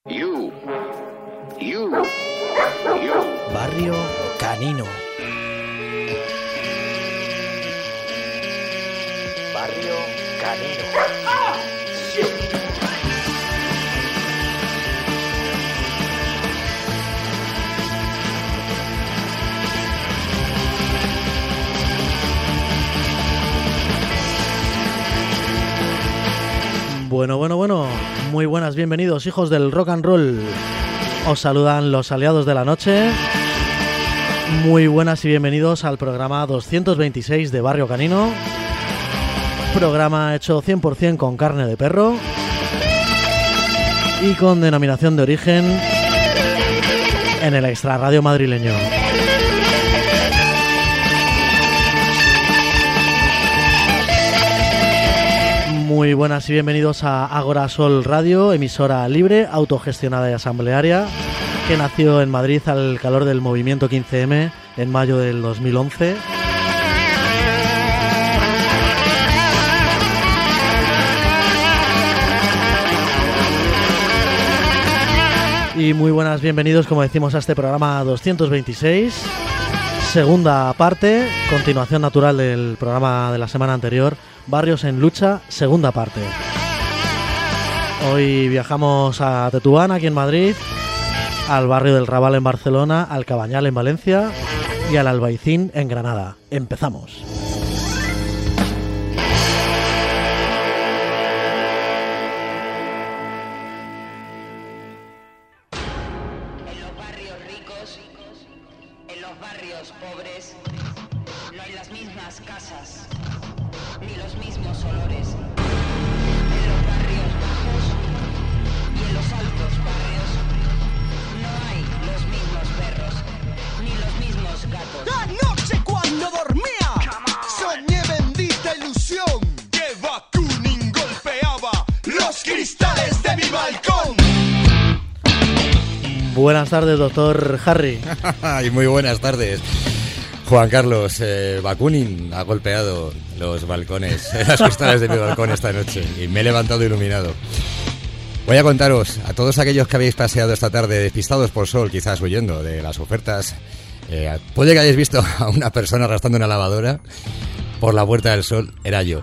You. Barrio Canino. Barrio Canino. ¡Ah! ¡Shit! Bueno. Muy buenas, bienvenidos, hijos del rock and roll. Os saludan los aliados de la noche. Muy buenas y bienvenidos al programa 226 de Barrio Canino. Programa hecho 100% con carne de perro y con denominación de origen en el extrarradio madrileño. Muy buenas y bienvenidos a Agora Sol Radio, emisora libre, autogestionada y asamblearia, que nació en Madrid al calor del movimiento 15M en mayo del 2011. Y muy buenas, bienvenidos, como decimos, a este programa 226, segunda parte, continuación natural del programa de la semana anterior, Barrios en Lucha, segunda parte. Hoy viajamos a Tetuán, aquí en Madrid, al barrio del Raval en Barcelona, al Cabanyal en Valencia y al Albaicín en Granada. Empezamos. En los barrios ricos, en los barrios pobres, no hay las mismas casas, ni los mismos olores. En los barrios bajos y en los altos barrios no hay los mismos perros, ni los mismos gatos. Anoche cuando dormía, soñé bendita ilusión que Bakunin golpeaba los cristales de mi balcón. Buenas tardes, doctor Harry. Y muy buenas tardes, Juan Carlos. Bakunin ha golpeado los balcones, las cristales de mi balcón esta noche y me he levantado iluminado. Voy a contaros a todos aquellos que habéis paseado esta tarde despistados por sol, quizás huyendo de las ofertas. Puede que hayáis visto a una persona arrastrando una lavadora por la Puerta del Sol. Era yo.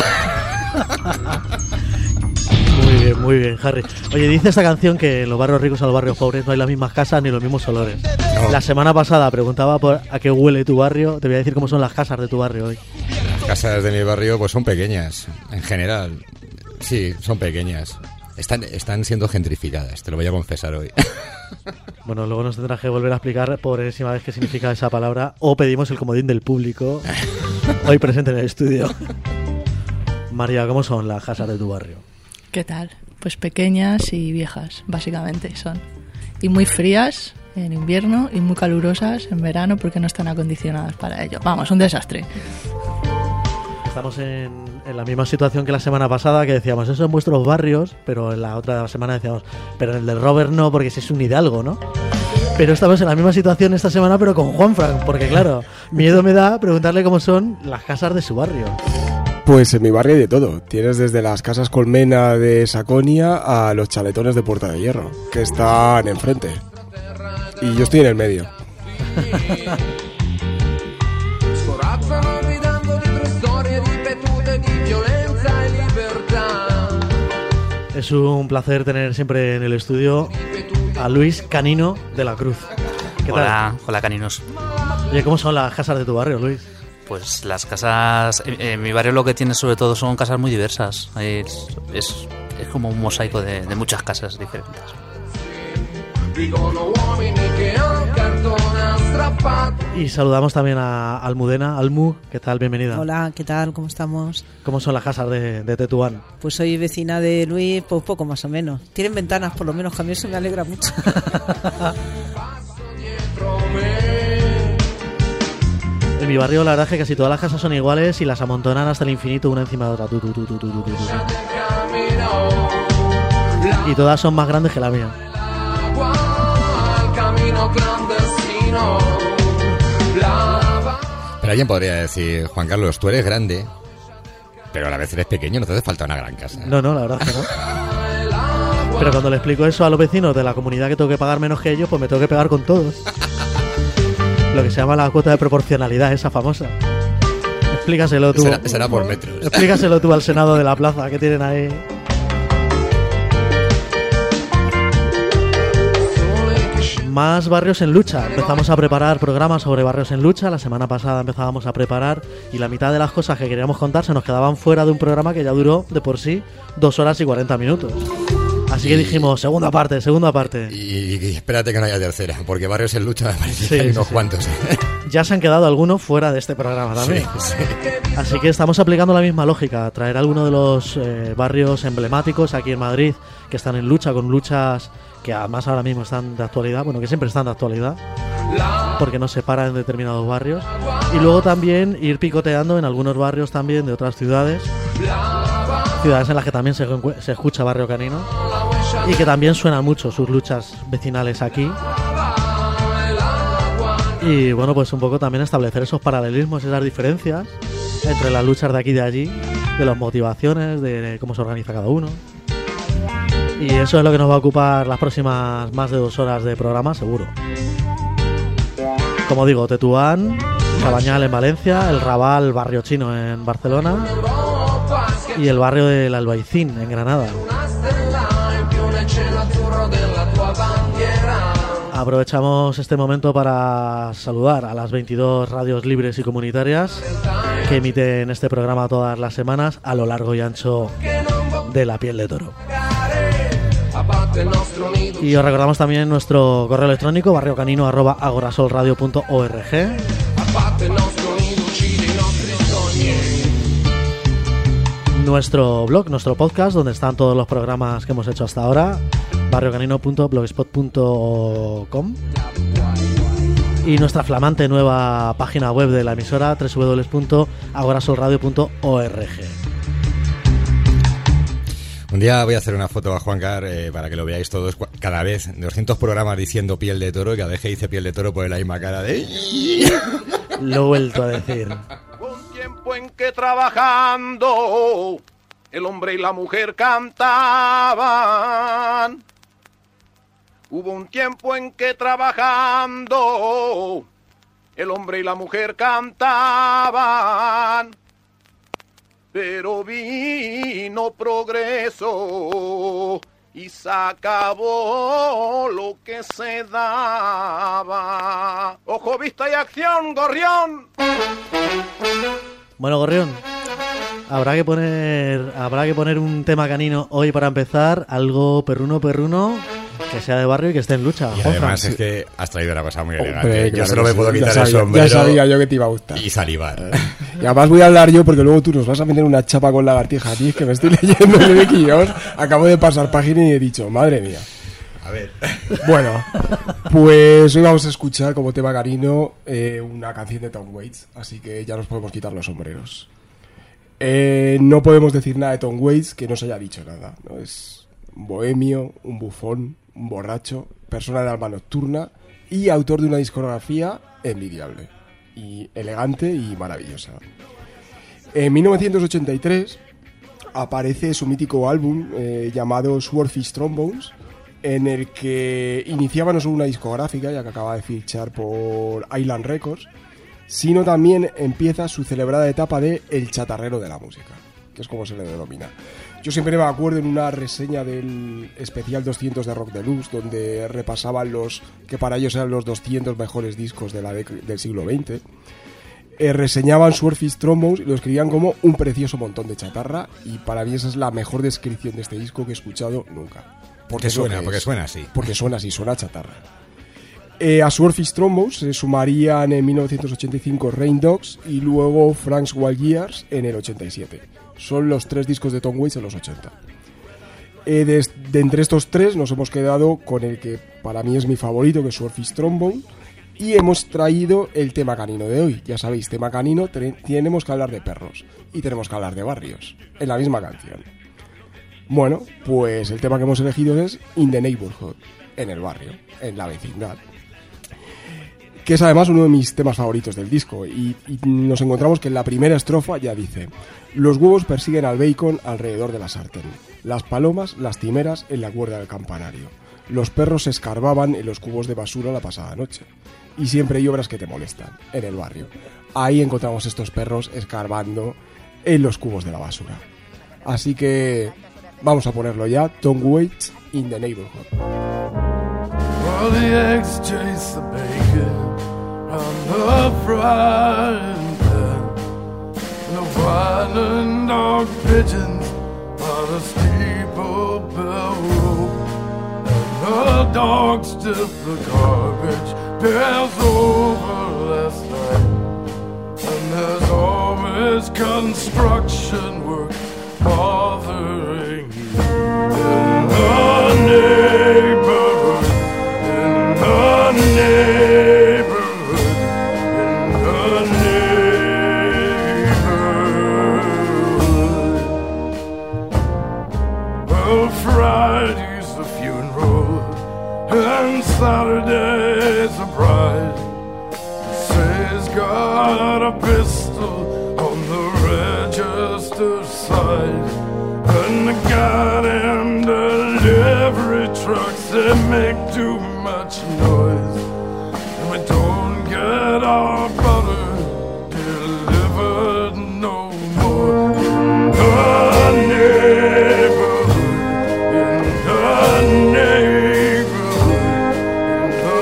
Muy bien, Harry. Oye, dice esta canción que en los barrios ricos a los barrios pobres no hay las mismas casas ni los mismos olores. No. La semana pasada preguntaba por a qué huele tu barrio. Te voy a decir cómo son las casas de tu barrio hoy. Las casas de mi barrio pues son pequeñas, en general. Sí, son pequeñas. Están siendo gentrificadas, te lo voy a confesar hoy. Bueno, luego nos tendrás que volver a explicar por enésima vez qué significa esa palabra o pedimos el comodín del público hoy presente en el estudio. María, ¿cómo son las casas de tu barrio? ¿Qué tal? Pues pequeñas y viejas, básicamente son. Y muy frías en invierno y muy calurosas en verano porque no están acondicionadas para ello. Vamos, un desastre. Estamos en la misma situación que la semana pasada, que decíamos, eso en vuestros barrios, pero en la otra semana decíamos, pero en el del Robert no, porque ese es un hidalgo, ¿no? Pero estamos en la misma situación esta semana, pero con Juanfran, porque claro, miedo me da preguntarle cómo son las casas de su barrio. Pues en mi barrio hay de todo. Tienes desde las casas colmena de Saconia a los chaletones de Puerta de Hierro, que están enfrente. Y yo estoy en el medio. Es un placer tener siempre en el estudio a Luis Canino de la Cruz. ¿Qué tal? Hola caninos. Oye, ¿cómo son las casas de tu barrio, Luis? Pues las casas, en mi barrio lo que tiene sobre todo son casas muy diversas. Es como un mosaico de muchas casas diferentes. Y saludamos también a Almudena. Almu, ¿qué tal? Bienvenida. Hola, ¿qué tal? ¿Cómo estamos? ¿Cómo son las casas de Tetuán? Pues soy vecina de Luis, pues poco más o menos. Tienen ventanas, por lo menos, que a mí eso me alegra mucho. En mi barrio la verdad es que casi todas las casas son iguales y las amontonan hasta el infinito una encima de otra. Y todas son más grandes que la mía. Pero alguien podría decir, Juan Carlos, tú eres grande, pero a la vez eres pequeño, no te hace falta una gran casa. No, la verdad es que no. Pero cuando le explico eso a los vecinos de la comunidad que tengo que pagar menos que ellos, pues me tengo que pegar con todos. Lo que se llama la cuota de proporcionalidad, esa famosa. Explícaselo tú. Será por metros. Explícaselo tú al Senado de la Plaza, que tienen ahí. Más barrios en lucha. Empezamos a preparar programas sobre barrios en lucha. La semana pasada empezábamos a preparar y la mitad de las cosas que queríamos contar se nos quedaban fuera de un programa que ya duró de por sí 2 horas y 40 minutos. Así que dijimos, segunda parte. Y espérate que no haya tercera, porque barrios en lucha me parece que hay unos cuantos. Ya se han quedado algunos fuera de este programa también. Sí. Así que estamos aplicando la misma lógica, traer algunos de los barrios emblemáticos aquí en Madrid que están en lucha, con luchas que además ahora mismo están de actualidad, bueno, que siempre están de actualidad, porque no se paran en determinados barrios. Y luego también ir picoteando en algunos barrios también de otras ciudades en las que también se escucha Barrio Canino y que también suenan mucho sus luchas vecinales aquí. Y bueno, pues un poco también establecer esos paralelismos, esas diferencias entre las luchas de aquí y de allí, de las motivaciones, de cómo se organiza cada uno. Y eso es lo que nos va a ocupar las próximas más de 2 horas de programa, seguro. Como digo, Tetuán, Cabañal en Valencia, el Raval, barrio chino en Barcelona y el barrio del Albaicín en Granada. Aprovechamos este momento para saludar a las 22 radios libres y comunitarias que emiten este programa todas las semanas a lo largo y ancho de la piel de toro. Y os recordamos también nuestro correo electrónico barriocanino@agorasolradio.org, nuestro blog, nuestro podcast, donde están todos los programas que hemos hecho hasta ahora, barriocanino.blogspot.com, y nuestra flamante nueva página web de la emisora, www.agorasolradio.org. Un día voy a hacer una foto a Juancar para que lo veáis todos. Cada vez 200 programas diciendo piel de toro, y cada vez que dice piel de toro pone la misma cara de... Lo he vuelto a decir. Un tiempo en que trabajando el hombre y la mujer cantaban. Hubo un tiempo en que trabajando el hombre y la mujer cantaban. Pero vino progreso y se acabó lo que se daba. Ojo, vista y acción, Gorrión. Bueno, Gorrión, habrá que poner un tema canino hoy para empezar, algo perruno, que sea de barrio y que esté en lucha. Y además es que has traído una cosa muy elegante. Hombre, yo claro, solo me puedo quitar el sombrero. Ya sabía yo que te iba a gustar. Y salivar. Y además voy a hablar yo porque luego tú nos vas a meter una chapa con lagartija a ti, que me estoy leyendo el guión. Acabo de pasar página y he dicho, madre mía. A ver. Bueno, pues hoy vamos a escuchar como tema canino una canción de Tom Waits, así que ya nos podemos quitar los sombreros. No podemos decir nada de Tom Waits que no se haya dicho nada, ¿no? Es un bohemio, un bufón, un borracho, persona de alma nocturna y autor de una discografía envidiable y elegante y maravillosa. En 1983 aparece su mítico álbum llamado Swordfish Trombones, en el que iniciaba no solo una discográfica, ya que acaba de fichar por Island Records, sino también empieza su celebrada etapa de el chatarrero de la música, que es como se le denomina. Yo siempre me acuerdo en una reseña del especial 200 de Rock Deluxe, donde repasaban los que para ellos eran los 200 mejores discos de del siglo XX, reseñaban Swordfish Trombones y lo escribían como un precioso montón de chatarra, y para mí esa es la mejor descripción de este disco que he escuchado nunca. Porque suena así. Porque suena así, suena chatarra. A Swordfish Trombones se sumarían en 1985 Rain Dogs y luego Frank's Wild Years en el 87. Son los 3 discos de Tom Waits en los 80. De entre estos 3 nos hemos quedado con el que para mí es mi favorito, que es Swordfish Trombone, y hemos traído el tema canino de hoy. Ya sabéis, tema canino, tenemos que hablar de perros y tenemos que hablar de barrios en la misma canción. Bueno, pues el tema que hemos elegido es In the Neighborhood, en el barrio, en la vecindad. que es además uno de mis temas favoritos del disco, y nos encontramos que en la primera estrofa ya dice: los huevos persiguen al bacon alrededor de la sartén, las palomas lastimeras en la cuerda del campanario, los perros se escarbaban en los cubos de basura la pasada noche, y siempre hay obras que te molestan en el barrio. Ahí encontramos estos perros escarbando en los cubos de la basura. Así que vamos a ponerlo ya. Tom Waits, In the Neighborhood. Well, the eggs chase the bacon on the frying pan. The whining dog pigeons on a steeple bell rope. And the dogs stiff the garbage pails over last night. And there's always construction work bothering you in the neighborhood, in the neighborhood, in the neighborhood. Well, Friday's the funeral and Saturday's the bride. He's got a pistol on the register side, and the goddamn delivery trucks, they make too much noise, and we don't get our butter delivered no more. In the neighborhood, in the neighborhood, in the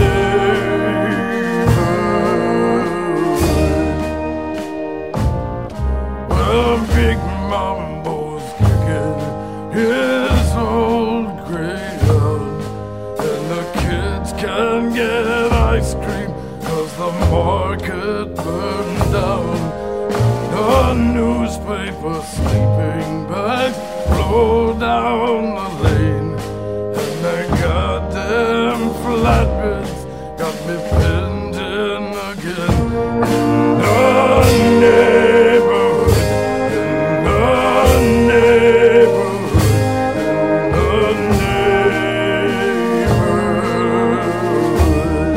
neighborhood. Well, Big Mambo's kicking his old greyhound, and the kids can get ice cream 'cause the market burned down. The newspaper sleeping bags blow down the lane, and the goddamn flatbeds got me pinned in again. In the neighborhood, in the neighborhood, in the neighborhood.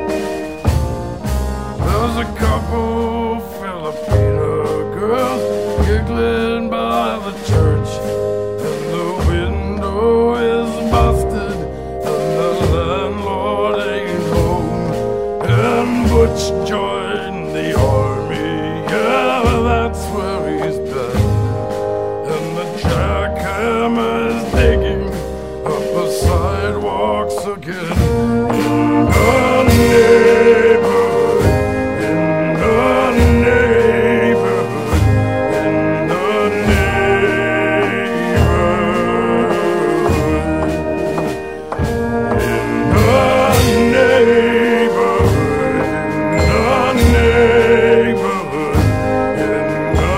There's a couple Filipino girls giggling by the church, and the window is busted, and the landlord ain't home. And Butch joined the army, yeah, that's where he's been. And the jackhammer's digging up the sidewalks again. In the neighborhood, in the neighborhood, in the neighborhood, in the neighborhood, in the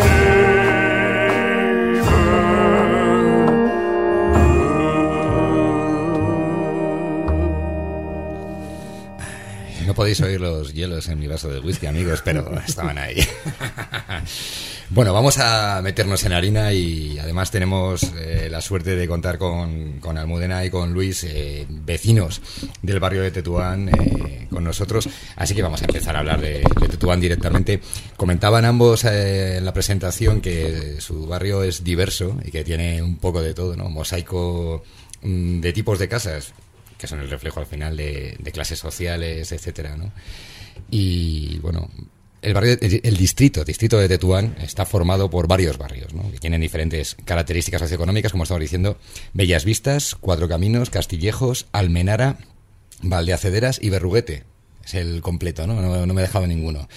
neighborhood. No podéis oír los hielos en mi vaso de whisky, amigos, pero estaban ahí. Bueno, vamos a meternos en harina y además tenemos la suerte de contar con Almudena y con Luis, vecinos del barrio de Tetuán, con nosotros. Así que vamos a empezar a hablar de Tetuán directamente. Comentaban ambos en la presentación que su barrio es diverso y que tiene un poco de todo, ¿no? Mosaico de tipos de casas, que son el reflejo al final de clases sociales, etcétera, ¿no? Y bueno, el distrito de Tetuán está formado por varios barrios, ¿no? Que tienen diferentes características socioeconómicas, como estamos diciendo: Bellas Vistas, Cuatro Caminos, Castillejos, Almenara, Valdeacederas y Berruguete. Es el completo, ¿no? No me he dejado ninguno.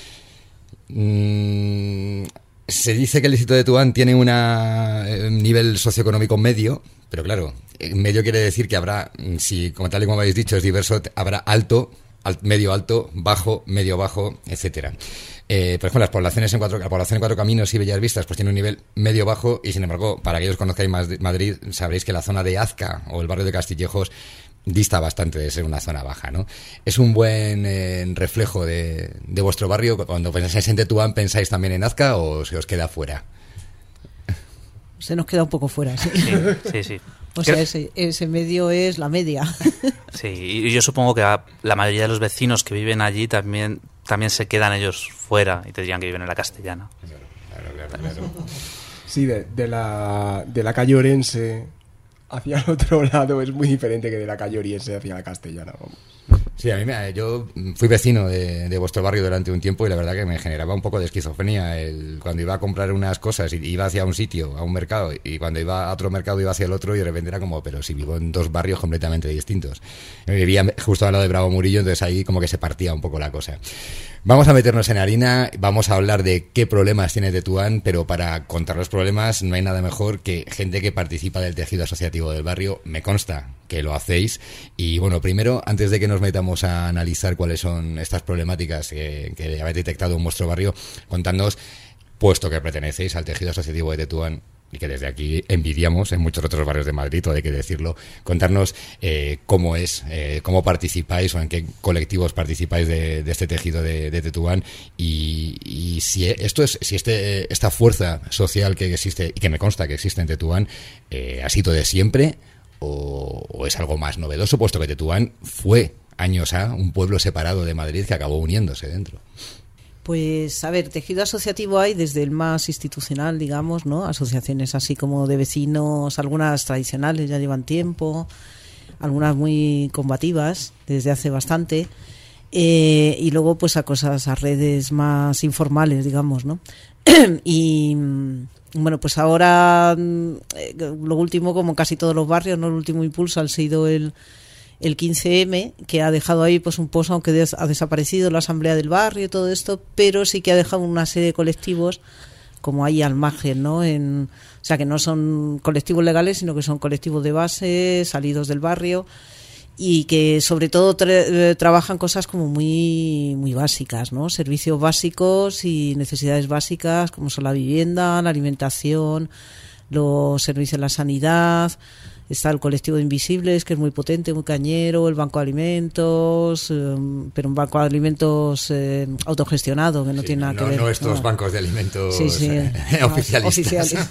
Se dice que el distrito de Tetuán tiene un nivel socioeconómico medio, pero claro, medio quiere decir que habrá, si como tal y como habéis dicho es diverso, habrá alto, medio alto, bajo, medio bajo, etcétera. Por ejemplo, la población en Cuatro Caminos y Bellas Vistas pues tiene un nivel medio bajo, y sin embargo, para aquellos que conozcáis Madrid, sabréis que la zona de Azca o el barrio de Castillejos dista bastante de ser una zona baja, ¿no? Es un buen reflejo de vuestro barrio. Cuando pensáis en Tetuán, ¿pensáis también en Azca o se os queda fuera? Se nos queda un poco fuera, sí. Sí. O sea, ese medio es la media. Sí, y yo supongo que la mayoría de los vecinos que viven allí también se quedan ellos fuera y te dirían que viven en la Castellana. Claro. Sí, de la calle Orense hacia el otro lado es muy diferente que de la calle Oriense hacia la Castellana, vamos. Sí, yo fui vecino de vuestro barrio durante un tiempo y la verdad que me generaba un poco de esquizofrenia cuando iba a comprar unas cosas y iba hacia un sitio, a un mercado, y cuando iba a otro mercado iba hacia el otro y de repente era como, pero si vivo en dos barrios completamente distintos. Vivía justo al lado de Bravo Murillo, entonces ahí como que se partía un poco la cosa. Vamos a meternos en harina, vamos a hablar de qué problemas tiene Tetuán, pero para contar los problemas no hay nada mejor que gente que participa del tejido asociativo del barrio. Me consta que lo hacéis. Y bueno, primero, antes de que nos metamos a analizar cuáles son estas problemáticas que habéis detectado en vuestro barrio, contadnos, puesto que pertenecéis al tejido asociativo de Tetuán, y que desde aquí envidiamos en muchos otros barrios de Madrid, todo hay que decirlo, contarnos cómo es, cómo participáis o en qué colectivos participáis de este tejido de Tetuán y si esta fuerza social que existe y que me consta que existe en Tetuán ha sido de siempre o es algo más novedoso, puesto que Tetuán fue años un pueblo separado de Madrid que acabó uniéndose dentro. Pues, a ver, tejido asociativo hay desde el más institucional, digamos, ¿no? Asociaciones así como de vecinos, algunas tradicionales ya llevan tiempo, algunas muy combativas desde hace bastante, y luego pues a redes más informales, digamos, ¿no? Y bueno, pues ahora lo último, como en casi todos los barrios, ¿no? El último impulso ha sido el 15M, que ha dejado ahí pues un pozo, aunque ha desaparecido la asamblea del barrio y todo esto, pero sí que ha dejado una serie de colectivos como ahí al margen, ¿no? O sea, que no son colectivos legales, sino que son colectivos de base, salidos del barrio, y que sobre todo trabajan cosas como muy, muy básicas, ¿no? Servicios básicos y necesidades básicas, como son la vivienda, la alimentación, los servicios de la sanidad. Está el colectivo de Invisibles, que es muy potente, muy cañero, el banco de alimentos, pero un banco de alimentos autogestionado, que no tiene nada que ver. No estos bancos de alimentos oficialistas. Oficiales.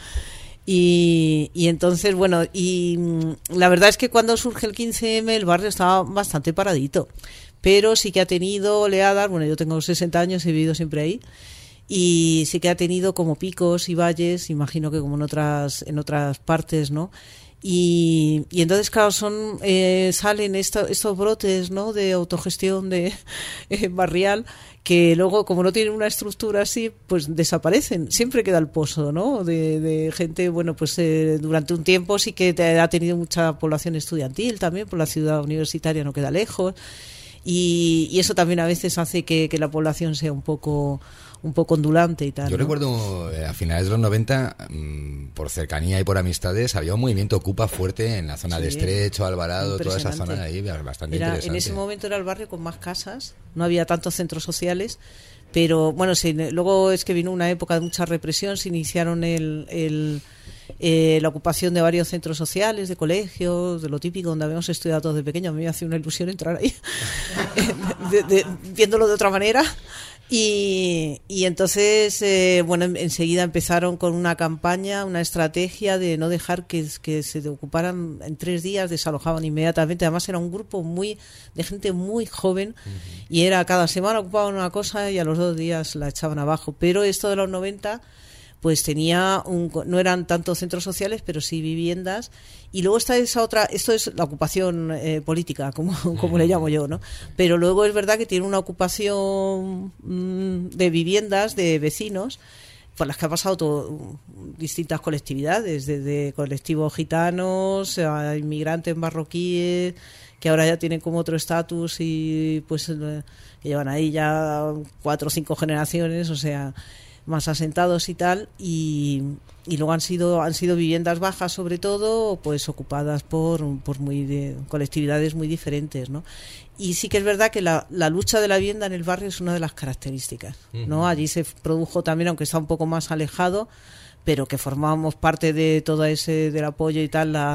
Y entonces, bueno, y la verdad es que cuando surge el 15M el barrio estaba bastante paradito, pero sí que ha tenido oleadas. Bueno, yo tengo 60 años, he vivido siempre ahí, y sí que ha tenido como picos y valles, imagino que como en otras partes, ¿no? Y entonces, claro, salen estos brotes, ¿no? De autogestión barrial, que luego, como no tienen una estructura así, pues desaparecen. Siempre queda el pozo, ¿no? De gente, bueno, pues durante un tiempo sí que ha tenido mucha población estudiantil también, por la ciudad universitaria no queda lejos, y eso también a veces hace que la población sea un poco ondulante y tal. Yo recuerdo a finales de los 90, por cercanía y por amistades, había un movimiento ocupa fuerte en la zona de Estrecho, Alvarado, toda esa zona de ahí, bastante interesante. En ese momento era el barrio con más casas, no había tantos centros sociales, pero bueno, luego es que vino una época de mucha represión, se iniciaron la ocupación de varios centros sociales, de colegios, de lo típico, donde habíamos estudiado todos de pequeños. A mí me hacía una ilusión entrar ahí, viéndolo de otra manera. Y entonces, bueno, enseguida empezaron con una campaña, una estrategia de no dejar que se ocuparan en 3 días, desalojaban inmediatamente. Además era un grupo de gente muy joven, y era cada semana ocupaban una cosa y a los 2 días la echaban abajo. Pero esto de los 90... pues no eran tanto centros sociales, pero sí viviendas. Y luego está esa otra, esto es la ocupación política, como le llamo yo, ¿no? Pero luego es verdad que tiene una ocupación de viviendas, de vecinos, por las que ha pasado distintas colectividades, desde colectivos gitanos, a inmigrantes marroquíes, que ahora ya tienen como otro estatus y pues que llevan ahí ya 4 o 5 generaciones, o sea, más asentados y tal, y luego han sido viviendas bajas, sobre todo, pues ocupadas por colectividades muy diferentes, ¿no? Y sí que es verdad que la lucha de la vivienda en el barrio es una de las características, ¿no? Allí se produjo también, aunque está un poco más alejado, pero que formábamos parte de todo del apoyo y tal, la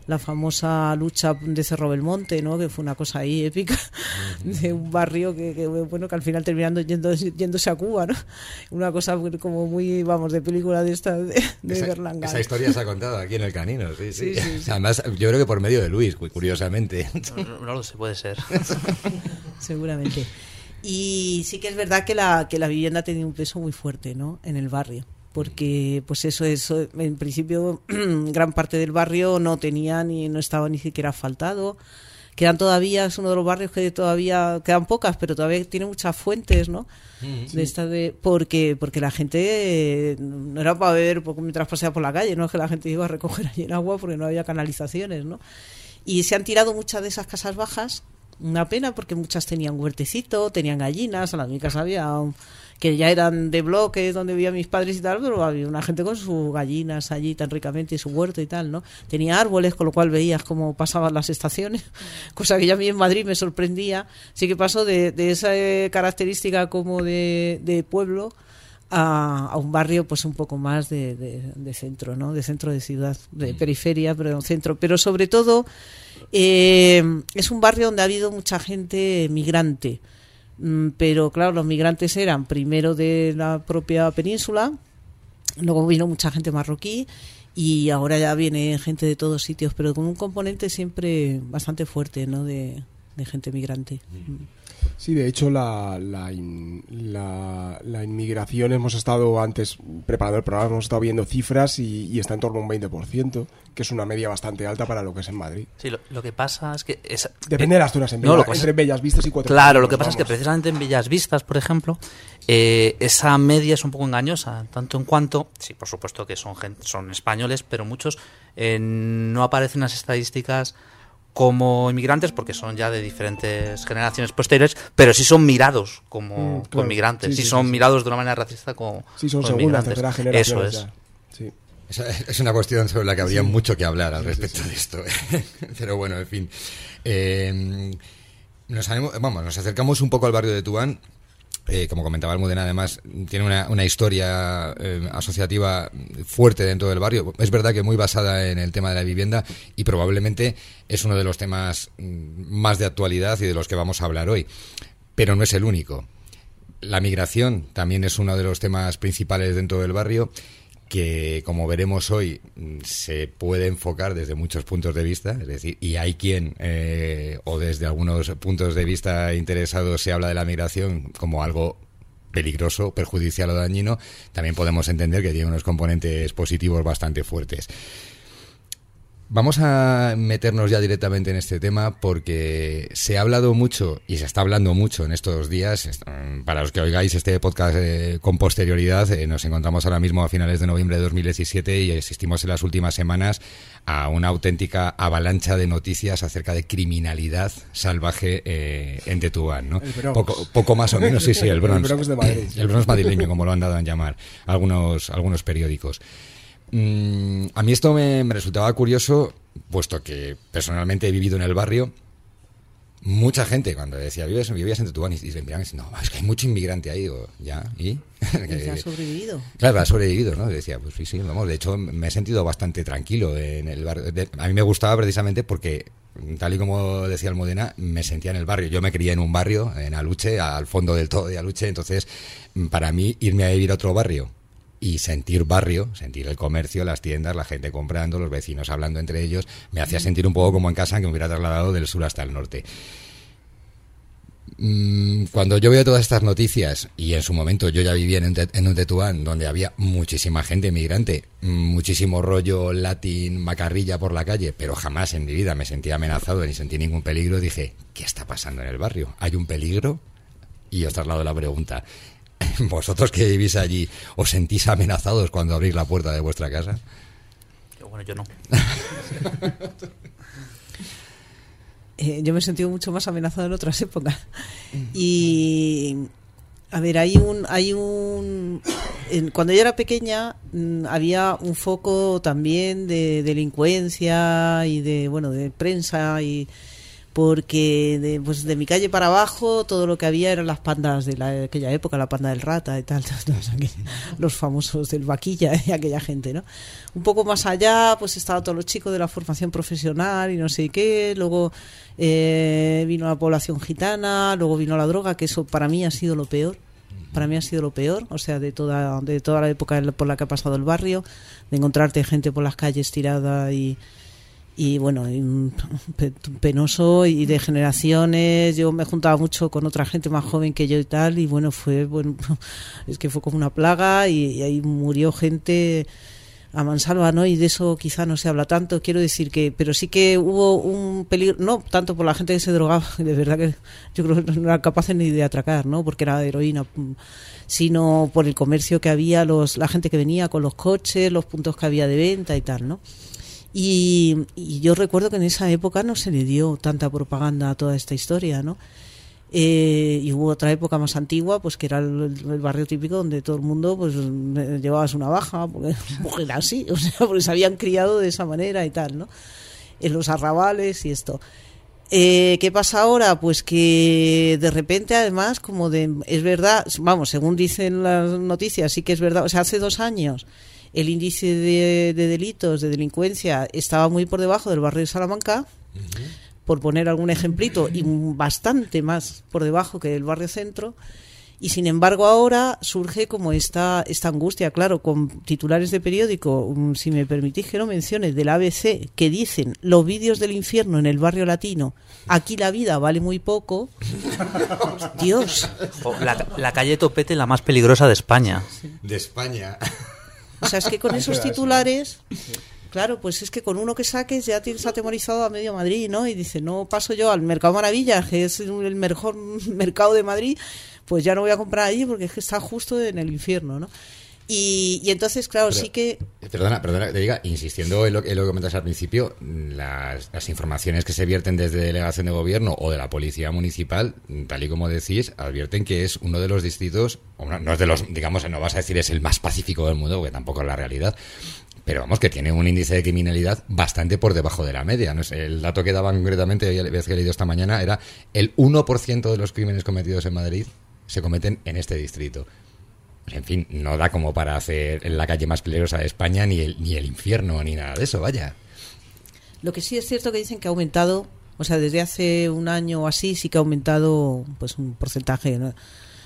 la famosa lucha de Cerro Belmonte, ¿no? Que fue una cosa ahí épica, de un barrio que bueno, que al final terminando yéndose a Cuba, ¿no? Una cosa como muy, vamos, de película de esta de Berlanga. Esa historia se ha contado aquí en El Canino, sí. Además, yo creo que por medio de Luis, curiosamente. No lo sé, puede ser. Seguramente. Y sí que es verdad que la vivienda ha tenido un peso muy fuerte, ¿no? En el barrio. Porque, pues eso, en principio, gran parte del barrio no estaba ni siquiera asfaltado. Quedan todavía, es uno de los barrios que todavía quedan pocas, pero todavía tiene muchas fuentes, ¿no? Sí. Porque la gente no era para beber mientras paseaba por la calle, no es que la gente iba a recoger allí el agua porque no había canalizaciones, ¿no? Y se han tirado muchas de esas casas bajas. Una pena porque muchas tenían huertecito, tenían gallinas. En mi casa había que ya eran de bloques donde vivían mis padres y tal, pero había una gente con sus gallinas allí tan ricamente y su huerto y tal, ¿no? Tenía árboles, con lo cual veías cómo pasaban las estaciones, cosa que ya a mí en Madrid me sorprendía. Sí que pasó de esa característica como de pueblo a un barrio pues un poco más de centro, ¿no? De centro de ciudad, de periferia, pero centro. Pero sobre todo es un barrio donde ha habido mucha gente migrante. Pero claro, los migrantes eran primero de la propia península, luego vino mucha gente marroquí y ahora ya viene gente de todos sitios, pero con un componente siempre bastante fuerte, ¿no? De gente migrante. Sí, de hecho la inmigración, hemos estado antes preparando el programa, hemos estado viendo cifras y está en torno a un 20%, que es una media bastante alta para lo que es en Madrid. Sí, lo que pasa es que... Depende de las zonas, entre Bellas Vistas y Cuatro. Claro, lo que pasa es que precisamente en Bellas Vistas, por ejemplo, esa media es un poco engañosa, tanto en cuanto, sí, por supuesto que son españoles, pero muchos no aparecen en las estadísticas como inmigrantes porque son ya de diferentes generaciones posteriores, pero sí son mirados como inmigrantes, sí son mirados de una manera racista como son como segunda, inmigrantes. tercera generación. Eso es. Ya. Sí. Es una cuestión sobre la que habría mucho que hablar al respecto de esto. Pero bueno, en fin. Nos acercamos un poco al barrio de Tetuán. Como comentaba Almudena, además tiene una historia asociativa fuerte dentro del barrio. Es verdad que muy basada en el tema de la vivienda y probablemente es uno de los temas más de actualidad y de los que vamos a hablar hoy. Pero no es el único. La migración también es uno de los temas principales dentro del barrio, que como veremos hoy se puede enfocar desde muchos puntos de vista, es decir, y hay quien o desde algunos puntos de vista interesados se habla de la migración como algo peligroso, perjudicial o dañino. También podemos entender que tiene unos componentes positivos bastante fuertes. Vamos a meternos ya directamente en este tema porque se ha hablado mucho y se está hablando mucho en estos días. Para los que oigáis este podcast con posterioridad, nos encontramos ahora mismo a finales de noviembre de 2017 y asistimos en las últimas semanas a una auténtica avalancha de noticias acerca de criminalidad salvaje en Tetuán, ¿no? Poco más o menos, sí, el Bronx. El Bronx de Madrid. El Bronx madrileño, como lo han dado a llamar algunos periódicos. A mí esto me resultaba curioso, puesto que personalmente he vivido en el barrio. Mucha gente cuando decía vivías en Tetuán y mira, no, es que hay mucho inmigrante ahí, o ya, ¿y? Que ha sobrevivido. Claro, ha sobrevivido, ¿no? Decía, pues sí, vamos, de hecho me he sentido bastante tranquilo en el barrio. A mí me gustaba precisamente porque, tal y como decía Almudena, me sentía en el barrio. Yo me crié en un barrio, en Aluche, al fondo del todo de Aluche, entonces para mí irme a vivir a otro barrio y sentir barrio, sentir el comercio, las tiendas, la gente comprando, los vecinos hablando entre ellos, me hacía sentir un poco como en casa, que me hubiera trasladado del sur hasta el norte. Cuando yo veo todas estas noticias, y en su momento yo ya vivía en un Tetuán donde había muchísima gente migrante, muchísimo rollo latín, macarrilla por la calle, pero jamás en mi vida me sentí amenazado ni sentí ningún peligro, dije, ¿qué está pasando en el barrio? ¿Hay un peligro? Y os traslado la pregunta. ¿Vosotros que vivís allí os sentís amenazados cuando abrís la puerta de vuestra casa? Bueno, yo no. Yo me he sentido mucho más amenazado en otras épocas. Y a ver, cuando yo era pequeña había un foco también de delincuencia y de prensa y porque pues de mi calle para abajo todo lo que había eran las pandas de aquella época, la panda del Rata y tal, los famosos del Vaquilla y aquella gente, ¿no? Un poco más allá pues estaban todos los chicos de la formación profesional y no sé qué, luego vino la población gitana, luego vino la droga, que eso para mí ha sido lo peor. Para mí ha sido lo peor, o sea, de toda la época por la que ha pasado el barrio, de encontrarte gente por las calles tirada y bueno, penoso, y de generaciones. Yo me juntaba mucho con otra gente más joven que yo y tal, y bueno, es que fue como una plaga, y ahí murió gente a mansalva, ¿no? Y de eso quizá no se habla tanto, quiero decir pero sí que hubo un peligro, no tanto por la gente que se drogaba, de verdad que yo creo que no eran capaces ni de atracar, ¿no? Porque era heroína, sino por el comercio que había, la gente que venía con los coches, los puntos que había de venta y tal, ¿no? Y yo recuerdo que en esa época no se le dio tanta propaganda a toda esta historia, ¿no? Y hubo otra época más antigua, pues que era el barrio típico donde todo el mundo pues llevabas una baja, porque era así, o sea, porque se habían criado de esa manera y tal, ¿no? En los arrabales y esto. ¿Qué pasa ahora? Pues que de repente, además, es verdad, vamos, según dicen las noticias, sí que es verdad, o sea, hace 2 años el índice de delitos, de delincuencia, estaba muy por debajo del barrio de Salamanca, por poner algún ejemplito, y bastante más por debajo que el barrio centro, y sin embargo ahora surge como esta angustia, claro, con titulares de periódico, si me permitís que no mencione, del ABC, que dicen: los vídeos del infierno en el barrio latino, aquí la vida vale muy poco. Dios. La calle Topete, la más peligrosa de España. De España. O sea, es que con esos titulares, claro, pues es que con uno que saques ya tienes atemorizado a medio Madrid, ¿no? Y dice, no paso yo al Mercado Maravillas, que es el mejor mercado de Madrid, pues ya no voy a comprar allí porque es que está justo en el infierno, ¿no? Y entonces, claro, sí que... Perdona, te diga, insistiendo en lo que comentas al principio, las informaciones que se vierten desde delegación de gobierno o de la policía municipal, tal y como decís, advierten que es uno de los distritos, no es de los, digamos, no vas a decir es el más pacífico del mundo, porque tampoco es la realidad, pero vamos, que tiene un índice de criminalidad bastante por debajo de la media, ¿no? El dato que daban concretamente, la vez que he leído esta mañana, era el 1% de los crímenes cometidos en Madrid se cometen en este distrito. En fin, no da como para hacer en la calle más peligrosa de España ni el infierno ni nada de eso, vaya. Lo que sí es cierto que dicen que ha aumentado, o sea, desde hace un año o así sí que ha aumentado pues un porcentaje, ¿no?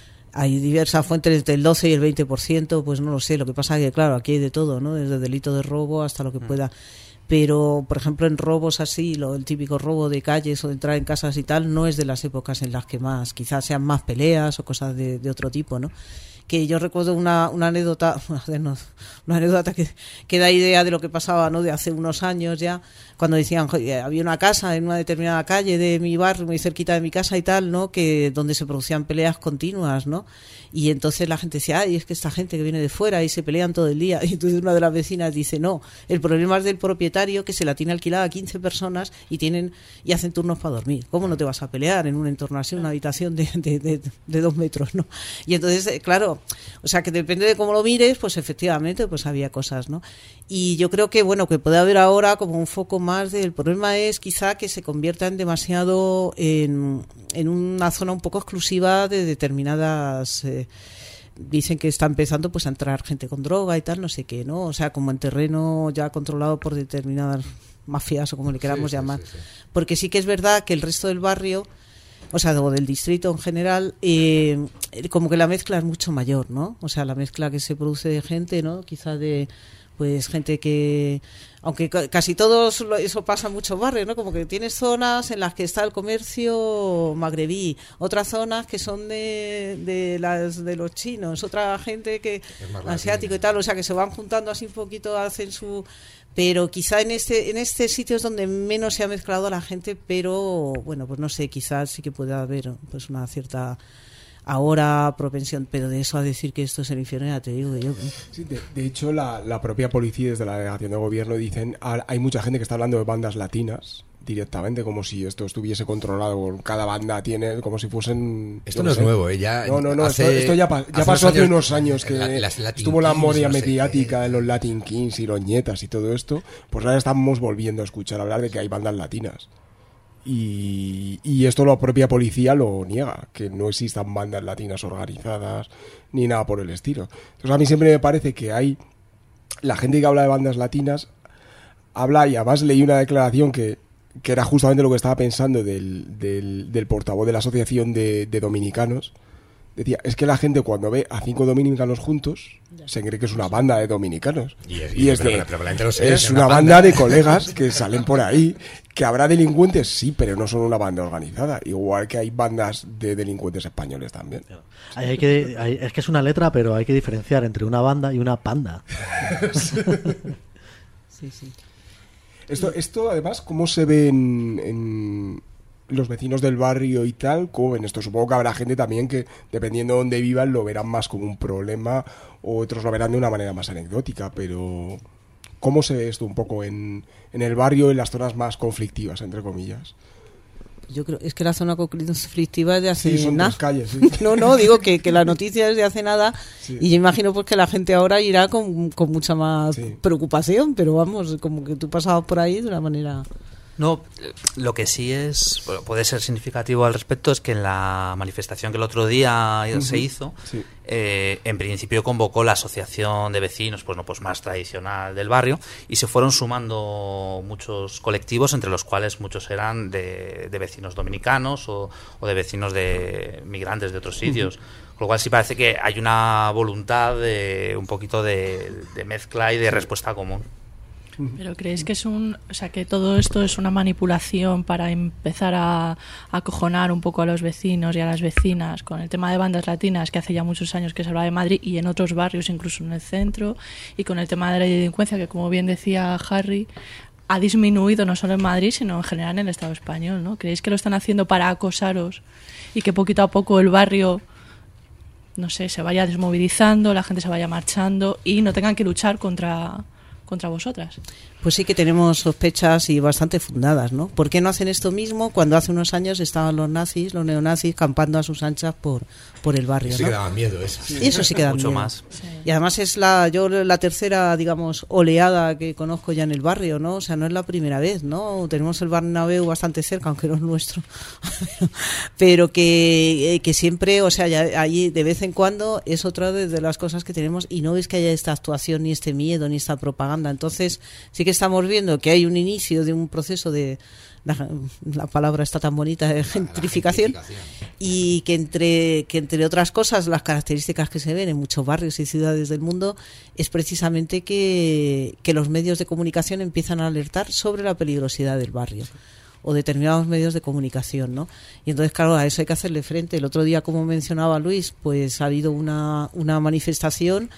Hay diversas fuentes, entre el 12 y el 20%, pues no lo sé. Lo que pasa es que, claro, aquí hay de todo, ¿no? Desde delito de robo hasta lo que pueda. Pero, por ejemplo, en robos así, el típico robo de calles o de entrar en casas y tal, no es de las épocas en las que más, quizás sean más peleas o cosas de otro tipo, ¿no? Que yo recuerdo una anécdota, una anécdota que da idea de lo que pasaba, ¿no? De hace unos años ya, cuando decían, había una casa en una determinada calle de mi barrio, muy cerquita de mi casa y tal, ¿no? Que donde se producían peleas continuas, ¿no? Y entonces la gente decía, ay, es que esta gente que viene de fuera y se pelean todo el día. Y entonces una de las vecinas dice, no, el problema es del propietario, que se la tiene alquilada a 15 personas y hacen turnos para dormir. ¿Cómo no te vas a pelear en un entorno así, una habitación de 2 metros, ¿no? Y entonces, claro, o sea, que depende de cómo lo mires, pues efectivamente pues había cosas, ¿no? Y yo creo que, bueno, que puede haber ahora como un foco más del problema es quizá que se conviertan demasiado en una zona un poco exclusiva de determinadas... dicen que está empezando pues a entrar gente con droga y tal, no sé qué, ¿no? O sea, como en terreno ya controlado por determinadas mafias o como le queramos llamar. Sí. Porque sí que es verdad que el resto del barrio, o sea, o del distrito en general, como que la mezcla es mucho mayor, ¿no? O sea, la mezcla que se produce de gente, ¿no? Quizá de, pues, gente que... Aunque casi todos eso pasa en muchos barrios, ¿no? Como que tienes zonas en las que está el comercio magrebí, otras zonas que son de los chinos, otra gente que asiático y tal, o sea, que se van juntando así un poquito, hacen su... Pero quizá en este sitio es donde menos se ha mezclado a la gente, pero bueno, pues no sé, quizás sí que puede haber pues una cierta ahora propensión, pero de eso a decir que esto es el infierno ya te digo que yo. Sí, de hecho la propia policía desde la delegación de gobierno dicen, hay mucha gente que está hablando de bandas latinas directamente, como si esto estuviese controlado, cada banda tiene como si fuesen... Esto no es nuevo, ya no, esto ya pasó hace unos años que estuvo la moda mediática en los Latin Kings y los Ñetas y todo esto, pues ahora estamos volviendo a escuchar hablar de que hay bandas latinas. y esto la propia policía lo niega, que no existan bandas latinas organizadas ni nada por el estilo. Entonces a mí siempre me parece que hay la gente que habla de bandas latinas habla, y además leí una declaración que era justamente lo que estaba pensando del portavoz de la Asociación de Dominicanos. Decía, es que la gente cuando ve a 5 dominicanos juntos se cree que es una banda de dominicanos. Es una banda de colegas que salen por ahí, que habrá delincuentes, sí, pero no son una banda organizada. Igual que hay bandas de delincuentes españoles también. Es que es una letra, pero hay que diferenciar entre una banda y una panda. Sí, sí. Esto además, ¿cómo se ve en los vecinos del barrio y tal? ¿Cómo ven esto? Supongo que habrá gente también que, dependiendo de dónde vivan, lo verán más como un problema, o otros lo verán de una manera más anecdótica, pero ¿cómo se ve esto un poco en el barrio, en las zonas más conflictivas, entre comillas? Yo creo, es que la zona conflictiva es de hace Sí, son nada. 3 calles, sí. No, digo que la noticia es de hace nada, Sí. y yo imagino pues que la gente ahora irá con mucha más Sí. preocupación, pero vamos, como que tú pasabas por ahí de una manera... No, lo que sí es, bueno, puede ser significativo al respecto, es que en la manifestación que el otro día se hizo, Sí. en principio convocó la asociación de vecinos, pues más tradicional del barrio, y se fueron sumando muchos colectivos, entre los cuales muchos eran de vecinos dominicanos o de vecinos de migrantes de otros sitios. Con lo cual sí parece que hay una voluntad de un poquito de mezcla y de respuesta común. ¿Pero creéis que que todo esto es una manipulación para empezar a acojonar un poco a los vecinos y a las vecinas con el tema de bandas latinas, que hace ya muchos años que se habla de Madrid y en otros barrios, incluso en el centro, y con el tema de la delincuencia, que como bien decía Harry, ha disminuido no solo en Madrid, sino en general en el Estado español, ¿no? ¿Creéis que lo están haciendo para acosaros y que poquito a poco el barrio, no sé, se vaya desmovilizando, la gente se vaya marchando y no tengan que luchar contra vosotras? Pues sí que tenemos sospechas y bastante fundadas, ¿no? ¿Por qué no hacen esto mismo cuando hace unos años estaban los neonazis, campando a sus anchas por el barrio, Eso sí ¿no? que daba miedo, eso. Y eso sí que da Mucho miedo. más. Sí. Y además es la tercera, digamos, oleada que conozco ya en el barrio, ¿no? O sea, no es la primera vez, ¿no? Tenemos el Bernabéu bastante cerca, aunque no es nuestro. Pero que siempre, o sea, ya ahí de vez en cuando es otra de las cosas que tenemos, y no es que haya esta actuación, ni este miedo, ni esta propaganda. Entonces, sí que estamos viendo que hay un inicio de un proceso de... La palabra está tan bonita, de gentrificación, y que entre otras cosas las características que se ven en muchos barrios y ciudades del mundo es precisamente que los medios de comunicación empiezan a alertar sobre la peligrosidad del barrio o determinados medios de comunicación, ¿no? Y entonces, claro, a eso hay que hacerle frente. El otro día, como mencionaba Luis, pues ha habido una manifestación.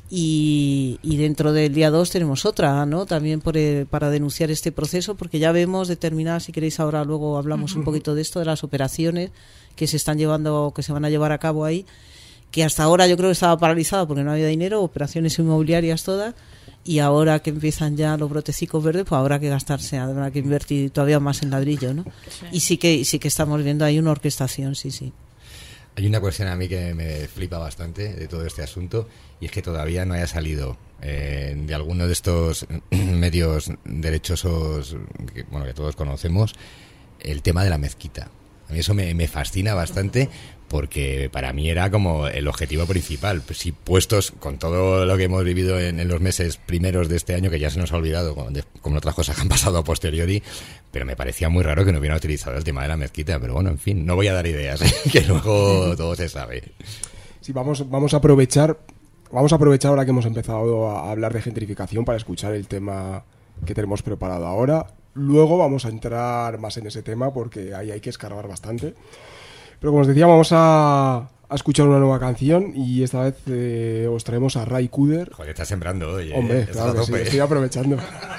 Y dentro del día 2 tenemos otra, ¿no? También para denunciar este proceso, porque ya vemos determinadas, si queréis ahora luego hablamos un poquito de esto, de las operaciones que se están llevando, que se van a llevar a cabo ahí, que hasta ahora yo creo que estaba paralizada porque no había dinero, operaciones inmobiliarias todas, y ahora que empiezan ya los brotecicos verdes, pues habrá que gastarse, habrá que invertir todavía más en ladrillo, ¿no? Sí. Y sí que estamos viendo ahí una orquestación, sí. Hay una cuestión a mí que me flipa bastante de todo este asunto, y es que todavía no haya salido de alguno de estos medios derechosos que todos conocemos el tema de la mezquita. A mí eso me fascina bastante, porque para mí era como el objetivo principal. Pues sí, puestos con todo lo que hemos vivido en los meses primeros de este año, que ya se nos ha olvidado, como otras cosas que han pasado a posteriori, pero me parecía muy raro que no hubieran utilizado el tema de la mezquita. Pero bueno, en fin, no voy a dar ideas, que luego todo se sabe. Sí, vamos a aprovechar ahora que hemos empezado a hablar de gentrificación para escuchar el tema que tenemos preparado ahora. Luego vamos a entrar más en ese tema porque ahí hay que escarbar bastante. Pero como os decía, vamos a escuchar una nueva canción, y esta vez os traemos a Ray Cooder. Joder, estás sembrando hoy. Hombre, Estás claro a que sí, tope. estoy aprovechando.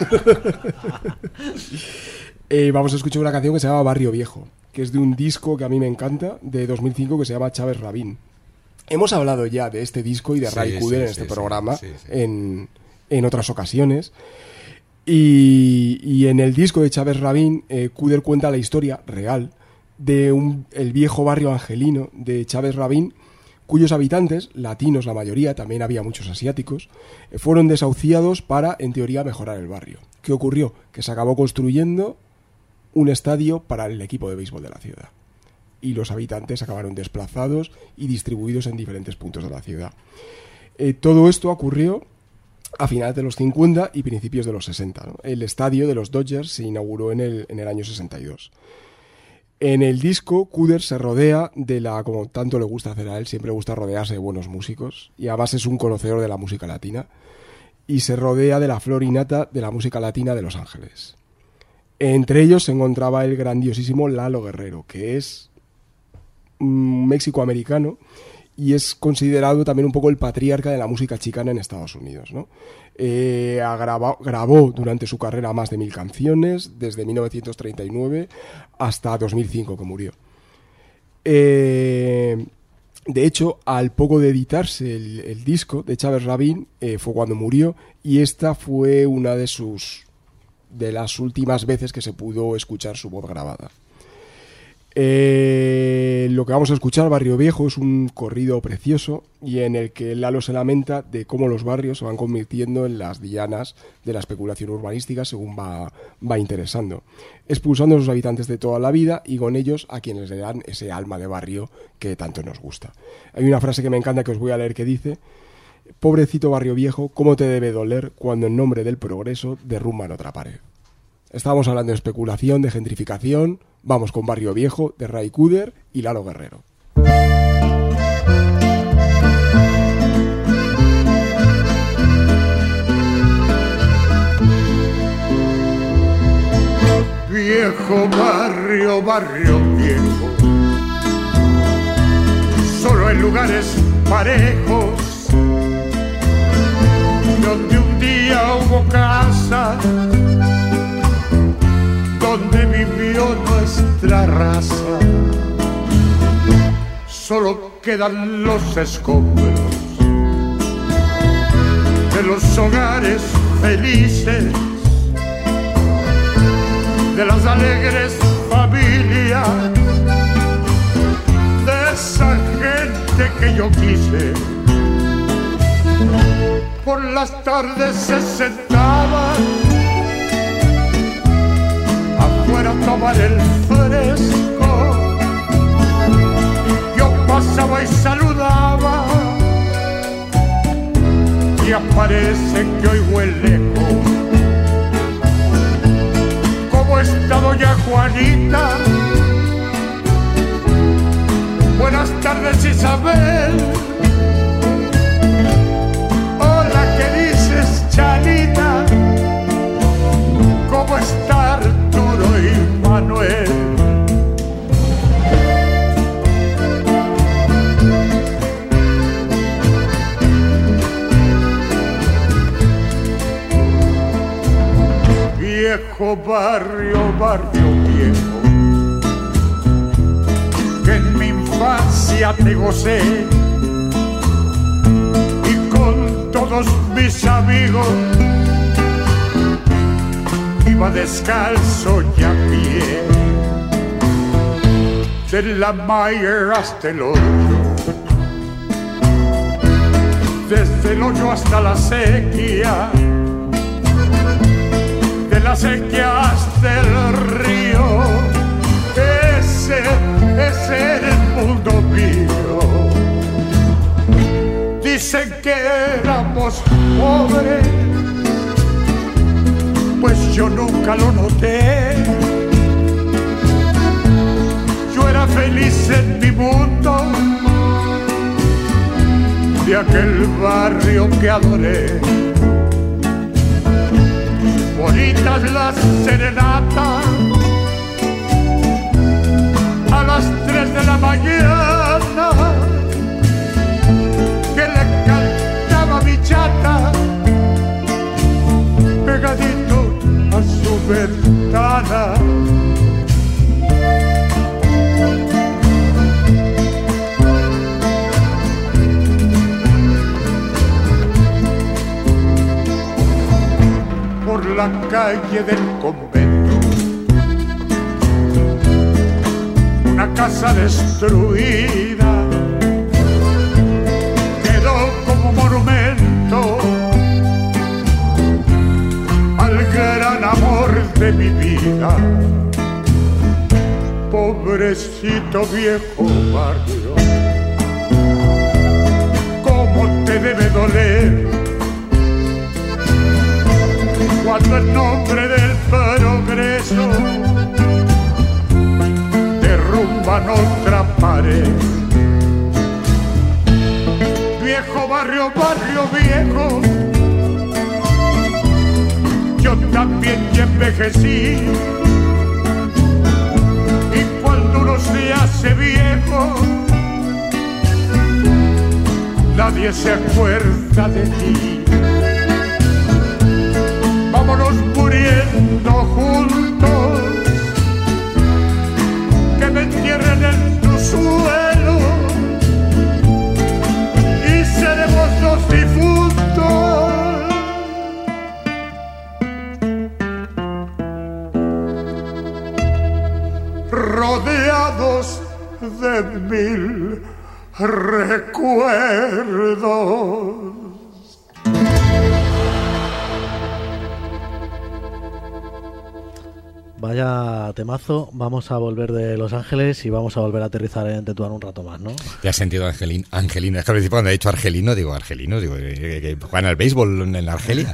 Vamos a escuchar una canción que se llama Barrio Viejo, que es de un disco que a mí me encanta, de 2005, que se llama Chávez Rabín. Hemos hablado ya de este disco y de Ray Cooder en este programa en otras ocasiones. Y en el disco de Chávez Rabín, Cooder cuenta la historia real de el viejo barrio angelino de Chávez Rabín, cuyos habitantes, latinos la mayoría, también había muchos asiáticos, fueron desahuciados para, en teoría, mejorar el barrio. ¿Qué ocurrió? Que se acabó construyendo un estadio para el equipo de béisbol de la ciudad. Y los habitantes acabaron desplazados y distribuidos en diferentes puntos de la ciudad. Todo esto ocurrió a finales de los 50 y principios de los 60, ¿no? El estadio de los Dodgers se inauguró en el año 62. En el disco, Cooder se rodea como tanto le gusta hacer a él, siempre le gusta rodearse de buenos músicos, y además es un conocedor de la música latina, y se rodea de la flor innata de la música latina de Los Ángeles. Entre ellos se encontraba el grandiosísimo Lalo Guerrero, que es un méxico-americano y es considerado también un poco el patriarca de la música chicana en Estados Unidos, ¿no? Grabó durante su carrera más de 1000 canciones, desde 1939 hasta 2005, que murió. De hecho, al poco de editarse el disco de Chávez Rabin, fue cuando murió, y esta fue una de las últimas veces que se pudo escuchar su voz grabada. Lo que vamos a escuchar, Barrio Viejo, es un corrido precioso y en el que Lalo se lamenta de cómo los barrios se van convirtiendo en las dianas de la especulación urbanística según va interesando, expulsando a sus habitantes de toda la vida y con ellos a quienes le dan ese alma de barrio que tanto nos gusta. Hay una frase que me encanta que os voy a leer que dice: pobrecito barrio viejo, cómo te debe doler cuando en nombre del progreso derrumban otra pared. Estábamos hablando de especulación, de gentrificación. Vamos con Barrio Viejo, de Ray Cooder y Lalo Guerrero. Viejo barrio, barrio viejo, solo en lugares parejos, donde un día hubo casa, donde vivió nuestra raza. Solo quedan los escombros de los hogares felices, de las alegres familias, de esa gente que yo quise. Por las tardes se sentaban afuera a tomar el fresco. Yo pasaba y saludaba, y aparece que oigo el eco. ¿Cómo está doña Juanita? Buenas tardes, Isabel. Hola, ¿qué dices, Chanita? ¿Cómo está Arturo y Manuel? Viejo barrio, barrio viejo, que en mi infancia te gocé, y con todos mis amigos iba descalzo y a pie, de la Mayer hasta el hoyo, desde el hoyo hasta la sequía, de la sequía hasta el río. Ese era el mundo mío. Dicen que éramos pobres, pues yo nunca lo noté. Yo era feliz en mi mundo, de aquel barrio que adoré. Bonitas las serenatas a las 3 de la mañana, que le cantaba mi chata pegadito a su ventana. Por la calle del convento, una casa destruida quedó como monumento al gran amor de mi vida. pobrecito viejo barrio, cómo te debe doler cuando en nombre del progreso derrumban otra pared. Viejo barrio, barrio viejo, yo también ya envejecí, y cuando uno se hace viejo, nadie se acuerda de ti. Vámonos muriendo juntos, que me entierren en tu suelo y seremos los difuntos. Rodeados de mil recuerdos. Vaya temazo, vamos a volver de Los Ángeles y vamos a volver a aterrizar en Tetuán un rato más, ¿no? ¿Te has sentido Angelino? Es que al principio cuando he dicho argelino, digo, que juegan al béisbol en Argelia.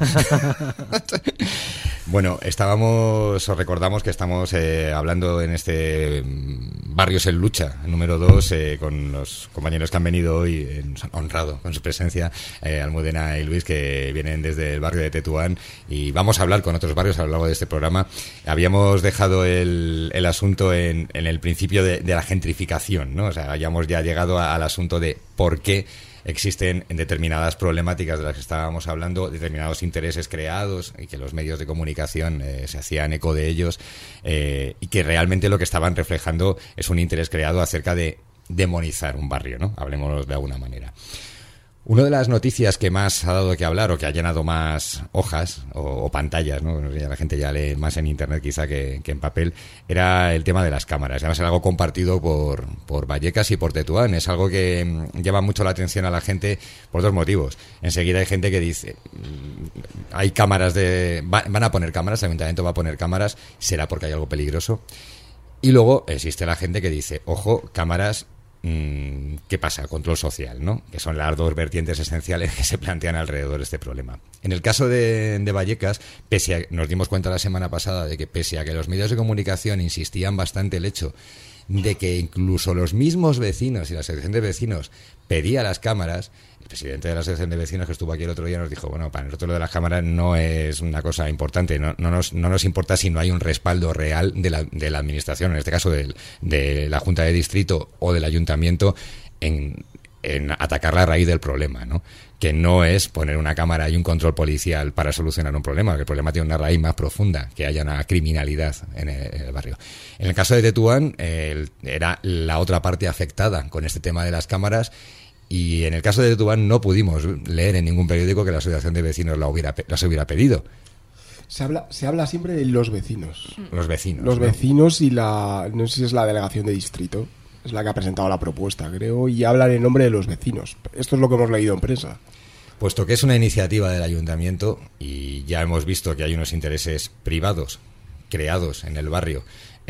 Bueno, os recordamos que estamos hablando en este Barrios en Lucha, número 2, con los compañeros que han venido hoy, nos han honrado con su presencia, Almudena y Luis, que vienen desde el barrio de Tetuán, y vamos a hablar con otros barrios a lo largo de este programa. Habíamos dejado el asunto en el principio de la gentrificación, ¿no? O sea, habíamos ya llegado al asunto de por qué existen determinadas problemáticas de las que estábamos hablando, determinados intereses creados y que los medios de comunicación se hacían eco de ellos, y que realmente lo que estaban reflejando es un interés creado acerca de demonizar un barrio, ¿no? Hablemos de alguna manera. Una de las noticias que más ha dado que hablar o que ha llenado más hojas o pantallas, ¿no? La gente ya lee más en internet quizá que en papel, era el tema de las cámaras. Además, es algo compartido por Vallecas y por Tetuán. Es algo que llama mucho la atención a la gente por dos motivos. Enseguida hay gente que dice, hay cámaras van a poner cámaras, el ayuntamiento va a poner cámaras, será porque hay algo peligroso. Y luego existe la gente que dice, ojo, cámaras, ¿qué pasa? Control social, ¿no? Que son las dos vertientes esenciales que se plantean alrededor de este problema. En el caso de Vallecas, nos dimos cuenta la semana pasada de que pese a que los medios de comunicación insistían bastante el hecho de que incluso los mismos vecinos y la asociación de vecinos pedía las cámaras, el presidente de la asociación de vecinos que estuvo aquí el otro día nos dijo, bueno, para nosotros lo de las cámaras no es una cosa importante, no nos importa si no hay un respaldo real de la administración, en este caso de la Junta de Distrito o del Ayuntamiento, en atacar la raíz del problema, ¿no? Que no es poner una cámara y un control policial para solucionar un problema, que el problema tiene una raíz más profunda, que haya una criminalidad en el barrio. En el caso de Tetuán, era la otra parte afectada con este tema de las cámaras, y en el caso de Tetuán no pudimos leer en ningún periódico que la asociación de vecinos las hubiera pedido. Se habla siempre de los vecinos. Los vecinos. Los ¿no? vecinos y no sé si es la delegación de distrito, es la que ha presentado la propuesta, creo, y hablan en nombre de los vecinos. Esto es lo que hemos leído en prensa. Puesto que es una iniciativa del ayuntamiento y ya hemos visto que hay unos intereses privados creados en el barrio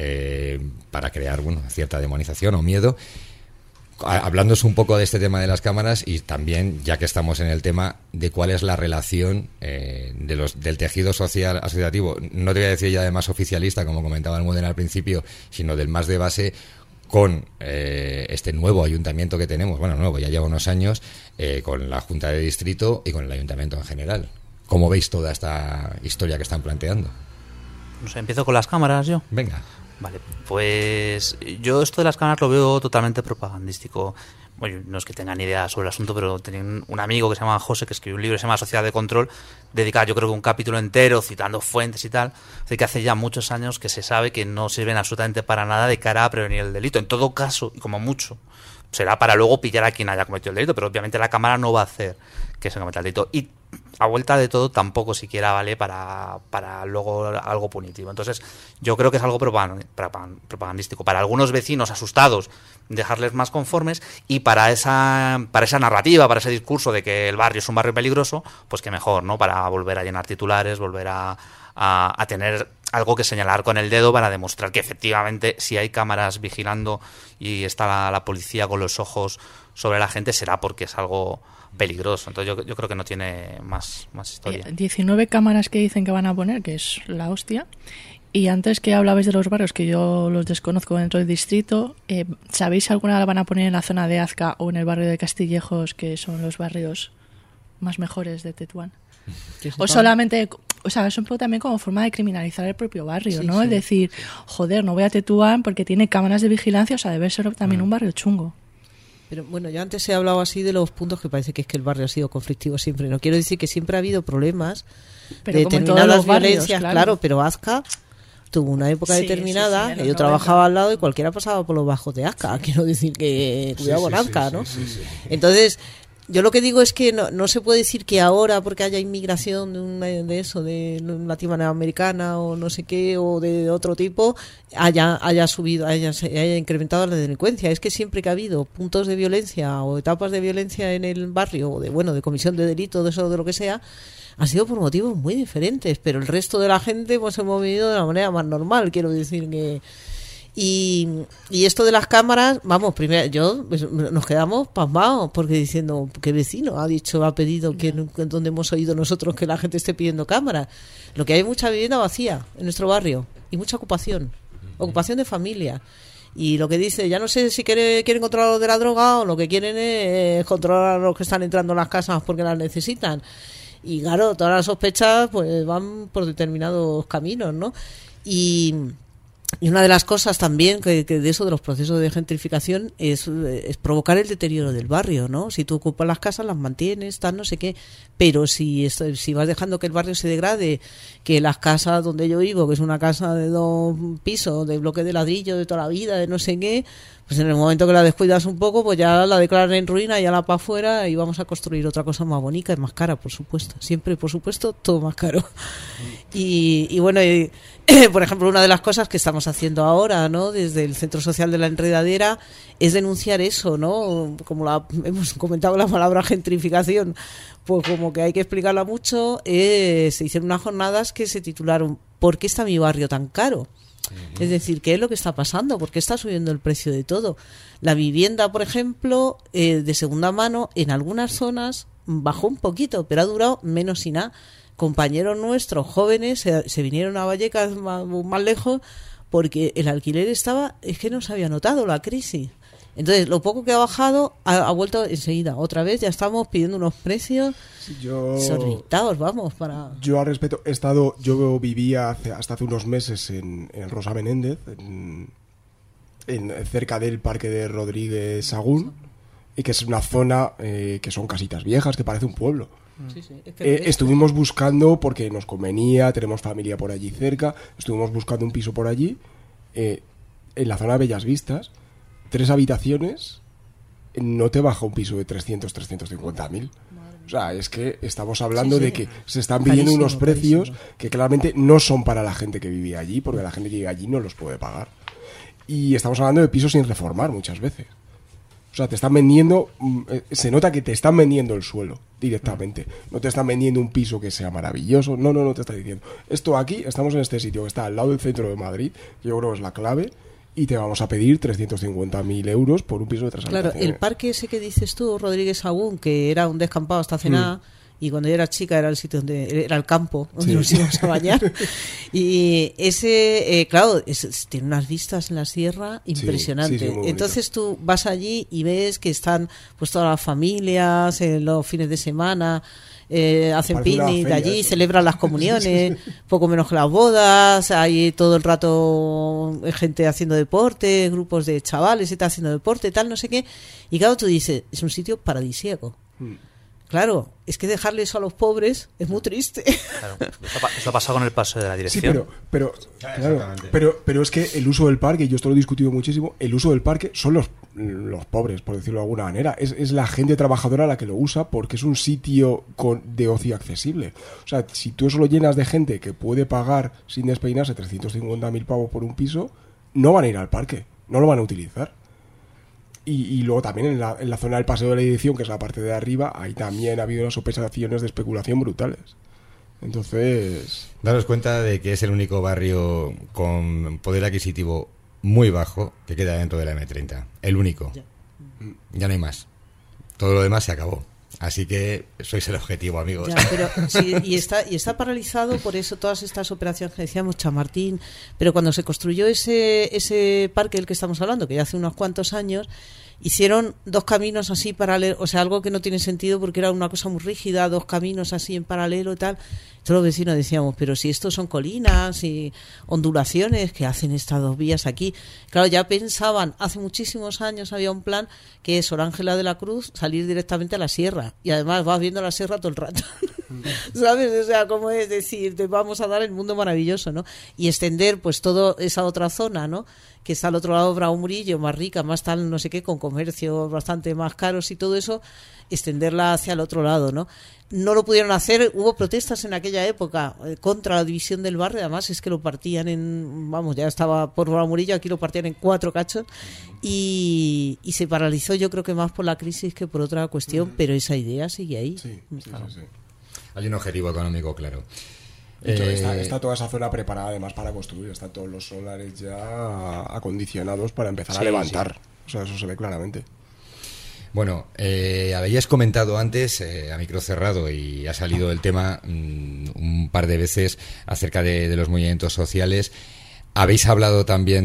para crear cierta demonización o miedo, hablándoos un poco de este tema de las cámaras y también, ya que estamos en el tema, de cuál es la relación del tejido social asociativo, no te voy a decir ya de más oficialista, como comentaba Almudena al principio, sino del más de base, con este nuevo ayuntamiento que tenemos, nuevo, ya lleva unos años, con la Junta de Distrito y con el ayuntamiento en general. ¿Cómo veis toda esta historia que están planteando? No sé, empiezo con las cámaras yo. Venga. Vale, pues yo esto de las cámaras lo veo totalmente propagandístico. Bueno, no es que tenga ni idea sobre el asunto, pero tenía un amigo que se llama José, que escribió un libro que se llama Sociedad de Control, dedicado yo creo que un capítulo entero citando fuentes y tal, así que hace ya muchos años que se sabe que no sirven absolutamente para nada de cara a prevenir el delito. En todo caso, y como mucho, será para luego pillar a quien haya cometido el delito, pero obviamente la cámara no va a hacer que se cometa el delito. Y a vuelta de todo tampoco siquiera vale para luego algo punitivo. Entonces yo creo que es algo propagandístico. Para algunos vecinos asustados, dejarles más conformes, y para esa narrativa, para ese discurso de que el barrio es un barrio peligroso, pues que mejor, ¿no? Para volver a llenar titulares, volver a tener algo que señalar con el dedo para demostrar que efectivamente si hay cámaras vigilando y está la policía con los ojos sobre la gente será porque es algo peligroso. Entonces yo creo que no tiene más historia. 19 cámaras que dicen que van a poner, que es la hostia. Y antes que hablabais de los barrios, que yo los desconozco dentro del distrito, ¿sabéis si alguna la van a poner en la zona de Azca o en el barrio de Castillejos, que son los barrios más mejores de Tetuán? O solamente, o sea, es un poco también como forma de criminalizar el propio barrio, ¿no? Es decir, joder, no voy a Tetuán porque tiene cámaras de vigilancia, o sea, debe ser también un barrio chungo. Pero bueno, yo antes he hablado así de los puntos que parece que es que el barrio ha sido conflictivo siempre. No quiero decir que siempre ha habido problemas pero de determinadas violencias, barrios, claro, pero Azca tuvo una época determinada que yo trabajaba al lado y cualquiera pasaba por los bajos de Azca. Quiero decir que cuidado con Azca, ¿no? Entonces, yo lo que digo es que no se puede decir que ahora, porque haya inmigración de latinoamericana o no sé qué, o de otro tipo, haya subido, haya incrementado la delincuencia. Es que siempre que ha habido puntos de violencia o etapas de violencia en el barrio, o de comisión de delito, de eso, de lo que sea, ha sido por motivos muy diferentes, pero el resto de la gente pues hemos vivido de la manera más normal, quiero decir que... Y esto de las cámaras, vamos, primero nos quedamos pasmados porque diciendo, ¿qué vecino ha pedido donde hemos oído nosotros que la gente esté pidiendo cámaras? Lo que hay mucha vivienda vacía en nuestro barrio y mucha ocupación de familia. Y lo que dice, ya no sé si quieren controlar los de la droga o lo que quieren es controlar a los que están entrando en las casas porque las necesitan. Y claro, todas las sospechas pues van por determinados caminos, ¿no? Y una de las cosas también que de eso de los procesos de gentrificación es provocar el deterioro del barrio, ¿no? Si tú ocupas las casas, las mantienes, tal, no sé qué, pero si vas dejando que el barrio se degrade, que las casas donde yo vivo, que es una casa de 2 pisos, de bloque de ladrillo de toda la vida, de no sé qué, pues en el momento que la descuidas un poco, pues ya la declaran en ruina, ya la para afuera y vamos a construir otra cosa más bonita y más cara, por supuesto. Siempre, por supuesto, todo más caro. Y bueno, por ejemplo, una de las cosas que estamos haciendo ahora, ¿no? Desde el Centro Social de la Enredadera es denunciar eso, ¿no? Como hemos comentado la palabra gentrificación, pues como que hay que explicarla mucho. Se hicieron unas jornadas que se titularon ¿por qué está mi barrio tan caro? Es decir, ¿qué es lo que está pasando? ¿Por qué está subiendo el precio de todo? La vivienda, por ejemplo, de segunda mano, en algunas zonas bajó un poquito, pero ha durado menos y nada. Compañeros nuestros jóvenes se vinieron a Vallecas más lejos porque el alquiler es que no se había notado la crisis. Entonces, lo poco que ha bajado ha vuelto enseguida. Otra vez ya estamos pidiendo unos precios desorbitados, vamos, para... Yo al respecto yo vivía hasta hace unos meses en Rosa Menéndez, cerca del Parque de Rodríguez Sagún, y que es una zona que son casitas viejas, que parece un pueblo. Sí, es que estuvimos buscando, porque nos convenía, tenemos familia por allí cerca, estuvimos buscando un piso por allí, en la zona de Bellas Vistas, 3 habitaciones, no te baja un piso de 300-350.000. O sea, es que estamos hablando de que se están pidiendo unos precios que claramente no son para la gente que vive allí, porque la gente que vive allí no los puede pagar. Y estamos hablando de pisos sin reformar muchas veces. O sea, te están vendiendo, se nota que te están vendiendo el suelo directamente. No te están vendiendo un piso que sea maravilloso. No te está diciendo. Esto aquí, estamos en este sitio que está al lado del centro de Madrid, yo creo que es la clave, y te vamos a pedir 350.000 euros por un piso de 3 habitaciones. Claro, el parque ese que dices tú, Rodríguez Sagún, que era un descampado hasta hace nada, y cuando yo era chica era el sitio donde era el campo donde nos íbamos a bañar, y ese claro, tiene unas vistas en la sierra impresionantes. Entonces tú vas allí y ves que están pues todas las familias en los fines de semana, hacen picnic de allí, celebran las comuniones, poco menos que las bodas, hay todo el rato gente haciendo deporte, grupos de chavales y tal haciendo deporte, tal, no sé qué, y claro, tú dices, es un sitio paradisíaco. Claro, es que dejarle eso a los pobres es muy triste. Claro, eso ha pasado con el paso de la dirección. Sí, pero es que el uso del parque, yo esto lo he discutido muchísimo, el uso del parque son los pobres, por decirlo de alguna manera. Es la gente trabajadora la que lo usa porque es un sitio de ocio accesible. O sea, si tú eso lo llenas de gente que puede pagar sin despeinarse 350.000 pavos por un piso, no van a ir al parque, no lo van a utilizar. Y luego también en la zona del Paseo de la Dirección, que es la parte de arriba, ahí también ha habido unas operaciones de especulación brutales. Entonces... Daros cuenta de que es el único barrio con poder adquisitivo muy bajo que queda dentro de la M30. El único. Ya no hay más. Todo lo demás se acabó. Así que sois el objetivo, amigos. Ya, pero sí, y está paralizado por eso todas estas operaciones que decíamos, Chamartín. Pero cuando se construyó ese parque del que estamos hablando, que ya hace unos cuantos años, hicieron 2 caminos así paralelos, o sea, algo que no tiene sentido porque era una cosa muy rígida, 2 caminos así en paralelo y tal. Todos los vecinos decíamos, pero si estos son colinas y ondulaciones, que hacen estas 2 vías aquí? Claro, ya pensaban, hace muchísimos años había un plan que es Sor Ángela de la Cruz, salir directamente a la sierra. Y además vas viendo la sierra todo el rato. ¿Sabes? O sea, como es decir, te vamos a dar el mundo maravilloso, ¿no? Y extender pues toda esa otra zona, ¿no? Que está al otro lado, Bravo Murillo, más rica, más tal, no sé qué, con comercios bastante más caros y todo eso, extenderla hacia el otro lado, ¿no? No lo pudieron hacer, hubo protestas en aquella época contra la división del barrio, además es que lo partían vamos, ya estaba por Bravo Murillo, aquí lo partían en 4 cachos y se paralizó, yo creo que más por la crisis que por otra cuestión, pero esa idea sigue ahí. Sí. Hay un objetivo económico claro. De hecho, está toda esa zona preparada además para construir, están todos los solares ya acondicionados para empezar a levantar. O sea, eso se ve claramente. Bueno, habéis comentado antes a micro cerrado y ha salido el tema un par de veces acerca de los movimientos sociales. Habéis hablado también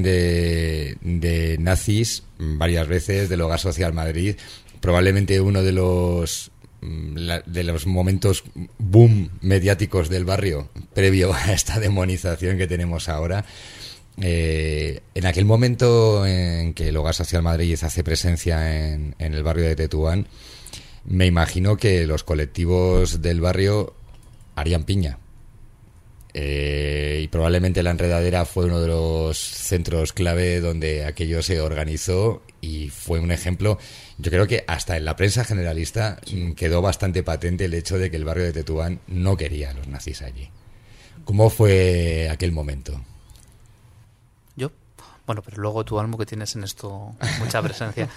de nazis varias veces, del Hogar Social Madrid, probablemente uno de los momentos boom mediáticos del barrio previo a esta demonización que tenemos ahora. En aquel momento en que el Hogar Social Madrid hace presencia en el barrio de Tetuán, me imagino que los colectivos del barrio harían piña. Y probablemente la Enredadera fue uno de los centros clave donde aquello se organizó y fue un ejemplo. Yo creo que hasta en la prensa generalista quedó bastante patente el hecho de que el barrio de Tetuán no quería a los nazis allí. ¿Cómo fue aquel momento? Yo, bueno, pero luego tú, Almo, que tienes en esto mucha presencia,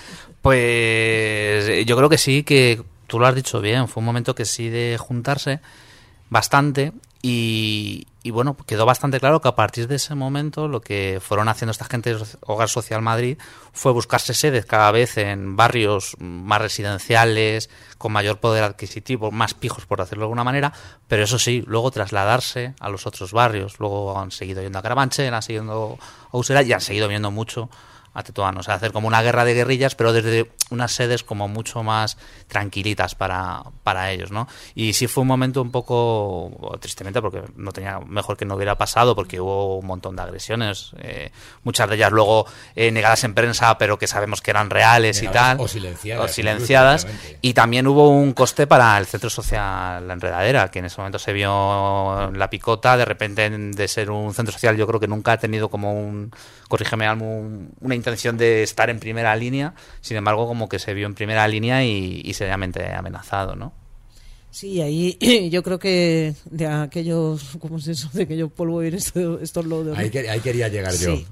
pues yo creo que sí, que tú lo has dicho bien, fue un momento que sí de juntarse bastante y bueno, quedó bastante claro que a partir de ese momento lo que fueron haciendo esta gente de Hogar Social Madrid fue buscarse sedes cada vez en barrios más residenciales, con mayor poder adquisitivo, más pijos por decirlo de alguna manera, pero eso sí, luego trasladarse a los otros barrios. Luego han seguido yendo a Carabanchel, han seguido yendo a Usera y han seguido viendo mucho a Tetuán. O sea, hacer como una guerra de guerrillas, pero desde unas sedes como mucho más tranquilitas para ellos, ¿no? Y sí fue un momento un poco, tristemente, porque no tenía mejor que no hubiera pasado, porque hubo un montón de agresiones, muchas de ellas luego negadas en prensa, pero que sabemos que eran reales negadas y tal. O silenciadas. Y también hubo un coste para el Centro Social La Enredadera, que en ese momento se vio en la picota, de repente, de ser un centro social, yo creo que nunca ha tenido como corrígeme, una intención de estar en primera línea, sin embargo como que se vio en primera línea y seriamente amenazado, ¿no? Sí, ahí yo creo que de aquellos, ¿cómo es eso? De aquellos polvo y estos lodos, ¿no? Ahí quería llegar yo. Sí.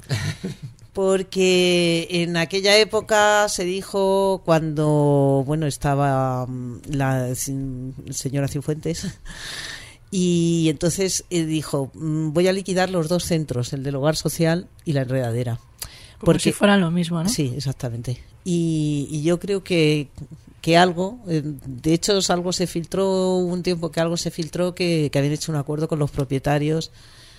Porque en aquella época se dijo, cuando estaba la señora Cifuentes, y entonces dijo, voy a liquidar los 2 centros, el del Hogar Social y la Enredadera. Como si fueran lo mismo, ¿no? Sí, exactamente. Y yo creo que algo, de hecho algo se filtró, un tiempo que algo se filtró que habían hecho un acuerdo con los propietarios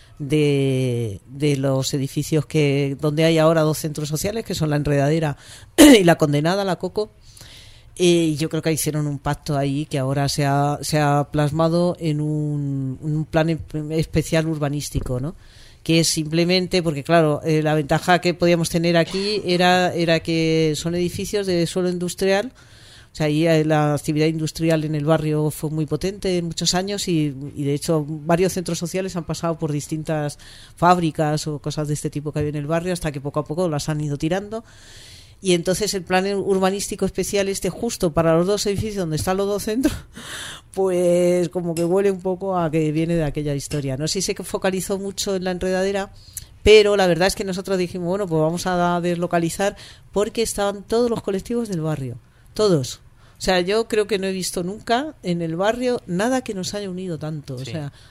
de los edificios donde hay ahora 2 centros sociales, que son la Enredadera y la Condenada, la Coco. Y yo creo que hicieron un pacto ahí que ahora se ha plasmado en un plan especial urbanístico, ¿no? Que es simplemente, porque claro, la ventaja que podíamos tener aquí era que son edificios de suelo industrial. O sea, ahí la actividad industrial en el barrio fue muy potente en muchos años y de hecho varios centros sociales han pasado por distintas fábricas o cosas de este tipo que había en el barrio, hasta que poco a poco las han ido tirando. Y entonces el plan urbanístico especial justo para los 2 edificios donde están los 2 centros, pues como que huele un poco a que viene de aquella historia. No sé si se focalizó mucho en la Enredadera, pero la verdad es que nosotros dijimos, bueno, pues vamos a deslocalizar, porque estaban todos los colectivos del barrio, todos. O sea, yo creo que no he visto nunca en el barrio nada que nos haya unido tanto. Sí. O sea,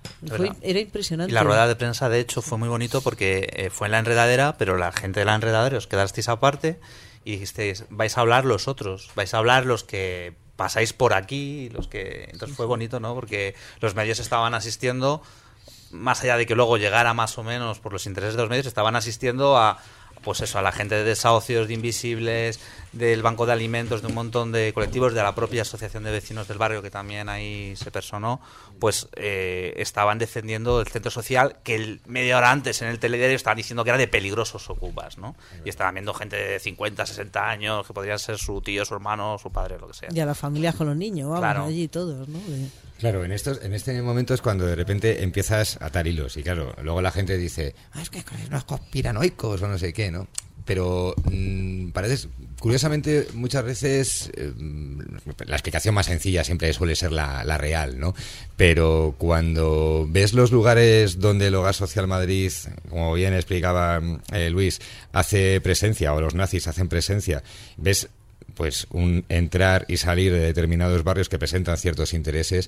Era impresionante. Y la rueda de prensa, de hecho, fue muy bonito porque fue en La Enredadera, pero la gente de La Enredadera os quedasteis aparte y dijisteis, vais a hablar los otros, vais a hablar los que pasáis por aquí, los que... Entonces fue bonito, ¿no? Porque los medios estaban asistiendo, más allá de que luego llegara más o menos por los intereses de los medios, estaban asistiendo a, pues eso, a la gente de desahucios, de Invisibles, del Banco de Alimentos, de un montón de colectivos, de la propia Asociación de Vecinos del Barrio, que también ahí se personó, pues estaban defendiendo el centro social que media hora antes en el telediario estaban diciendo que era de peligrosos ocupas, ¿no? Y estaban viendo gente de 50, 60 años, que podrían ser su tío, su hermano, su padre, lo que sea. Y a las familias con los niños, vamos, Claro. allí todos, ¿no? Claro, en este momento es cuando de repente empiezas a atar hilos y claro, luego la gente dice, es que sois unos conspiranoicos o no sé qué, ¿no? Pero parece, curiosamente, muchas veces la explicación más sencilla siempre suele ser la real, ¿no? Pero cuando ves los lugares donde el Hogar Social Madrid, como bien explicaba Luis, hace presencia, o los nazis hacen presencia, ves pues un entrar y salir de determinados barrios que presentan ciertos intereses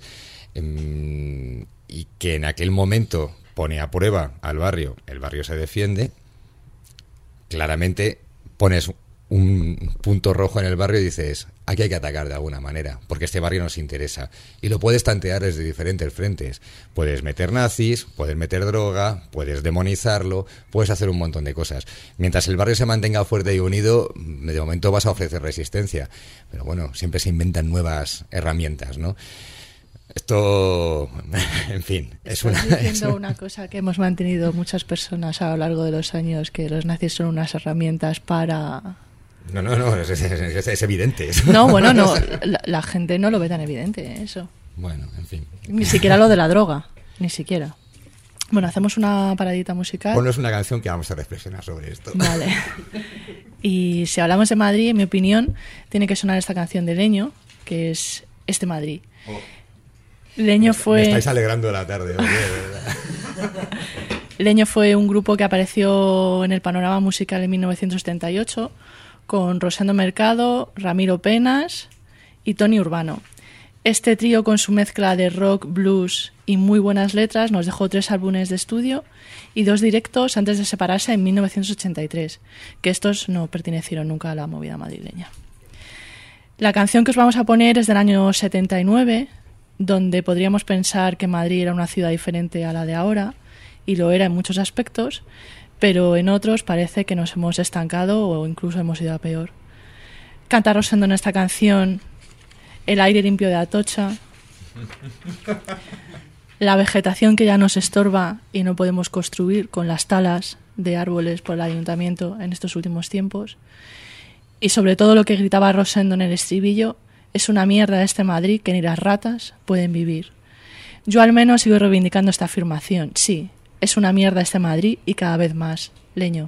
y que en aquel momento pone a prueba al barrio, el barrio se defiende, claramente pones un punto rojo en el barrio y dices, aquí hay que atacar de alguna manera, porque este barrio nos interesa. Y lo puedes tantear desde diferentes frentes. Puedes meter nazis, puedes meter droga, puedes demonizarlo, puedes hacer un montón de cosas. Mientras el barrio se mantenga fuerte y unido, de momento vas a ofrecer resistencia. Pero bueno, siempre se inventan nuevas herramientas, ¿no? Esto, en fin, Estás diciendo una cosa que hemos mantenido muchas personas a lo largo de los años, que los nazis son unas herramientas para... No, es evidente eso. No, bueno, no, la gente no lo ve tan evidente, eso. Bueno, en fin. Ni siquiera lo de la droga, ni siquiera. Bueno, hacemos una paradita musical. Ponnos una canción que vamos a reflexionar sobre esto. Vale. Y si hablamos de Madrid, en mi opinión, tiene que sonar esta canción de Leño, que es Este Madrid. Oh. Leño fue... Me estáis alegrando la tarde, hombre, de verdad. Leño fue un grupo que apareció en el panorama musical en 1978 con Rosendo Mercado, Ramiro Penas y Tony Urbano. Este trío, con su mezcla de rock, blues y muy buenas letras, nos dejó 3 álbumes de estudio y 2 directos antes de separarse en 1983, que estos no pertenecieron nunca a la movida madrileña. La canción que os vamos a poner es del año 79, donde podríamos pensar que Madrid era una ciudad diferente a la de ahora, y lo era en muchos aspectos, pero en otros parece que nos hemos estancado o incluso hemos ido a peor. Canta Rosendo en esta canción el aire limpio de Atocha, la vegetación que ya nos estorba y no podemos construir con las talas de árboles por el ayuntamiento en estos últimos tiempos, y sobre todo lo que gritaba Rosendo en el estribillo: es una mierda este Madrid que ni las ratas pueden vivir. Yo al menos sigo reivindicando esta afirmación. Sí, es una mierda este Madrid y cada vez más. Leño.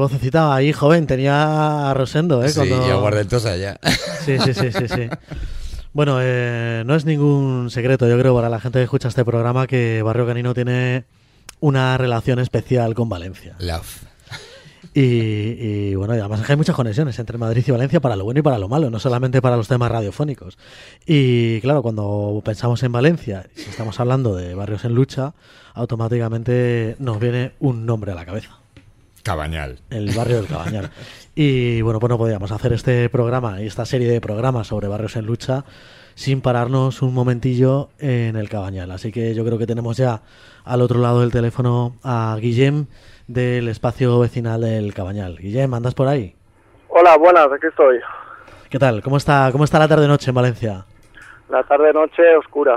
vocecita ahí joven, tenía a Rosendo, Sí, y a Guardentosa ya. Sí. Bueno, no es ningún secreto, yo creo, para la gente que escucha este programa, que Barrio Canino tiene una relación especial con Valencia. Love. Y bueno, y además hay muchas conexiones entre Madrid y Valencia para lo bueno y para lo malo, no solamente para los temas radiofónicos. Y claro, cuando pensamos en Valencia, si estamos hablando de barrios en lucha, automáticamente nos viene un nombre a la cabeza. Cabañal. El barrio del Cabañal. Y bueno, pues no podíamos hacer este programa y esta serie de programas sobre barrios en lucha sin pararnos un momentillo en el Cabañal. Así que yo creo que tenemos ya al otro lado del teléfono a Guillem del espacio vecinal del Cabañal. Guillem, ¿andas por ahí? Hola, buenas, aquí estoy. ¿Qué tal? ¿Cómo está la tarde-noche en Valencia? La tarde-noche oscura.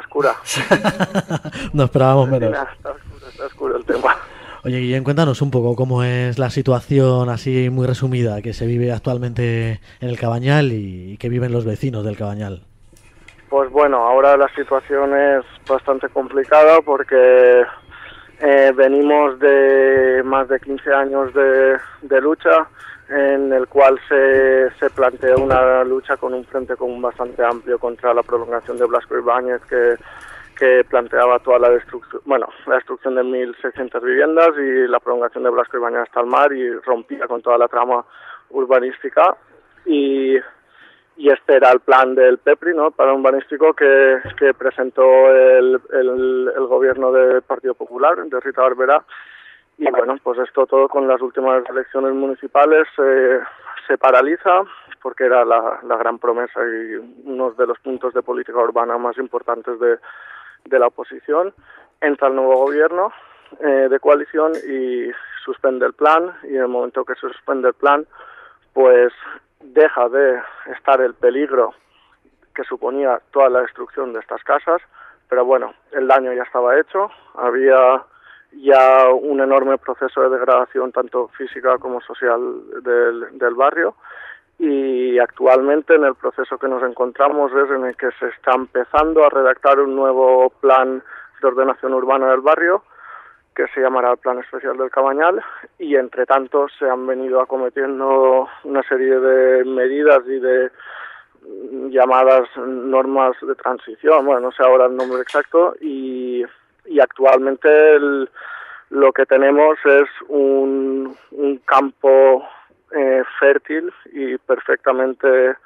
No esperábamos menos. Está oscuro el tema. Oye, Guillem, cuéntanos un poco cómo es la situación así muy resumida que se vive actualmente en el Cabañal y que viven los vecinos del Cabañal. Pues bueno, ahora la situación es bastante complicada porque venimos de más de 15 años de lucha, en el cual se planteó una lucha con un frente común bastante amplio contra la prolongación de Blasco Ibáñez, que planteaba toda la destrucción de 1.600 viviendas y la prolongación de Blasco Ibáñez hasta el mar, y rompía con toda la trama urbanística. Y este era el plan del PEPRI, ¿no?, para urbanístico que presentó el gobierno del Partido Popular, de Rita Barberá. Y bueno, pues esto todo con las últimas elecciones municipales se paraliza, porque era la gran promesa y uno de los puntos de política urbana más importantes de la oposición. Entra el nuevo gobierno de coalición y suspende el plan, y en el momento que se suspende el plan, pues deja de estar el peligro que suponía toda la destrucción de estas casas, pero bueno, el daño ya estaba hecho, había ya un enorme proceso de degradación tanto física como social del barrio, y actualmente en el proceso que nos encontramos es en el que se está empezando a redactar un nuevo plan de ordenación urbana del barrio, que se llamará el Plan Especial del Cabañal, y entre tanto se han venido acometiendo una serie de medidas y de llamadas normas de transición, bueno, no sé ahora el nombre exacto, y actualmente lo que tenemos es un campo fértil y perfectamente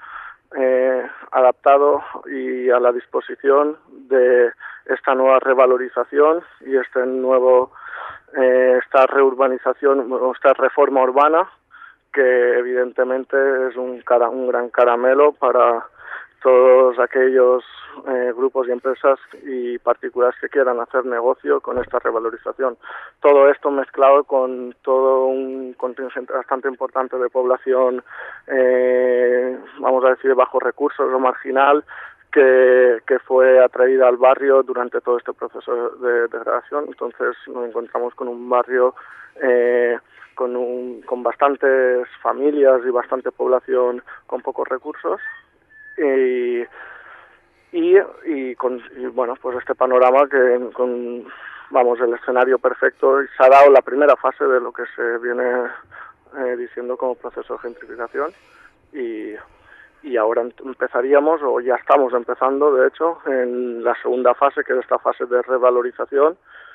adaptado y a la disposición de esta nueva revalorización y esta reurbanización, esta reforma urbana, que evidentemente es un gran caramelo para todos aquellos grupos y empresas y particulares que quieran hacer negocio con esta revalorización. Todo esto mezclado con todo un contingente bastante importante de población, vamos a decir, de bajos recursos o marginal, que fue atraída al barrio durante todo este proceso de degradación. Entonces nos encontramos con un barrio con bastantes familias y bastante población con pocos recursos, y bueno, pues este panorama con el escenario perfecto, y se ha dado la primera fase de lo que se viene diciendo como proceso de gentrificación, y ahora empezaríamos, o ya estamos empezando de hecho, en la segunda fase, que es esta fase de revalorización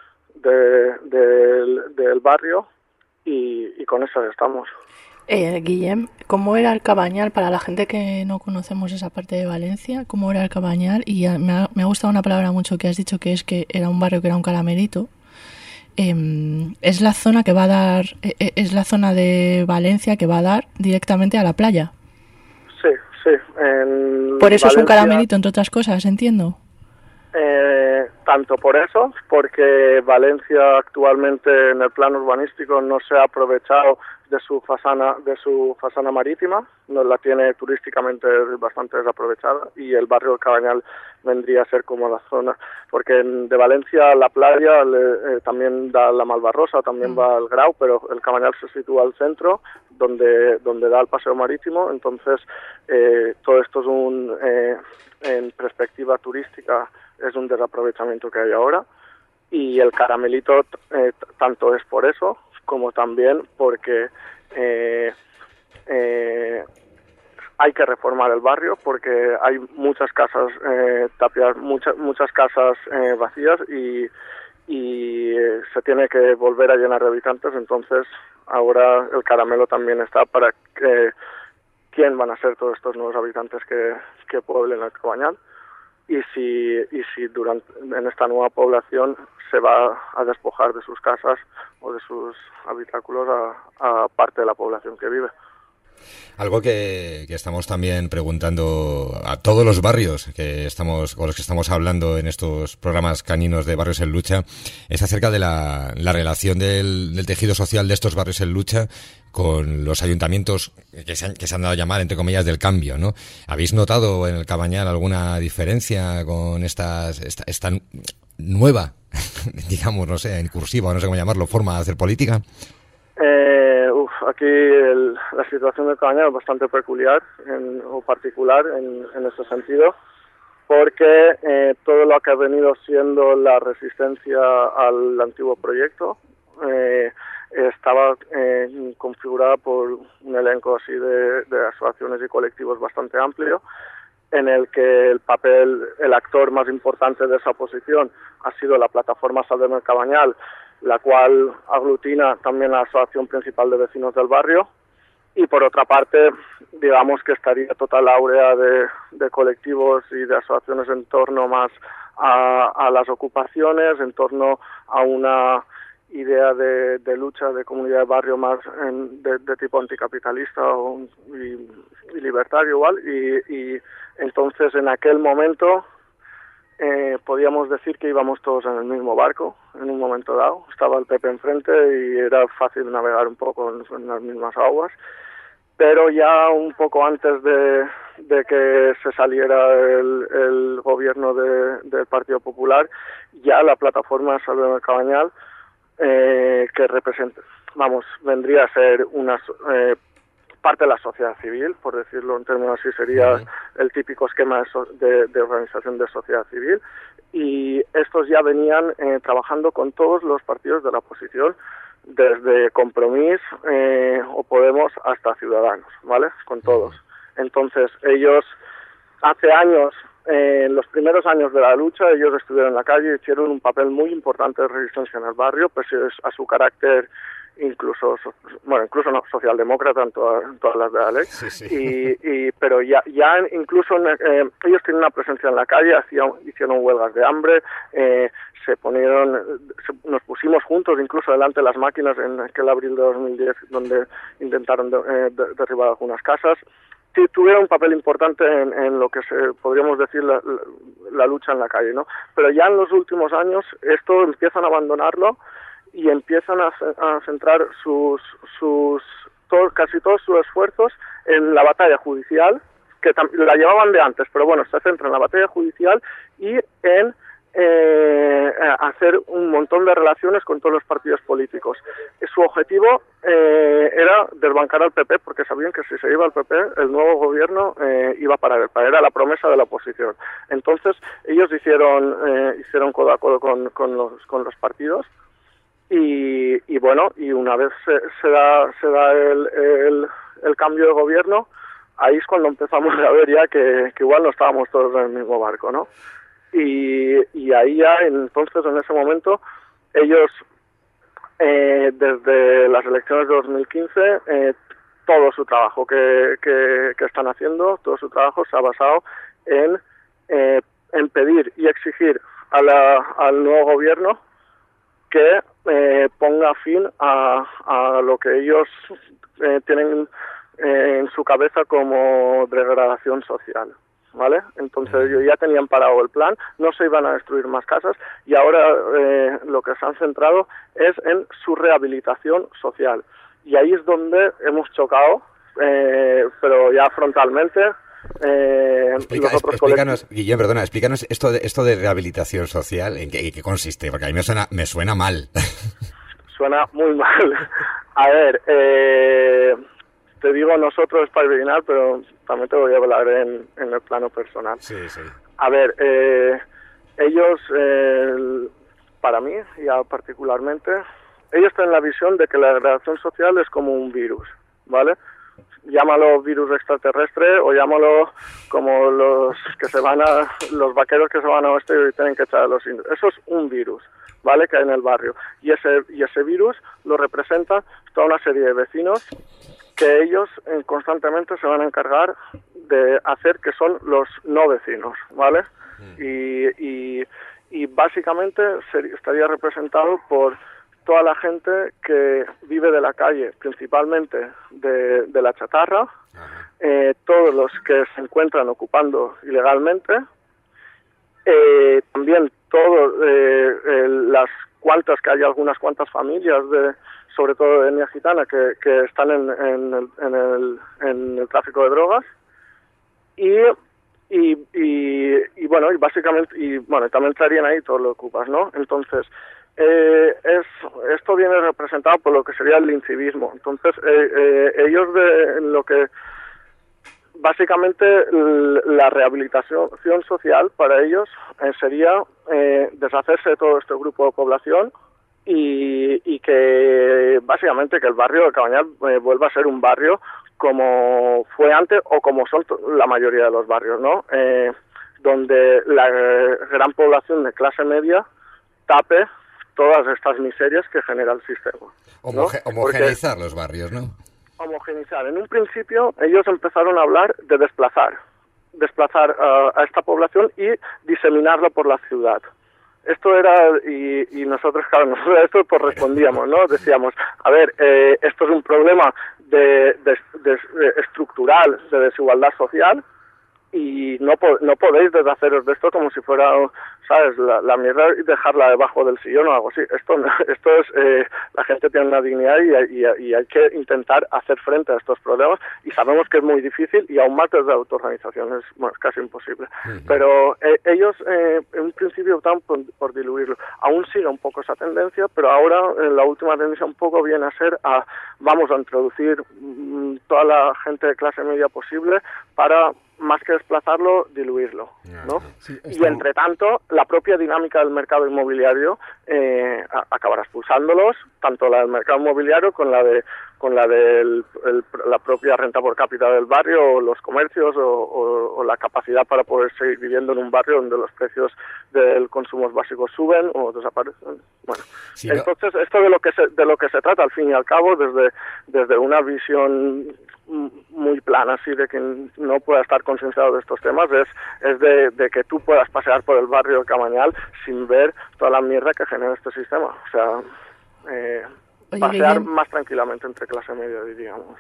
del barrio, y con eso estamos. Guillem, ¿cómo era el Cabañal? Para la gente que no conocemos esa parte de Valencia, ¿cómo era el Cabañal? Y me ha gustado una palabra mucho que has dicho, que es que era un barrio que era un caramelito. Es la zona que va a dar, es la zona de Valencia que va a dar directamente a la playa. Sí. Por eso Valencia, es un caramelito, entre otras cosas, entiendo. Tanto por eso, porque Valencia actualmente en el plano urbanístico no se ha aprovechado de su fasana marítima, no la tiene turísticamente bastante desaprovechada, y el barrio del Cabañal vendría a ser como la zona, porque de Valencia a la playa también da la Malvarrosa, también va al Grau, pero el Cabañal se sitúa al centro, donde da el paseo marítimo. Entonces todo esto es en perspectiva turística es un desaprovechamiento que hay ahora, y el caramelito tanto es por eso como también porque hay que reformar el barrio porque hay muchas casas tapiadas, muchas casas vacías y se tiene que volver a llenar de habitantes. Entonces ahora el caramelo también está para quién van a ser todos estos nuevos habitantes que pueblen el Cabañal y si en esta nueva población se va a despojar de sus casas o de sus habitáculos a parte de la población que vive. Algo que estamos también preguntando a todos los barrios con los que estamos hablando en estos programas caninos de Barrios en Lucha es acerca de la relación del tejido social de estos barrios en lucha con los ayuntamientos que se han dado a llamar, entre comillas, del cambio, ¿no? ¿Habéis notado en el Cabañal alguna diferencia con esta nueva, digamos, no sé, incursiva, no sé cómo llamarlo, forma de hacer política? Aquí la situación del Cabañal es bastante peculiar o particular en ese sentido, porque todo lo que ha venido siendo la resistencia al antiguo proyecto estaba configurada por un elenco así de asociaciones y colectivos bastante amplio, en el que el actor más importante de esa oposición ha sido la plataforma Salvemos el Cabañal, la cual aglutina también la asociación principal de vecinos del barrio, y por otra parte, digamos que estaría total áurea de colectivos y de asociaciones en torno más a las ocupaciones, en torno a una idea de lucha de comunidad de barrio más de tipo anticapitalista y libertario igual, y entonces en aquel momento podíamos decir que íbamos todos en el mismo barco en un momento dado. Estaba el PP enfrente y era fácil navegar un poco en las mismas aguas, pero ya un poco antes de que se saliera el gobierno del Partido Popular, ya la plataforma Salvemos el Cabañal, que vendría a ser una parte de la sociedad civil, por decirlo en términos así, sería el típico esquema de organización de sociedad civil, y estos ya venían trabajando con todos los partidos de la oposición, desde Compromís o Podemos hasta Ciudadanos, ¿vale? Con todos. Entonces, ellos hace años, en los primeros años de la lucha, ellos estuvieron en la calle y hicieron un papel muy importante de resistencia en el barrio, pese a su carácter incluso no socialdemócrata en todas las de la ley, sí. Pero ya incluso ellos tienen una presencia en la calle, hicieron huelgas de hambre, nos pusimos juntos incluso delante de las máquinas en aquel abril de 2010 donde intentaron derribar algunas casas. Tuvieron un papel importante en lo que podríamos decir la lucha en la calle, ¿no? Pero ya en los últimos años esto empiezan a abandonarlo y empiezan a centrar casi todos sus esfuerzos en la batalla judicial, que la llevaban de antes, pero bueno, se centra en la batalla judicial y en hacer un montón de relaciones con todos los partidos políticos. Su objetivo era desbancar al PP, porque sabían que si se iba al PP, el nuevo gobierno iba a parar. Era la promesa de la oposición. Entonces, ellos hicieron codo a codo con los partidos. Y bueno, y una vez se da el cambio de gobierno, ahí es cuando empezamos a ver ya que igual no estábamos todos en el mismo barco, ¿no? Y ahí ya, entonces, en ese momento, ellos, desde las elecciones de 2015, todo su trabajo que están haciendo, todo su trabajo se ha basado en pedir y exigir al nuevo gobierno que ponga fin a lo que ellos tienen en su cabeza como degradación social, ¿vale? Entonces ellos ya tenían parado el plan, no se iban a destruir más casas y ahora lo que se han centrado es en su rehabilitación social. Y ahí es donde hemos chocado, pero ya frontalmente. Explícanos, Guillem, perdona, explícanos esto de rehabilitación social, ¿en qué consiste? Porque a mí me suena mal. Suena muy mal. A ver, te digo nosotros para original, pero también te voy a hablar en el plano personal. Sí. A ver, ellos, para mí, ya particularmente, ellos tienen la visión de que la degradación social es como un virus, ¿vale? Llámalo virus extraterrestre o llámalo como los vaqueros que se van a oeste y tienen que echar a los indios. Eso es un virus, ¿vale? Que hay en el barrio. Y ese virus lo representa toda una serie de vecinos que ellos constantemente se van a encargar de hacer que son los no vecinos, ¿vale? Y básicamente estaría representado por toda la gente que vive de la calle, principalmente de la chatarra, todos los que se encuentran ocupando ilegalmente, también que hay algunas cuantas familias, sobre todo de etnia gitana, que están en el tráfico de drogas, y también estarían ahí todos los ocupas, ¿no? Entonces, esto viene representado por lo que sería el incivismo. Entonces, ellos lo que básicamente la rehabilitación social para ellos sería deshacerse de todo este grupo de población y que básicamente que el barrio de Cabañal vuelva a ser un barrio como fue antes o como son la mayoría de los barrios, ¿no? Donde la gran población de clase media tape todas estas miserias que genera el sistema, ¿no? Homogeneizar los barrios, ¿no? Homogeneizar. En un principio ellos empezaron a habber de desplazar a esta población y diseminarla por la ciudad. Esto era, y nosotros, claro, nosotros a esto pues respondíamos, ¿no? Decíamos, a ver, esto es un problema estructural, de desigualdad social, y no podéis deshaceros de esto como si fuera, ¿sabes?, la mierda y dejarla debajo del sillón o algo así. Esto es, la gente tiene una dignidad y hay que intentar hacer frente a estos problemas, y sabemos que es muy difícil y aún más desde la autoorganización es casi imposible. Pero ellos en un principio optaron por diluirlo. Aún sigue un poco esa tendencia, pero ahora la última tendencia un poco viene a ser vamos a introducir toda la gente de clase media posible para, más que desplazarlo, diluirlo, ¿no? Sí, y entre tanto, la propia dinámica del mercado inmobiliario acabará expulsándolos, tanto la del mercado inmobiliario con la de la propia renta por cápita del barrio, o los comercios, o la capacidad para poder seguir viviendo en un barrio donde los precios de consumos básicos suben o desaparecen. Bueno, sí, entonces esto de lo que se trata al fin y al cabo, desde una visión muy plana, así de que no pueda estar concienciado de estos temas, es de que tú puedas pasear por el barrio de Cabañal sin ver toda la mierda que genera este sistema. O sea, pasear más tranquilamente entre clase media, diríamos.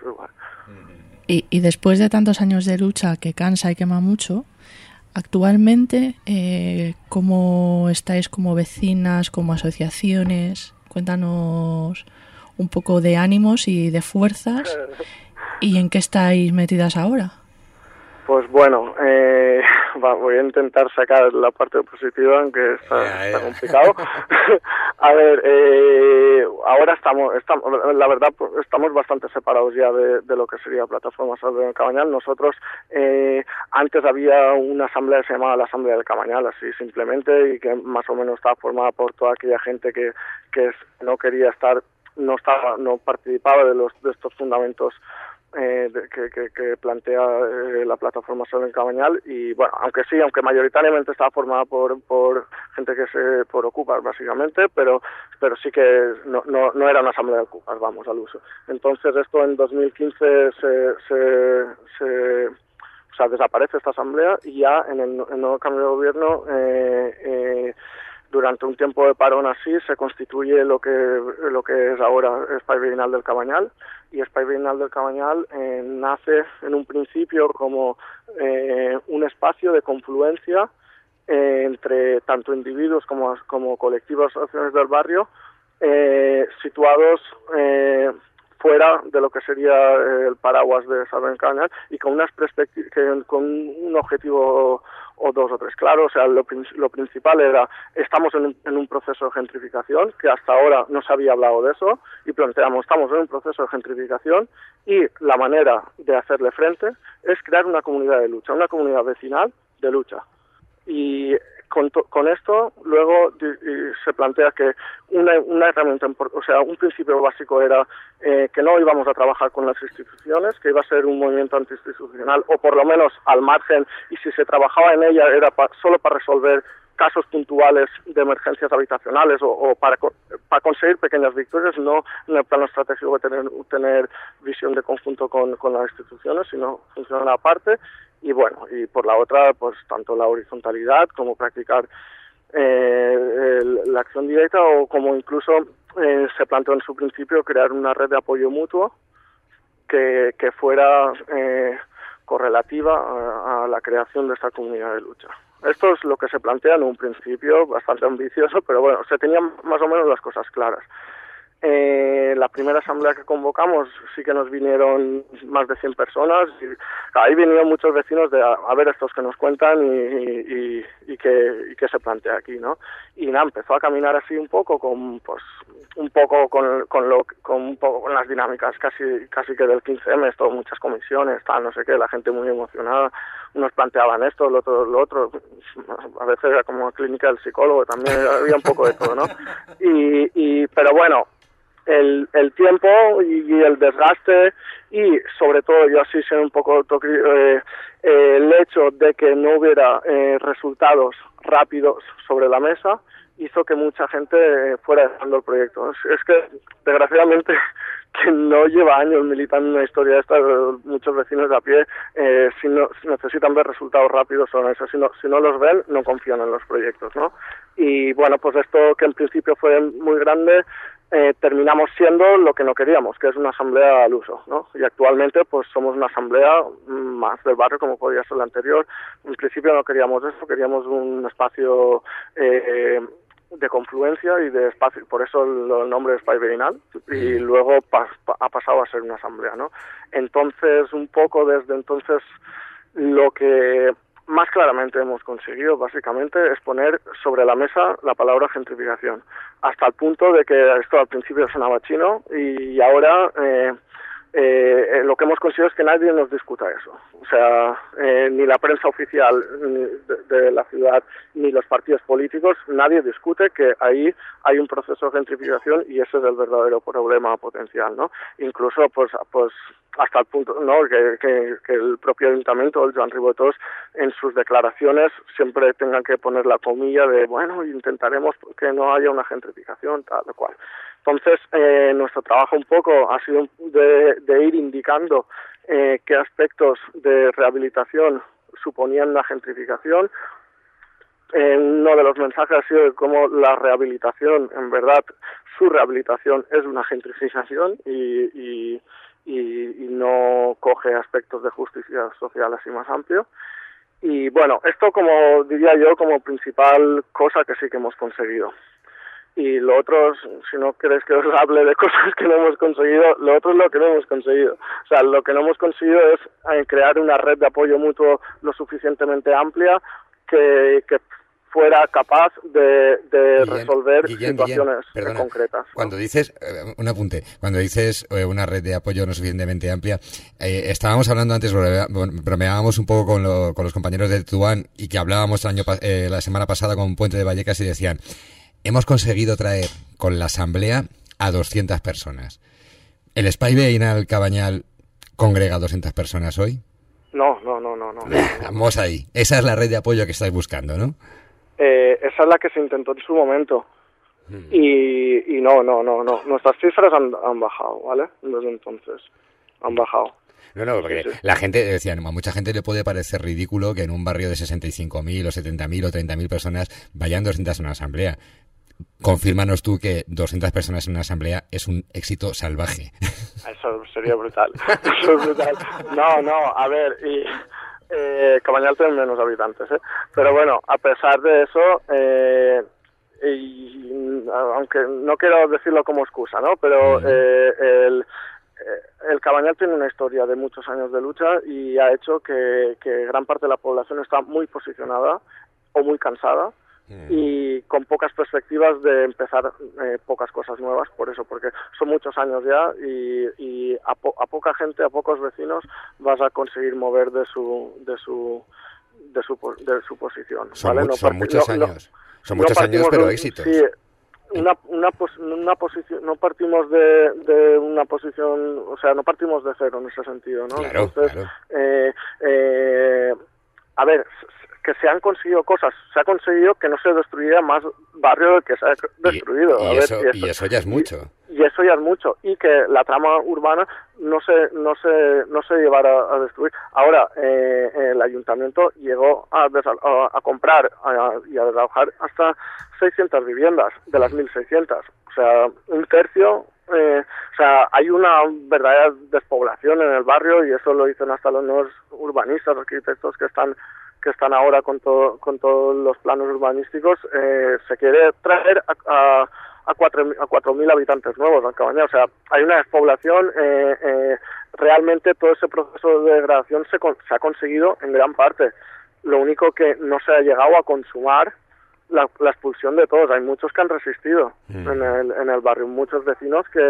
Y después de tantos años de lucha que cansa y quema mucho, actualmente, ¿cómo estáis como vecinas, como asociaciones? Cuéntanos un poco de ánimos y de fuerzas. ¿Y en qué estáis metidas ahora? Pues bueno, voy a intentar sacar la parte positiva, aunque está complicado. A ver, ahora estamos, la verdad, estamos bastante separados ya de lo que sería Plataforma Salve del Cabañal. Nosotros, antes había una asamblea que se llamaba la Asamblea del Cabañal, así simplemente, y que más o menos estaba formada por toda aquella gente que no quería estar, no participaba de estos fundamentos que plantea la Plataforma Salve el Cabañal, y bueno, aunque mayoritariamente estaba formada por gente por ocupas básicamente, pero sí que no era una asamblea de ocupas, vamos, al uso. Entonces esto en 2015 desaparece esta asamblea, y ya en el nuevo cambio de gobierno, durante un tiempo de parón así, se constituye lo que es ahora Espai Veïnal del Cabañal. Y Espai Veïnal del Cabañal nace en un principio como un espacio de confluencia entre tanto individuos como colectivos, asociaciones del barrio, situados fuera de lo que sería el paraguas de Salve el Cabañal, y con con un objetivo o dos o tres claros. O sea, lo principal era, estamos en un proceso de gentrificación, que hasta ahora no se había hablado de eso, y planteamos, estamos en un proceso de gentrificación, y la manera de hacerle frente es crear una comunidad de lucha, una comunidad vecinal de lucha. Y con esto luego se plantea que una herramienta, o sea, un principio básico era que no íbamos a trabajar con las instituciones, que iba a ser un movimiento antiinstitucional, o por lo menos al margen, y si se trabajaba en ella era solo para resolver casos puntuales de emergencias habitacionales o para conseguir pequeñas victorias, no en el plano estratégico de tener visión de conjunto con las instituciones, sino funcionar aparte. Y bueno, y por la otra, pues tanto la horizontalidad como practicar la acción directa, o como incluso se planteó en su principio crear una red de apoyo mutuo que fuera correlativa a la creación de esta comunidad de lucha. Esto es lo que se plantea en un principio, bastante ambicioso, pero bueno, se tenían más o menos las cosas claras. La primera asamblea que convocamos sí que nos vinieron más de 100 personas, y ahí vinieron muchos vecinos de a ver estos que nos cuentan y que se plantea aquí, ¿no? Y nada, empezó a caminar así un poco con las dinámicas casi que del 15M, esto, muchas comisiones, tal, no sé qué, la gente muy emocionada, unos planteaban esto, lo otro, a veces era como clínica del psicólogo, también había un poco de todo, ¿no? Pero bueno, el tiempo y el desgaste, y sobre todo yo así sé un poco el hecho de que no hubiera resultados rápidos sobre la mesa, hizo que mucha gente fuera dejando el proyecto. Es que desgraciadamente que no lleva años militando en una historia esta, muchos vecinos de a pie si necesitan ver resultados rápidos sobre eso, si no los ven, no confían en los proyectos, ¿no? Y bueno, pues esto que en principio fue muy grande, terminamos siendo lo que no queríamos, que es una asamblea al uso, ¿no? Y actualmente pues somos una asamblea más del barrio, como podía ser la anterior. En principio no queríamos eso, queríamos un espacio de confluencia y de espacio, por eso el nombre es Espai Veïnal, y luego ha pasado a ser una asamblea, ¿no? Entonces, un poco desde entonces, lo que más claramente hemos conseguido, básicamente, es poner sobre la mesa la palabra gentrificación, hasta el punto de que esto al principio sonaba chino, y ahora lo que hemos conseguido es que nadie nos discuta eso. O sea, ni la prensa oficial de la ciudad, ni los partidos políticos, nadie discute que ahí hay un proceso de gentrificación, y ese es el verdadero problema potencial, ¿no? Incluso, pues hasta el punto, ¿no?, que el propio ayuntamiento, el Joan Ribotós, en sus declaraciones siempre tengan que poner la comilla de, bueno, intentaremos que no haya una gentrificación, tal cual. Entonces, nuestro trabajo un poco ha sido de ir indicando qué aspectos de rehabilitación suponían una gentrificación. Uno de los mensajes ha sido de cómo la rehabilitación, en verdad, su rehabilitación es una gentrificación y no coge aspectos de justicia social así más amplio. Y bueno, esto como diría yo como principal cosa que sí que hemos conseguido. Y lo otro, si no queréis que os hable de cosas que no hemos conseguido, lo otro es lo que no hemos conseguido. O sea, lo que no hemos conseguido es crear una red de apoyo mutuo lo suficientemente amplia que fuera capaz de resolver situaciones concretas, ¿no? Cuando dices, un apunte, cuando dices una red de apoyo no suficientemente amplia, estábamos hablando antes, bromeábamos un poco con los compañeros de Tuan, y que hablábamos la semana pasada con Puente de Vallecas, y decían, hemos conseguido traer con la asamblea a 200 personas. ¿El Espai Veïnal Cabanyal congrega 200 personas hoy? No. Vamos ahí. Esa es la red de apoyo que estáis buscando, ¿no? Esa es la que se intentó en su momento. Y no. Nuestras cifras han bajado, ¿vale? Desde entonces han bajado. No, porque sí. La gente, decían, a mucha gente le puede parecer ridículo que en un barrio de 65.000 o 70.000 o 30.000 personas vayan 200 a una asamblea. Confírmanos tú que 200 personas en una asamblea es un éxito salvaje. Eso sería brutal. Eso es brutal. No, a ver, y Cabanyal tiene menos habitantes, ¿eh? Pero bueno, a pesar de eso, aunque no quiero decirlo como excusa, ¿no? Pero el Cabanyal tiene una historia de muchos años de lucha, y ha hecho que gran parte de la población está muy posicionada o muy cansada y con pocas perspectivas de empezar pocas cosas nuevas, por eso, porque son muchos años ya, y a poca gente, a pocos vecinos vas a conseguir mover de su de su posición. Son, ¿vale? son muchos años. Son muchos años, pero éxitos. Sí, una posición, no partimos de una posición, o sea, no partimos de cero en ese sentido, ¿no? Claro, entonces, claro. A ver, que se han conseguido cosas, se ha conseguido que no se destruyera más barrio del que se ha destruido. Y eso ya es mucho. Y eso ya es mucho, y que la trama urbana no se llevara a destruir. Ahora, el ayuntamiento llegó a comprar y a desalojar hasta 600 viviendas de las 1.600, o sea, un tercio. O sea, hay una verdadera despoblación en el barrio, y eso lo dicen hasta los nuevos urbanistas, arquitectos que están ahora con todos los planos urbanísticos. Se quiere traer a 4.000 habitantes nuevos al Cabañal. O sea, hay una despoblación. Realmente todo ese proceso de degradación se ha conseguido en gran parte. Lo único que no se ha llegado a consumar la expulsión de todos. Hay muchos que han resistido en el barrio, muchos vecinos que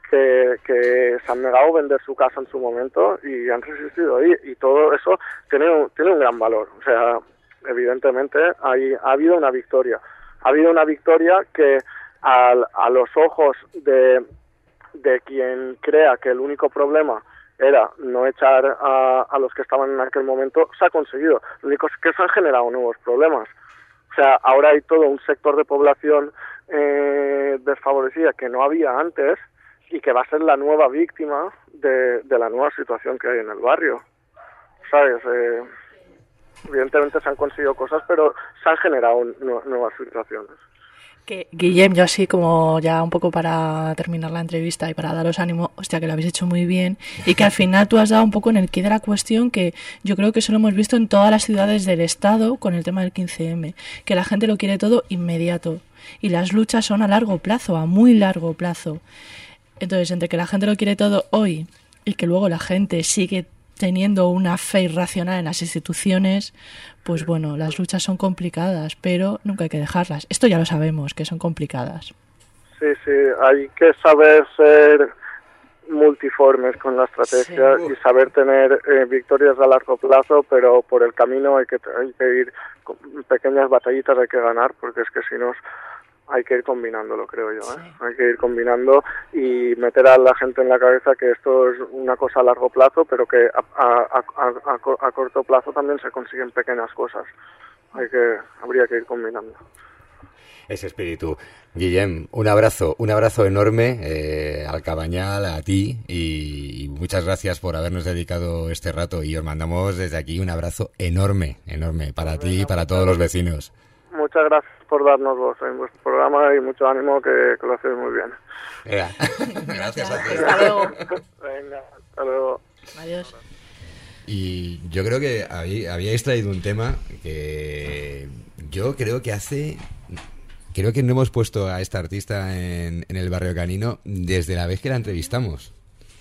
se han negado a vender su casa en su momento y han resistido ahí, y todo eso tiene un gran valor. O sea, evidentemente ha habido una victoria. Ha habido una victoria que a los ojos de quien crea que el único problema era no echar a los que estaban en aquel momento, se ha conseguido. Lo único es que se han generado nuevos problemas. O sea, ahora hay todo un sector de población desfavorecida que no había antes, y que va a ser la nueva víctima de la nueva situación que hay en el barrio. ¿Sabes? Evidentemente se han conseguido cosas, pero se han generado nuevas situaciones. Que, Guillem, yo así como ya un poco para terminar la entrevista y para daros ánimo, hostia, que lo habéis hecho muy bien, y que al final tú has dado un poco en el quid de la cuestión, que yo creo que eso lo hemos visto en todas las ciudades del Estado con el tema del 15M, que la gente lo quiere todo inmediato, y las luchas son a largo plazo, a muy largo plazo. Entonces, entre que la gente lo quiere todo hoy y que luego la gente sigue teniendo una fe irracional en las instituciones, pues bueno, las luchas son complicadas, pero nunca hay que dejarlas. Esto ya lo sabemos, que son complicadas. Sí, hay que saber ser multiformes con la estrategia, sí, y saber tener victorias a largo plazo, pero por el camino hay que ir con pequeñas batallitas, hay que ganar, porque es que si no hay que ir combinándolo, creo yo. Sí. Hay que ir combinando y meter a la gente en la cabeza que esto es una cosa a largo plazo, pero que a corto plazo también se consiguen pequeñas cosas. Habría que ir combinando. Ese espíritu. Guillem, un abrazo enorme al Cabañal, a ti, y muchas gracias por habernos dedicado este rato, y os mandamos desde aquí un abrazo enorme para ti y para todos los vecinos. Muchas gracias por darnos voz en vuestro programa, y mucho ánimo, que lo hacéis muy bien. Gracias a ti. Hasta luego. Venga, hasta luego. Adiós. Y yo creo que habíais traído un tema que yo creo que no hemos puesto a esta artista en el Barrio Canino desde la vez que la entrevistamos.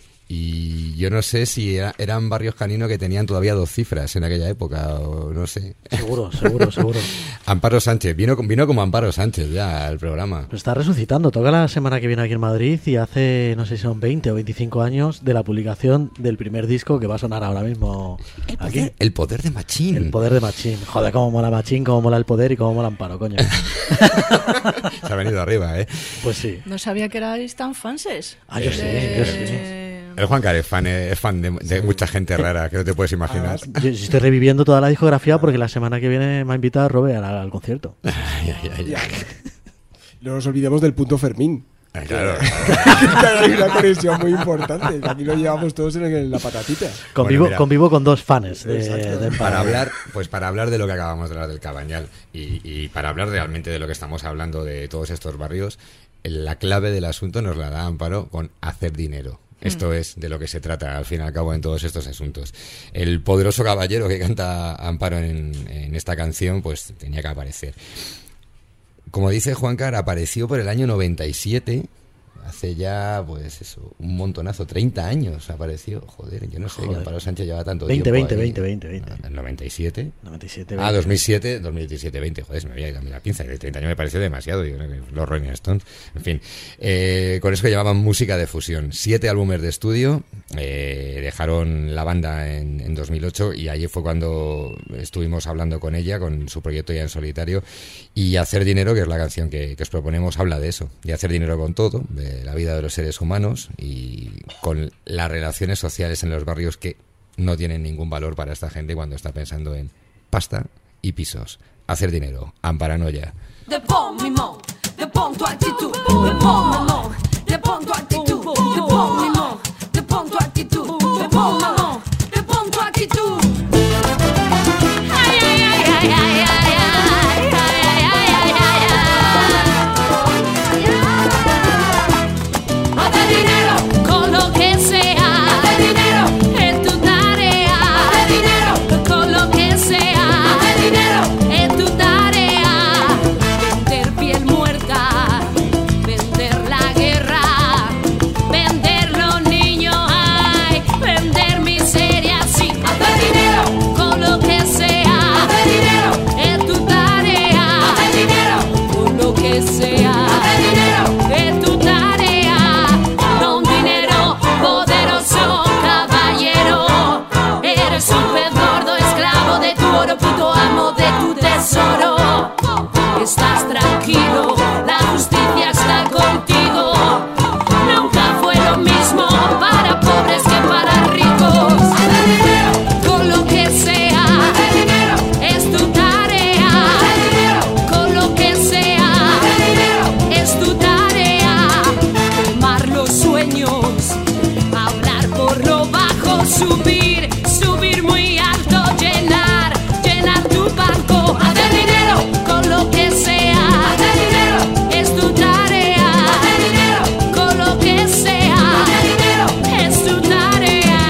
Y yo no sé si eran barrios caninos que tenían todavía 2 cifras en aquella época, o no sé. Seguro. Amparo Sánchez, vino como Amparo Sánchez ya al programa. Pues está resucitando, toca la semana que viene aquí en Madrid, y hace, no sé si son 20 o 25 años de la publicación del primer disco que va a sonar ahora mismo aquí. El poder de Machín. El poder de Machín. Joder, cómo mola Machín, cómo mola el poder y cómo mola Amparo, coño. Se ha venido arriba, ¿eh? Pues sí. No sabía que erais tan fanses. Yo sí. El Juancar es fan de mucha gente rara que no te puedes imaginar. Yo estoy reviviendo toda la discografía porque la semana que viene me ha invitado a Robert al concierto. No nos olvidemos del punto Fermín. Claro. Hay una conexión muy importante. Aquí lo llevamos todos en la patatita. Convivo con 2 fans para hablar de lo que acabamos de hablar del Cabañal, y para hablar realmente de lo que estamos hablando de todos estos barrios, la clave del asunto nos la da Amparo con hacer dinero. Esto es de lo que se trata, al fin y al cabo, en todos estos asuntos. El poderoso caballero que canta Amparo en esta canción, pues tenía que aparecer. Como dice Juancar, apareció por el año 97, hace ya, pues eso, un montonazo, 30 años apareció, joder, yo no sé que Amparo Sánchez lleva tanto 20. tiempo. 20. ¿El 97? 97, 20. 2007, 2017, 20, joder, se me había ido a mí la pinza, de 30 años me pareció demasiado, yo creo que los Rolling Stones, en fin, con eso que llamaban música de fusión, 7 álbumes de estudio, dejaron la banda en 2008 y allí fue cuando estuvimos hablando con ella, con su proyecto ya en solitario, y Hacer Dinero, que es la canción que os proponemos, habla de eso, de hacer dinero con todo, de la vida de los seres humanos y con las relaciones sociales en los barrios que no tienen ningún valor para esta gente cuando está pensando en pasta y pisos. Hacer dinero, Amparanoia. De pon mi mon, de pon tu actitud, de pon mi mon, de pon tu actitud, de pon mi mon, de pon tu actitud, de pon mi mon, de pon tu actitud. Ay, ay, ay, ay, ay, ay, ay, ay, ay, ay, ay, ay. Hacer dinero con lo que sea, hacer dinero es tu tarea, hacer dinero con lo que sea, hacer dinero es tu tarea. Vender piel muerta, vender la guerra, vender los niños, ay, vender miseria, sí. Hacer dinero con lo que sea, hacer dinero es tu tarea, hacer dinero con lo que sea, hacer dinero es tu tarea. Don dinero poderoso, caballero, eres un pez gordo, esclavo de tu oro, puto amo de tu tesoro. Estás tranquilo, la justicia está contigo. Nunca fue lo mismo para pobres que para ricos. Hacer dinero con lo que sea, hacer dinero es tu tarea, hacer dinero con lo que sea, hacer dinero es tu tarea. Quemar los sueños, hablar por lo bajo, subir, subir muy alto, llenar, llenar tu banco. Hacer dinero con lo que sea, hacer dinero es tu tarea, hacer dinero con lo que sea, hacer dinero es tu tarea.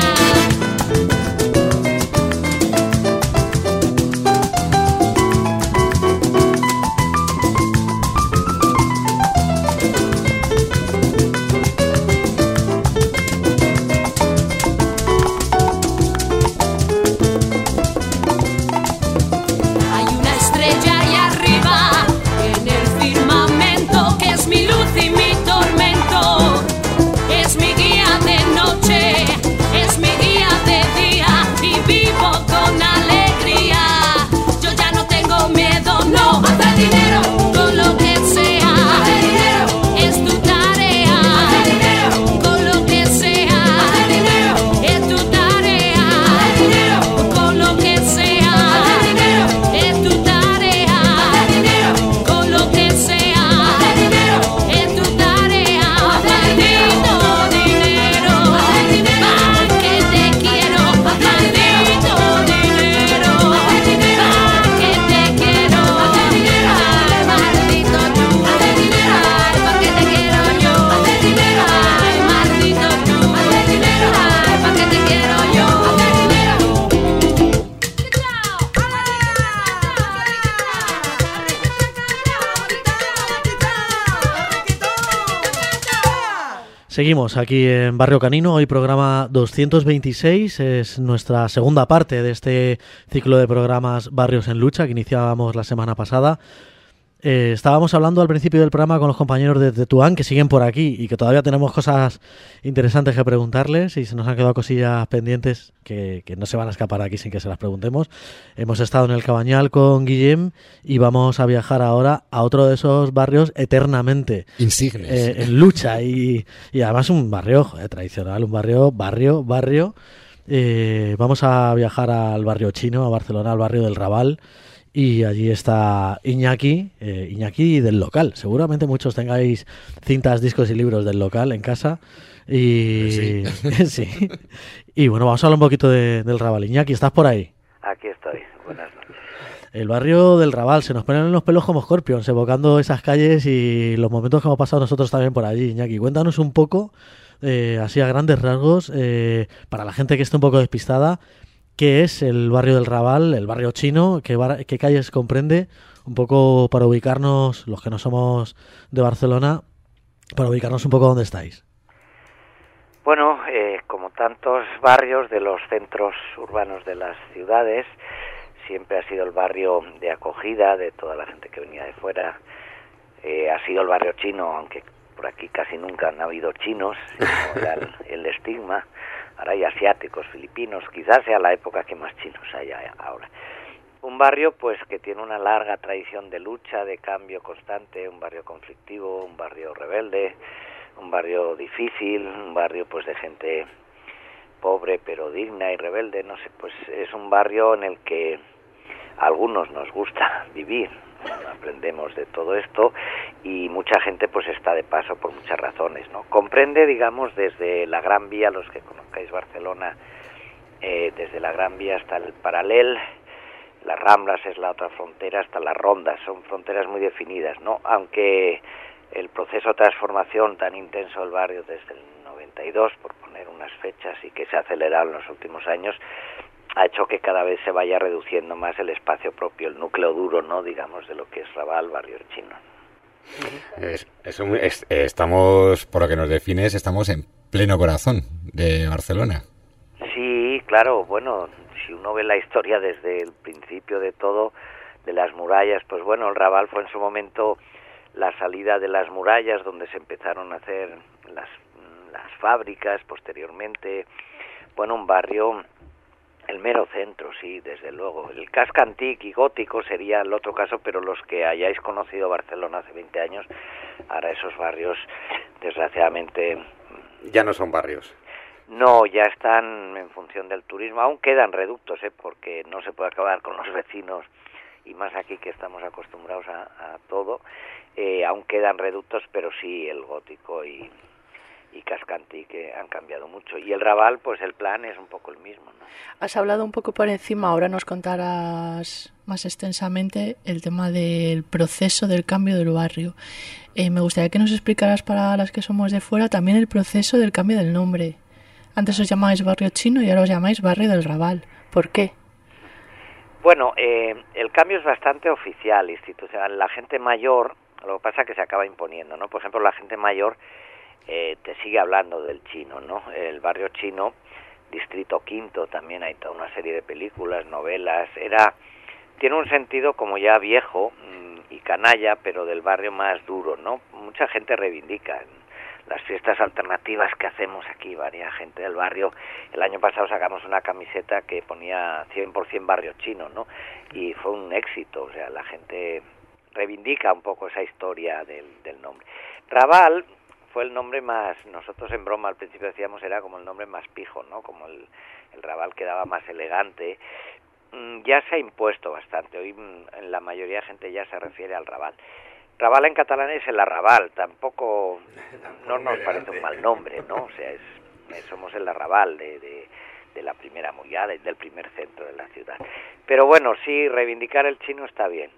Hay una estrella ahí arriba en el firmamento que es mi luz y mi tormento. Es mi guía de noche, es mi guía de día y vivo con alegría. Yo ya no tengo miedo, no. Hacer dinero con lo que sea, hacer dinero es tu tarea, hacer dinero con lo que sea, hacer dinero es tu tarea, hacer dinero con lo que sea, hacer dinero es tu tarea, hacer dinero con lo que sea, hacer dinero es tu tarea. Maldito dinero, ¿para qué te quiero? Maldito dinero, ¿para qué te quiero? Ay, maldito tú, ay, ¿para qué te quiero yo? Ay, maldito tú, ay, ¿para qué te quiero yo? Seguimos aquí en Barrio Canino, hoy programa 226, es nuestra segunda parte de este ciclo de programas Barrios en Lucha que iniciábamos la semana pasada. Estábamos hablando al principio del programa con los compañeros de Tetuán que siguen por aquí y que todavía tenemos cosas interesantes que preguntarles y se nos han quedado cosillas pendientes que no se van a escapar aquí sin que se las preguntemos. Hemos estado en el Cabañal con Guillem y vamos a viajar ahora a otro de esos barrios eternamente insignes en lucha y además un barrio tradicional, un barrio. Vamos a viajar al barrio chino, a Barcelona, al barrio del Raval. Y allí está Iñaki del local. Seguramente muchos tengáis cintas, discos y libros del local en casa. Y sí. Sí. Y bueno, vamos a hablar un poquito del Raval. Iñaki, ¿estás por ahí? Aquí estoy. Buenas noches. El barrio del Raval, se nos ponen los pelos como Scorpions, evocando esas calles y los momentos que hemos pasado nosotros también por allí. Iñaki, cuéntanos un poco, así a grandes rasgos, para la gente que esté un poco despistada, ¿qué es el barrio del Raval, el barrio chino? ¿Qué calles comprende? Un poco para ubicarnos, los que no somos de Barcelona, para ubicarnos un poco dónde estáis. Bueno, como tantos barrios de los centros urbanos de las ciudades, siempre ha sido el barrio de acogida de toda la gente que venía de fuera. Ha sido el barrio chino, aunque por aquí casi nunca han habido chinos, sino era el estigma. Ahora hay asiáticos, filipinos, quizás sea la época que más chinos haya ahora. Un barrio pues que tiene una larga tradición de lucha, de cambio constante, un barrio conflictivo, un barrio rebelde, un barrio difícil, un barrio pues de gente pobre pero digna y rebelde, no sé, pues es un barrio en el que a algunos nos gusta vivir, aprendemos de todo esto y mucha gente pues está de paso por muchas razones, ¿no? Comprende, digamos, desde la Gran Vía, los que conozcáis Barcelona, desde la Gran Vía hasta el Paral·lel, las Ramblas es la otra frontera, hasta las Rondas, son fronteras muy definidas, ¿no? Aunque el proceso de transformación tan intenso del barrio desde el 92, por poner unas fechas, y que se ha acelerado en los últimos años, ha hecho que cada vez se vaya reduciendo más el espacio propio, el núcleo duro, ¿no? Digamos, de lo que es Raval, barrio chino. Estamos, por lo que nos defines, estamos en pleno corazón de Barcelona. Sí, claro, bueno, si uno ve la historia desde el principio de todo, de las murallas, pues bueno, el Raval fue en su momento la salida de las murallas, donde se empezaron a hacer las fábricas, posteriormente, bueno, un barrio, el mero centro, sí, desde luego. El casco antic y gótico sería el otro caso, pero los que hayáis conocido Barcelona hace 20 años, ahora esos barrios, desgraciadamente... Ya no son barrios. No, ya están en función del turismo, aún quedan reductos, porque no se puede acabar con los vecinos, y más aquí que estamos acostumbrados a todo, aún quedan reductos, pero sí el gótico y Cascantí que han cambiado mucho. Y el Raval, pues el plan es un poco el mismo, ¿no? Has hablado un poco por encima, ahora nos contarás más extensamente el tema del proceso del cambio del barrio. Me gustaría que nos explicaras para las que somos de fuera también el proceso del cambio del nombre. Antes os llamabais barrio chino y ahora os llamáis barrio del Raval. ¿Por qué? Bueno, el cambio es bastante oficial, institucional. La gente mayor, lo que pasa es que se acaba imponiendo, ¿no? Por ejemplo, la gente mayor te sigue hablando del chino, ¿no? El barrio chino, Distrito Quinto, también hay toda una serie de películas, novelas, tiene un sentido como ya viejo y canalla, pero del barrio más duro, ¿no? Mucha gente reivindica las fiestas alternativas que hacemos aquí, varia gente del barrio. El año pasado sacamos una camiseta que ponía 100% barrio chino, ¿no? Y fue un éxito, o sea, la gente reivindica un poco esa historia del nombre. Raval fue el nombre más, nosotros en broma al principio decíamos era como el nombre más pijo, ¿no? Como el Raval quedaba más elegante. Ya se ha impuesto bastante, hoy la mayoría de gente ya se refiere al Raval. Raval en catalán es el arrabal, tampoco no nos parece un mal nombre, ¿no? O sea, somos el arrabal de la primera muralla, del primer centro de la ciudad. Pero bueno, sí, reivindicar el chino está bien,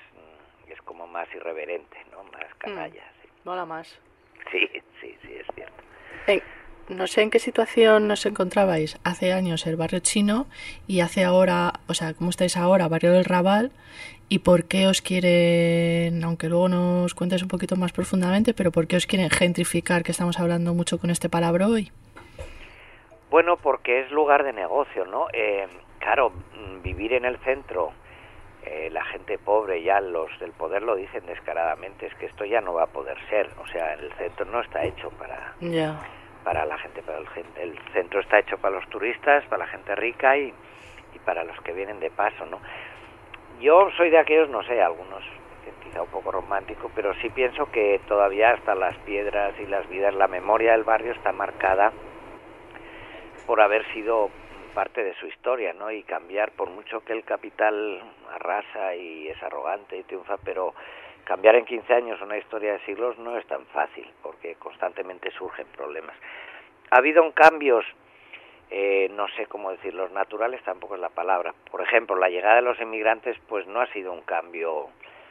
es como más irreverente, ¿no? Más canalla. Sí. Mola más. Sí, es cierto. No sé en qué situación nos encontrabais hace años el barrio chino y hace ahora, o sea, cómo estáis ahora, barrio del Raval, y por qué os quieren, aunque luego nos cuentes un poquito más profundamente, pero por qué os quieren gentrificar, que estamos hablando mucho con este palabra hoy. Bueno, porque es lugar de negocio, ¿no? Claro, vivir en el centro, la gente pobre, ya los del poder lo dicen descaradamente, es que esto ya no va a poder ser, o sea, el centro no está hecho para la gente, el centro está hecho para los turistas, para la gente rica y para los que vienen de paso, ¿no? Yo soy de aquellos, no sé, algunos quizá un poco romántico, pero sí pienso que todavía hasta las piedras y las vidas, la memoria del barrio está marcada por haber sido parte de su historia, ¿no? Y cambiar, por mucho que el capital arrasa y es arrogante y triunfa, pero cambiar en 15 años una historia de siglos no es tan fácil, porque constantemente surgen problemas. Ha habido cambios, no sé cómo decirlos, naturales tampoco es la palabra. Por ejemplo, la llegada de los inmigrantes pues no ha sido un cambio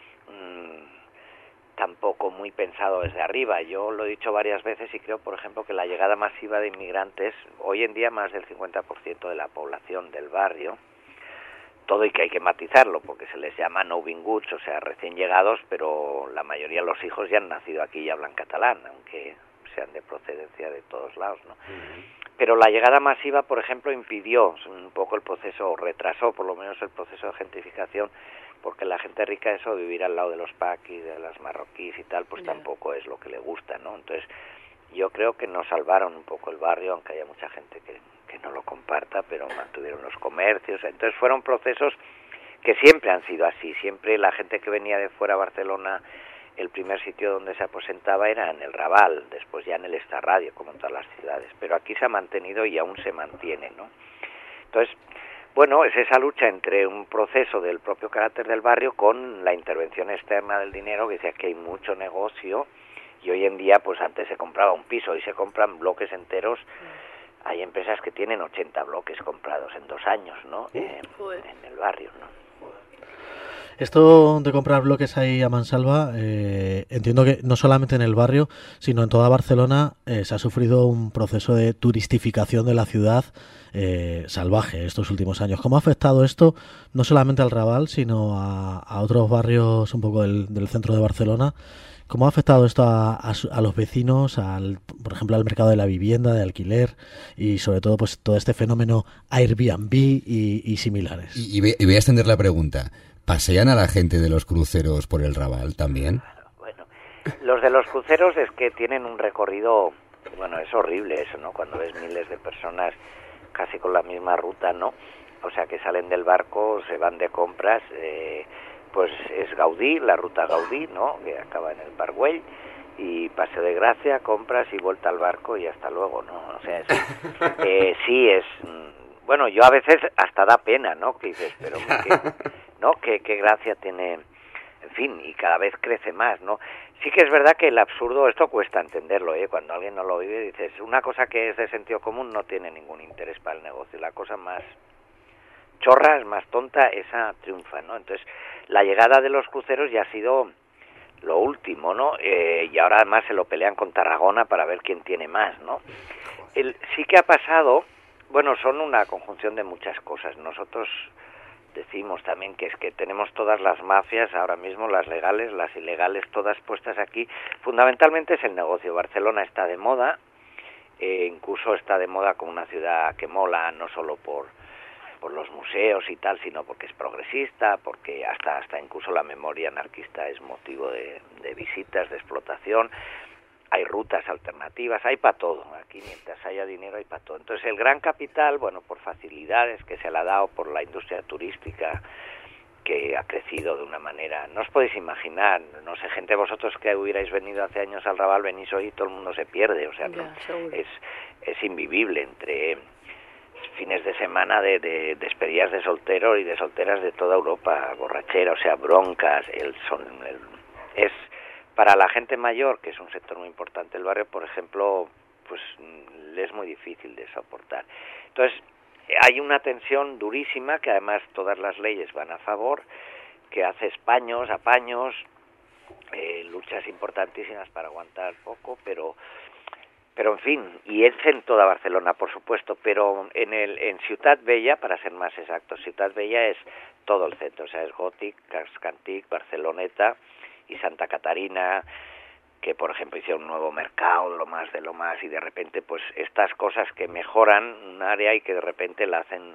tampoco muy pensado desde arriba. Yo lo he dicho varias veces y creo, por ejemplo, que la llegada masiva de inmigrantes, hoy en día más del 50% de la población del barrio, todo y que hay que matizarlo, porque se les llama Nouvinguts, o sea, recién llegados, pero la mayoría de los hijos ya han nacido aquí y hablan catalán, aunque sean de procedencia de todos lados, ¿no? Pero la llegada masiva, por ejemplo, impidió un poco el proceso, o retrasó por lo menos el proceso de gentrificación, porque la gente rica, eso, vivir al lado de los paquis, de las marroquíes y tal, pues tampoco es lo que le gusta, ¿no? Entonces, yo creo que nos salvaron un poco el barrio, aunque haya mucha gente que no lo comparta, pero mantuvieron los comercios. Entonces fueron procesos que siempre han sido así. Siempre la gente que venía de fuera a Barcelona, el primer sitio donde se aposentaba era en el Raval, después ya en el Estarradio, como en todas las ciudades. Pero aquí se ha mantenido y aún se mantiene, ¿no? Entonces, bueno, es esa lucha entre un proceso del propio carácter del barrio con la intervención externa del dinero, que dice que hay mucho negocio, y hoy en día, pues antes se compraba un piso, hoy se compran bloques enteros. Hay empresas que tienen 80 bloques comprados en 2 años, ¿no? En el barrio, ¿no? Esto de comprar bloques ahí a mansalva, entiendo que no solamente en el barrio, sino en toda Barcelona se ha sufrido un proceso de turistificación de la ciudad salvaje estos últimos años. ¿Cómo ha afectado esto no solamente al Raval, sino a otros barrios un poco del centro de Barcelona? ¿Cómo ha afectado esto a los vecinos, por ejemplo, al mercado de la vivienda, de alquiler y sobre todo pues todo este fenómeno Airbnb y similares? Y voy a extender la pregunta. ¿Pasean a la gente de los cruceros por el Raval también? Bueno, los de los cruceros es que tienen un recorrido, bueno, es horrible eso, ¿no? Cuando ves miles de personas casi con la misma ruta, ¿no? O sea, que salen del barco, se van de compras, pues es Gaudí, la ruta Gaudí, ¿no? Que acaba en el Barguell, y Paseo de Gracia, compras y vuelta al barco y hasta luego, ¿no? O sea, sí es... Bueno, yo a veces hasta da pena, ¿no? Que dices, pero qué gracia tiene, en fin, y cada vez crece más, ¿no? Sí que es verdad que el absurdo, esto cuesta entenderlo, ¿eh? Cuando alguien no lo vive, dices, una cosa que es de sentido común no tiene ningún interés para el negocio, la cosa más chorra, más tonta, esa triunfa, ¿no? Entonces, la llegada de los cruceros ya ha sido lo último, ¿no? Y ahora además se lo pelean con Tarragona para ver quién tiene más, ¿no? Sí que ha pasado, bueno, son una conjunción de muchas cosas. Nosotros decimos también que es que tenemos todas las mafias ahora mismo, las legales, las ilegales, todas puestas aquí. Fundamentalmente es el negocio. Barcelona está de moda, incluso está de moda como una ciudad que mola, no solo por los museos y tal, sino porque es progresista, porque hasta incluso la memoria anarquista es motivo de visitas, de explotación. Hay rutas alternativas, hay para todo. Aquí mientras haya dinero hay para todo. Entonces el gran capital, bueno, por facilidades que se le ha dado por la industria turística, que ha crecido de una manera, no os podéis imaginar, no sé, gente vosotros que hubierais venido hace años al Raval, venís hoy y todo el mundo se pierde, o sea, no, es invivible entre fines de semana de despedidas de solteros y de solteras de toda Europa, borrachera, o sea, broncas, es para la gente mayor, que es un sector muy importante del barrio, por ejemplo, pues le es muy difícil de soportar. Entonces, hay una tensión durísima, que además todas las leyes van a favor, que hace apaños, luchas importantísimas para aguantar poco, pero en fin, y es en toda Barcelona, por supuesto, pero en Ciutat Vella, para ser más exactos, Ciutat Vella es todo el centro, o sea, es Gòtic, Cascantic, Barceloneta y Santa Catarina, que por ejemplo hicieron un nuevo mercado, lo más, y de repente pues estas cosas que mejoran un área y que de repente la hacen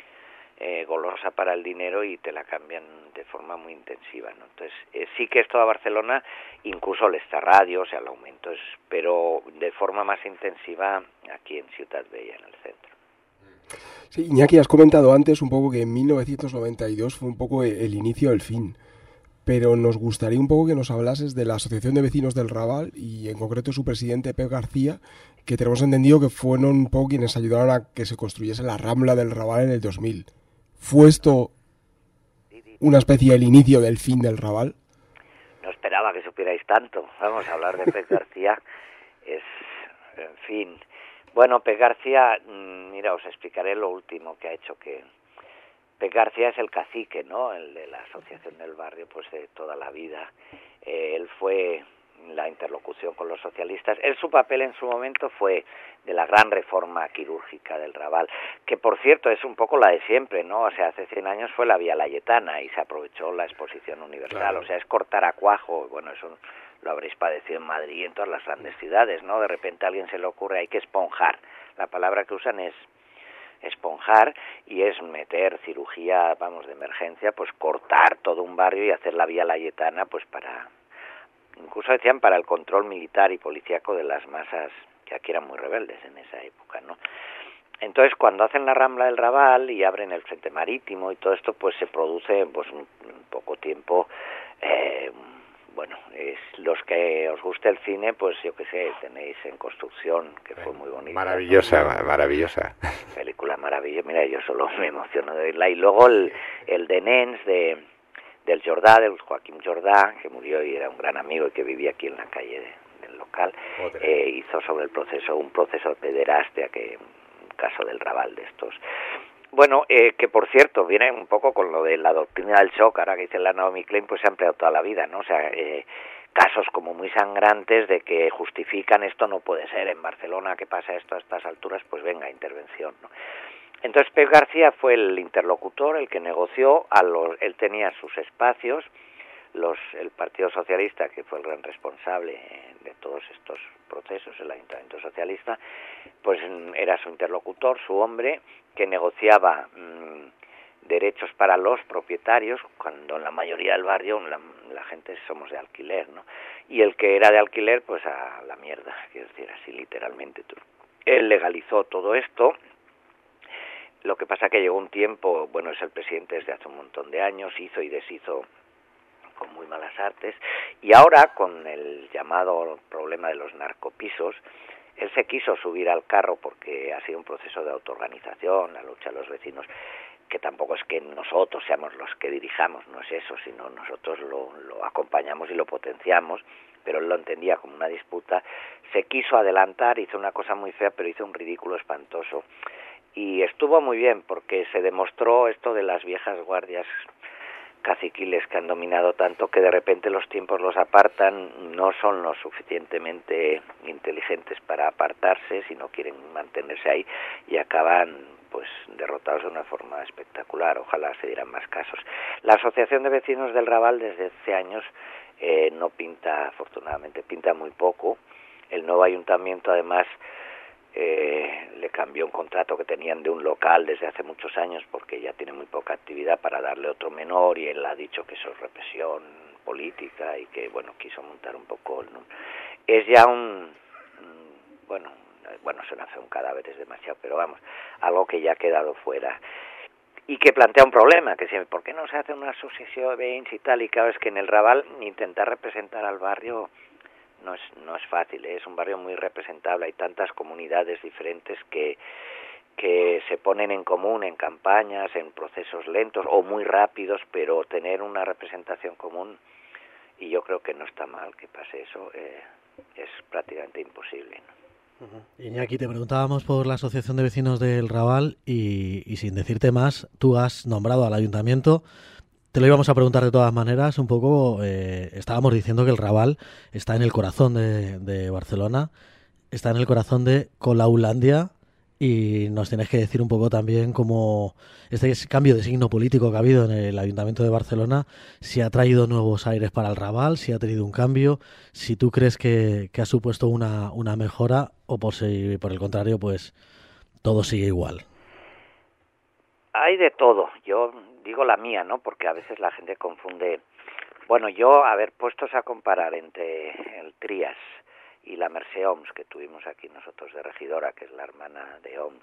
golosa para el dinero y te la cambian de forma muy intensiva, ¿no? Entonces sí que es toda Barcelona, incluso el Estarradio, o sea, el aumento es, pero de forma más intensiva aquí en Ciutat Vella, en el centro. Sí, Iñaki, has comentado antes un poco que en 1992 fue un poco el inicio del fin, pero nos gustaría un poco que nos hablases de la Asociación de Vecinos del Raval y en concreto su presidente Pep García, que tenemos entendido que fueron un poco quienes ayudaron a que se construyese la Rambla del Raval en el 2000. ¿Fue esto una especie del inicio del fin del Raval? No esperaba que supierais tanto. Vamos a hablar de Pep García. En fin. Bueno, Pep García, mira, os explicaré lo último que ha hecho, que Pep García es el cacique, ¿no? El de la asociación del barrio, pues de toda la vida. Él fue la interlocución con los socialistas. Su papel en su momento fue de la gran reforma quirúrgica del Raval, que por cierto es un poco la de siempre, ¿no? O sea, hace 100 años fue la Vía Layetana y se aprovechó la Exposición Universal, claro. O sea, es cortar a cuajo, bueno, eso lo habréis padecido en Madrid y en todas las grandes ciudades, ¿no? De repente a alguien se le ocurre, hay que esponjar, la palabra que usan es esponjar y es meter cirugía, vamos, de emergencia, pues cortar todo un barrio y hacer la Vía Layetana, pues para, incluso decían, para el control militar y policíaco de las masas que aquí eran muy rebeldes en esa época, ¿no? Entonces, cuando hacen la Rambla del Raval y abren el Frente Marítimo y todo esto, pues se produce, pues, un poco tiempo, bueno, es los que os guste el cine, pues yo qué sé, tenéis En Construcción, que fue muy bonita. Maravillosa, ¿no? Maravillosa. Película maravillosa, mira, yo solo me emociono de verla. Y luego el de Nens, del Jordá, del Joaquim Jordá, que murió y era un gran amigo y que vivía aquí en la calle del local, hizo sobre el proceso, un proceso de pederastia, un caso del Raval de estos. Bueno, que por cierto, viene un poco con lo de la doctrina del shock, ahora que dice la Naomi Klein, pues se ha empleado toda la vida, ¿no? O sea, casos como muy sangrantes de que justifican esto no puede ser, en Barcelona que pasa esto a estas alturas, pues venga, intervención, ¿no? Entonces Pep García fue el interlocutor, el que negoció, él tenía sus espacios, el Partido Socialista, que fue el gran responsable de todos estos procesos, el Ayuntamiento Socialista, pues era su interlocutor, su hombre, que negociaba derechos para los propietarios, cuando en la mayoría del barrio la gente somos de alquiler, ¿no? Y el que era de alquiler, pues a la mierda, quiero decir así literalmente. Él legalizó todo esto. Lo que pasa que llegó un tiempo, bueno, es el presidente desde hace un montón de años, hizo y deshizo con muy malas artes, y ahora con el llamado problema de los narcopisos, él se quiso subir al carro porque ha sido un proceso de autoorganización, la lucha de los vecinos, que tampoco es que nosotros seamos los que dirijamos, no es eso, sino nosotros lo acompañamos y lo potenciamos, pero él lo entendía como una disputa, se quiso adelantar, hizo una cosa muy fea, pero hizo un ridículo espantoso, y estuvo muy bien porque se demostró esto de las viejas guardias caciquiles que han dominado tanto que de repente los tiempos los apartan, no son lo suficientemente inteligentes para apartarse, sino quieren mantenerse ahí y acaban pues derrotados de una forma espectacular. Ojalá se dieran más casos. La Asociación de Vecinos del Raval desde hace años no pinta, afortunadamente, pinta muy poco. El nuevo ayuntamiento además le cambió un contrato que tenían de un local desde hace muchos años porque ya tiene muy poca actividad para darle otro menor, y él ha dicho que eso es represión política y que, bueno, quiso montar un poco, ¿no? Es ya bueno, suena feo, un cadáver es demasiado, pero vamos, algo que ya ha quedado fuera y que plantea un problema, que siempre, ¿por qué no se hace una asociación de veïns y tal? Y claro, es que en el Raval intentar representar al barrio no es fácil, es un barrio muy representable, hay tantas comunidades diferentes que se ponen en común en campañas, en procesos lentos o muy rápidos, pero tener una representación común, y yo creo que no está mal que pase eso, es prácticamente imposible, ¿no? Iñaki, te preguntábamos por la Asociación de Vecinos del Raval y sin decirte más, tú has nombrado al ayuntamiento. Te lo íbamos a preguntar de todas maneras, un poco, estábamos diciendo que el Raval está en el corazón de Barcelona, está en el corazón de Colaulandia, y nos tienes que decir un poco también cómo este cambio de signo político que ha habido en el Ayuntamiento de Barcelona, si ha traído nuevos aires para el Raval, si ha tenido un cambio, si tú crees que ha supuesto una mejora o por el contrario, pues todo sigue igual. Hay de todo, yo digo la mía, ¿no? Porque a veces la gente confunde. Bueno, yo, puestos a comparar entre el Trias y la Mercè Homs que tuvimos aquí nosotros de regidora, que es la hermana de Homs,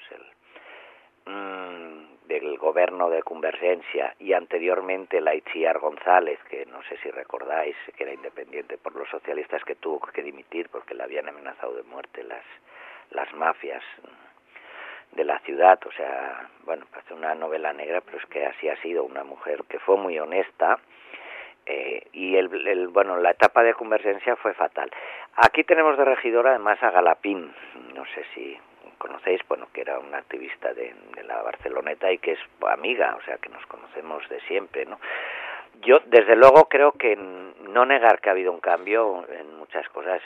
del gobierno de Convergencia, y anteriormente la Itziar González, que no sé si recordáis, que era independiente por los socialistas, que tuvo que dimitir porque le habían amenazado de muerte las mafias de la ciudad. O sea, bueno, parece una novela negra, pero es que así ha sido, una mujer que fue muy honesta, y la etapa de Convergencia fue fatal. Aquí tenemos de regidora además a Galapín, no sé si conocéis, bueno, que era una activista de la Barceloneta y que es amiga, o sea, que nos conocemos de siempre, ¿no? Yo, desde luego, creo que no negar que ha habido un cambio en muchas cosas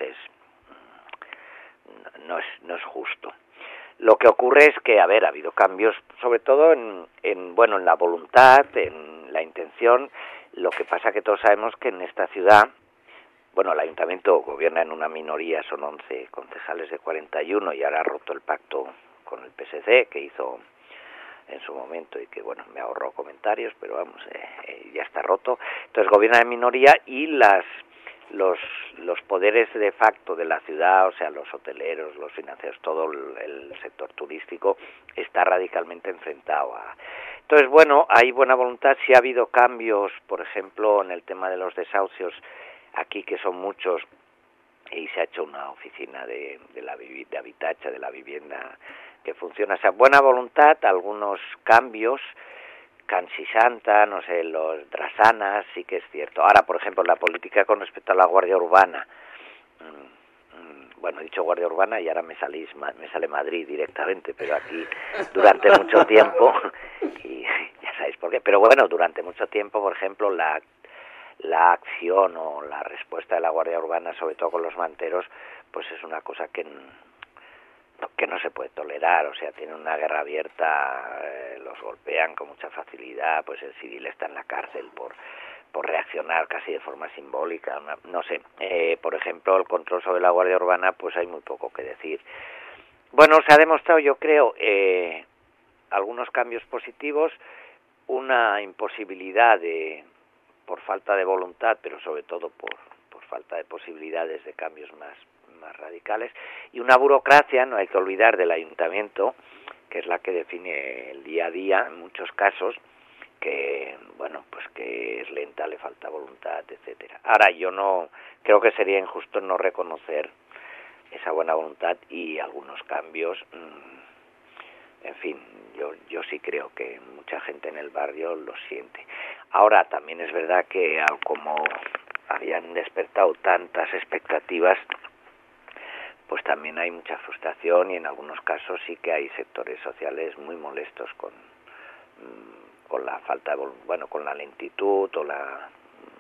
no es justo. Lo que ocurre es que, ha habido cambios, sobre todo en la voluntad, en la intención. Lo que pasa que todos sabemos que en esta ciudad, el ayuntamiento gobierna en una minoría, son 11 concejales de 41 y ahora ha roto el pacto con el PSC que hizo en su momento y que, me ahorró comentarios, pero vamos, ya está roto. Entonces gobierna en minoría y los poderes de facto de la ciudad, o sea, los hoteleros, los financieros, todo el sector turístico está radicalmente enfrentado a... Entonces, hay buena voluntad. Sí ha habido cambios, por ejemplo, en el tema de los desahucios, aquí que son muchos, y se ha hecho una oficina de Habitatge, de la vivienda, que funciona. O sea, buena voluntad, algunos cambios, Cansi Santa, no sé, los Drasanas, sí que es cierto. Ahora, por ejemplo, la política con respecto a la Guardia Urbana, he dicho Guardia Urbana y ahora me sale Madrid directamente, pero aquí durante mucho tiempo, y ya sabéis por qué, pero durante mucho tiempo, por ejemplo, la acción o la respuesta de la Guardia Urbana, sobre todo con los manteros, pues es una cosa que no se puede tolerar. O sea, tienen una guerra abierta, los golpean con mucha facilidad, pues el civil está en la cárcel por reaccionar casi de forma simbólica, no sé. Por ejemplo, el control sobre la Guardia Urbana, pues hay muy poco que decir. Se ha demostrado, yo creo, algunos cambios positivos, una imposibilidad por falta de voluntad, pero sobre todo por falta de posibilidades de cambios más radicales, y una burocracia, no hay que olvidar, del ayuntamiento, que es la que define el día a día en muchos casos, que que es lenta, le falta voluntad, etcétera. Ahora, yo no creo que sería injusto no reconocer esa buena voluntad y algunos cambios. En fin, yo sí creo que mucha gente en el barrio lo siente. Ahora, también es verdad que como habían despertado tantas expectativas, pues también hay mucha frustración y en algunos casos sí que hay sectores sociales muy molestos con la falta de con la lentitud o la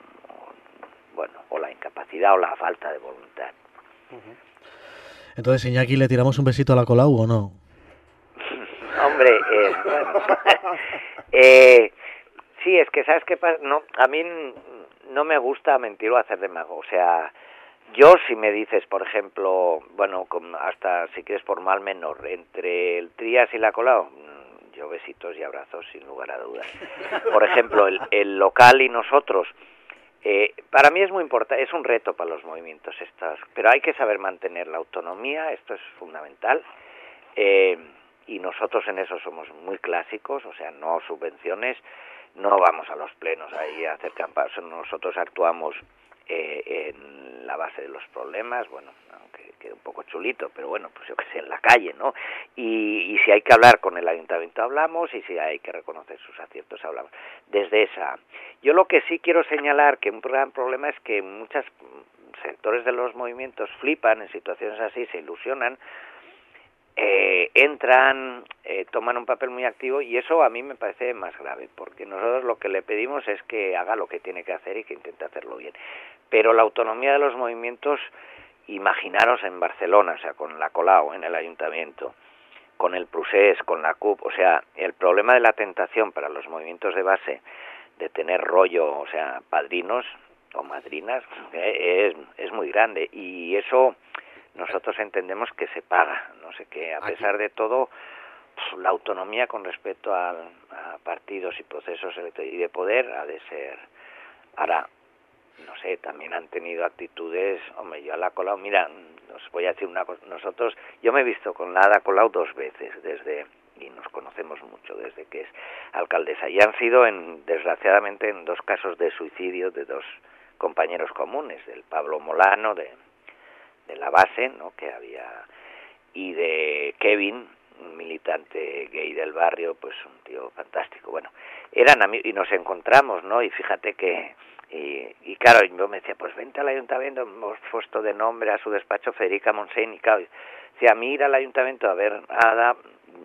incapacidad o la falta de voluntad. Entonces, Iñaki, ¿le tiramos un besito a la Colau o no? Hombre, sí, es que ¿sabes qué pasa? No, a mí no me gusta mentir o hacer demagogia. O sea, yo, si me dices, por ejemplo, hasta si quieres por mal menor, entre el Trías y la Colau, yo besitos y abrazos sin lugar a dudas. Por ejemplo, el local y nosotros, para mí es muy importante, es un reto para los movimientos estos, pero hay que saber mantener la autonomía, esto es fundamental, y nosotros en eso somos muy clásicos, o sea, no subvenciones, no vamos a los plenos ahí a hacer campañas, nosotros actuamos en la base de los problemas, aunque quede un poco chulito, pero pues yo que sé, en la calle, ¿no? Y si hay que hablar con el ayuntamiento hablamos, y si hay que reconocer sus aciertos hablamos. Desde esa. Yo lo que sí quiero señalar, que un gran problema es que muchos sectores de los movimientos flipan en situaciones así, se ilusionan, entran, toman un papel muy activo, y eso a mí me parece más grave, porque nosotros lo que le pedimos es que haga lo que tiene que hacer y que intente hacerlo bien. Pero la autonomía de los movimientos, imaginaros en Barcelona, o sea, con la Colau en el ayuntamiento, con el Procés, con la CUP, o sea, el problema de la tentación para los movimientos de base de tener rollo, o sea, padrinos o madrinas, es muy grande, y eso nosotros entendemos que se paga, no sé qué, a pesar de todo, la autonomía con respecto a partidos y procesos y de poder ha de ser. Ahora, no sé, también han tenido actitudes, yo a la Colau, mira, os voy a decir una cosa, yo me he visto con la Ada Colau 2 veces, y nos conocemos mucho desde que es alcaldesa, y han sido, desgraciadamente, en 2 casos de suicidio de 2 compañeros comunes, del Pablo Molano, de la base, ¿no?, que había, y de Kevin, un militante gay del barrio, pues un tío fantástico. Eran amigos y nos encontramos, ¿no? Y fíjate que, y claro, yo me decía, pues vente al ayuntamiento, hemos puesto de nombre a su despacho Federica Montseny, y claro, decía, a mí ir al ayuntamiento a ver Ada,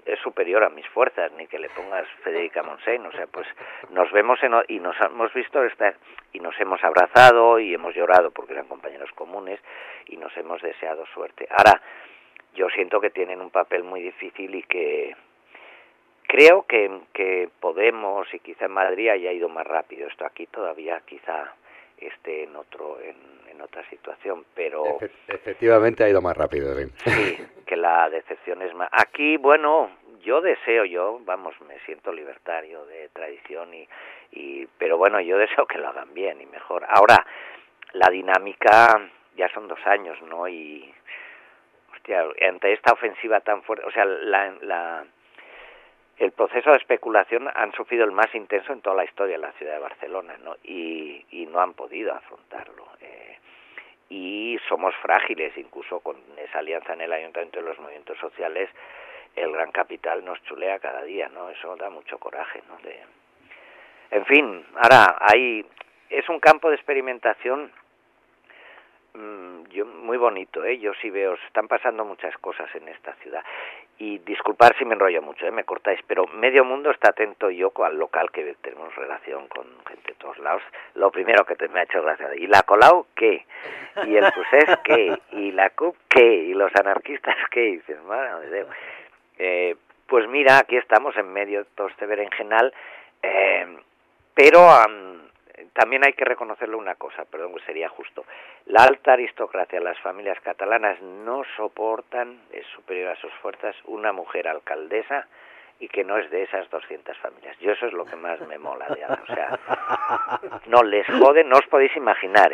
es superior a mis fuerzas, ni que le pongas Federica Montseny, o sea, pues nos vemos y nos hemos visto y nos hemos abrazado y hemos llorado porque eran compañeros comunes y nos hemos deseado suerte. Ahora, yo siento que tienen un papel muy difícil y que creo que Podemos y quizá en Madrid haya ido más rápido. Esto aquí todavía quizá esté en otra situación, pero Efectivamente ha ido más rápido, sí. Sí, que la decepción es más. Aquí, bueno, yo me siento libertario de tradición pero bueno, yo deseo que lo hagan bien y mejor. Ahora, la dinámica ya son 2 años, ¿no? Y hostia, ante esta ofensiva tan fuerte, o sea, el proceso de especulación han sufrido el más intenso en toda la historia de la ciudad de Barcelona, ¿no? Y no han podido afrontarlo. Y somos frágiles, incluso con esa alianza en el Ayuntamiento de los movimientos sociales, el Gran Capital nos chulea cada día, ¿no? Eso da mucho coraje, ¿no? En fin, ahora es un campo de experimentación muy bonito, yo sí veo, están pasando muchas cosas en esta ciudad. Y disculpar si me enrollo mucho, me cortáis, pero medio mundo está atento, yo al local que tenemos relación con gente de todos lados, lo primero que me ha hecho gracia, ¿y la Colau qué? ¿Y el Procés qué? ¿Y la CUP qué? ¿Y los anarquistas qué? Y dices, madre de Dios. Pues mira, aquí estamos en medio de todo este berenjenal, pero también hay que reconocerle una cosa, perdón, que sería justo. La alta aristocracia, las familias catalanas no soportan, es superior a sus fuerzas, una mujer alcaldesa y que no es de esas 200 familias. Yo eso es lo que más me mola de Ada. O sea, no les joden, no os podéis imaginar,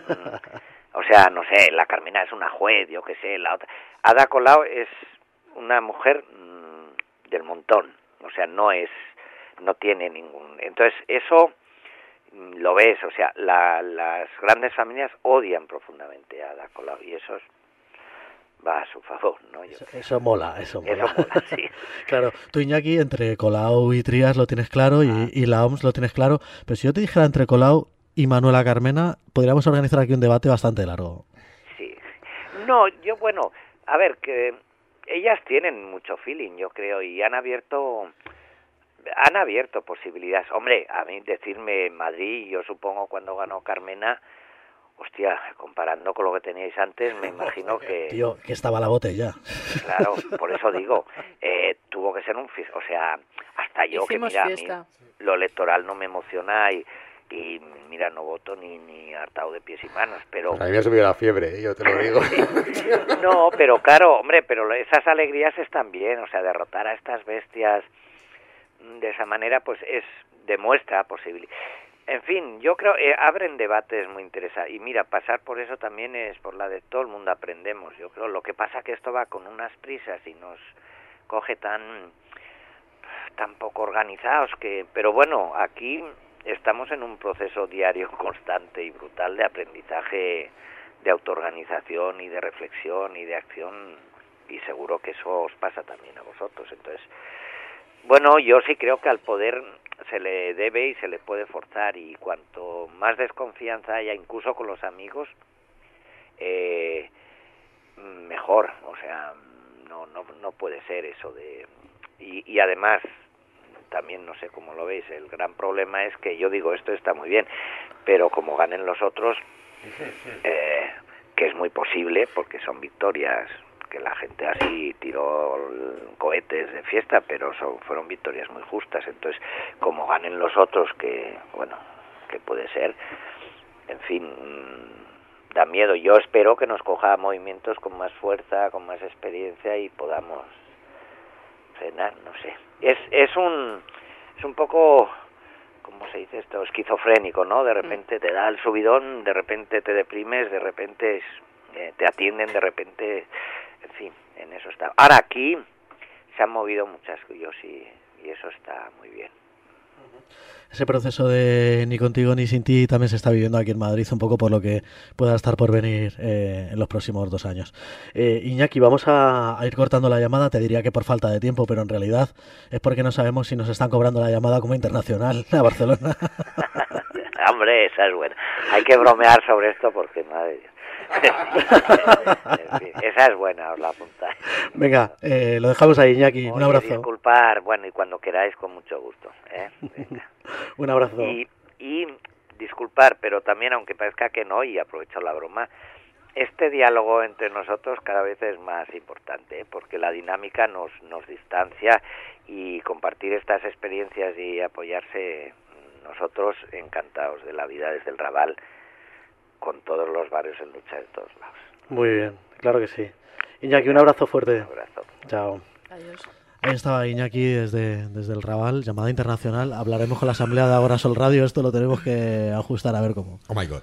O sea, no sé, la Carmena es una juez, yo qué sé, la otra. Ada Colau es una mujer del montón, o sea, no tiene ningún. Entonces, eso lo ves, o sea, las grandes familias odian profundamente a Ada Colau y eso va a su favor, ¿no? Eso mola. Eso mola, sí. Claro, tú, Iñaki, entre Colau y Trías lo tienes claro y la OMS lo tienes claro, pero si yo te dijera entre Colau y Manuela Carmena, podríamos organizar aquí un debate bastante largo. Sí. No, bueno, a ver, que ellas tienen mucho feeling, yo creo, y han abierto posibilidades. Hombre, a mí decirme Madrid, yo supongo cuando ganó Carmena, hostia, comparando con lo que teníais antes, me imagino que... Tío, que estaba la botella. Claro, por eso digo, tuvo que ser o sea, hasta yo hicimos que mira, fiesta. a mí lo electoral no me emociona y mira, no voto ni hartado de pies y manos, pero... A mí me ha subido la fiebre, yo te lo digo. No, pero claro, hombre, pero esas alegrías están bien, o sea, derrotar a estas bestias de esa manera, pues demuestra posibilidad. En fin, yo creo abren debates muy interesantes y mira, pasar por eso también es por la de todo el mundo aprendemos. Yo creo, lo que pasa que esto va con unas prisas y nos coge tan poco organizados pero bueno, aquí estamos en un proceso diario constante y brutal de aprendizaje, de autoorganización y de reflexión y de acción, y seguro que eso os pasa también a vosotros. Entonces, bueno, yo sí creo que al poder se le debe y se le puede forzar, y cuanto más desconfianza haya, incluso con los amigos, mejor. O sea, no puede ser eso de... Y además, también no sé cómo lo veis, el gran problema es que yo digo, esto está muy bien, pero como ganen los otros, que es muy posible, porque son victorias que la gente así tiró cohetes de fiesta, pero fueron victorias muy justas. Entonces, como ganen los otros, que puede ser, en fin, da miedo. Yo espero que nos coja movimientos con más fuerza, con más experiencia y podamos frenar, no sé. Es un poco, ¿cómo se dice esto? Esquizofrénico, ¿no? De repente te da el subidón, de repente te deprimes, de repente te atienden, de repente, en fin, en eso está. Ahora aquí se han movido muchas cosas y eso está muy bien. Ese proceso de ni contigo ni sin ti también se está viviendo aquí en Madrid, un poco por lo que pueda estar por venir en los próximos 2 años. Iñaki, vamos a ir cortando la llamada. Te diría que por falta de tiempo, pero en realidad es porque no sabemos si nos están cobrando la llamada como internacional a Barcelona. Hombre, esa es buena. Hay que bromear sobre esto porque, madre de Dios. En fin, esa es buena, os la apuntáis. Venga, lo dejamos ahí, Iñaki. Un Oye, abrazo. Disculpar, bueno, y cuando queráis, con mucho gusto. Venga. Un abrazo. Y disculpar, pero también, aunque parezca que no, y aprovecho la broma, este diálogo entre nosotros cada vez es más importante, porque la dinámica nos distancia, y compartir estas experiencias y apoyarse, nosotros encantados de la vida desde el Raval, con todos los barrios en lucha de todos lados. Muy bien, claro que sí. Iñaki, un abrazo fuerte. Un abrazo. Chao. Adiós. Ahí estaba Iñaki desde el Raval, llamada internacional. Hablaremos con la asamblea de Agora Sol Radio. Esto lo tenemos que ajustar a ver cómo. Oh my God.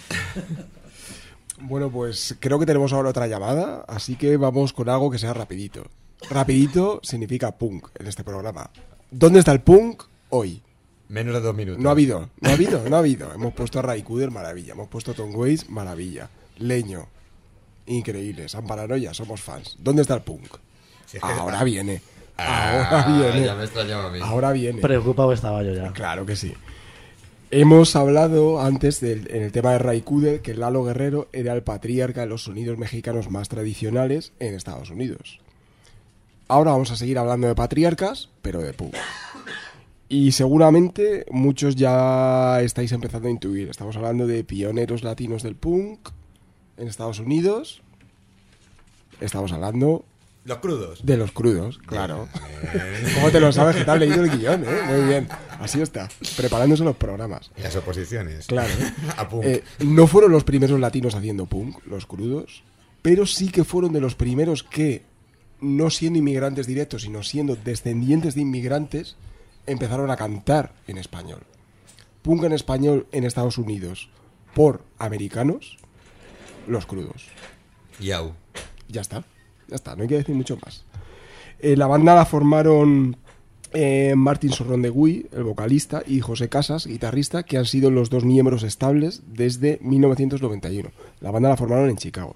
Bueno, pues creo que tenemos ahora otra llamada, así que vamos con algo que sea rapidito. Rapidito significa punk en este programa. ¿Dónde está el punk hoy? Menos de 2 minutos. No ha habido. Hemos puesto a Ray Cooder, maravilla. Hemos puesto a Tom Waits, maravilla. Leño, increíble. San Paranoia, somos fans. ¿Dónde está el punk? Si es que Ahora viene. Ya me extrañaba a mí. Ahora viene. Preocupado estaba yo ya. Claro que sí. Hemos hablado antes en el tema de Ray Cooder que Lalo Guerrero era el patriarca de los sonidos mexicanos más tradicionales en Estados Unidos. Ahora vamos a seguir hablando de patriarcas, pero de punk. Y seguramente muchos ya estáis empezando a intuir. Estamos hablando de pioneros latinos del punk en Estados Unidos. Estamos hablando... Los crudos. De los crudos, claro. ¿Cómo te lo sabes que te has leído el guión? Muy bien. Así está. Preparándose los programas. Y las oposiciones. Claro. A punk. No fueron los primeros latinos haciendo punk, los crudos, pero sí que fueron de los primeros que, no siendo inmigrantes directos, sino siendo descendientes de inmigrantes, empezaron a cantar en español. Punk en español en Estados Unidos por americanos, los crudos. Yau. Ya está, no hay que decir mucho más. La banda la formaron Martin Sorrondegui, el vocalista, y José Casas, guitarrista, que han sido los dos miembros estables desde 1991. La banda la formaron en Chicago.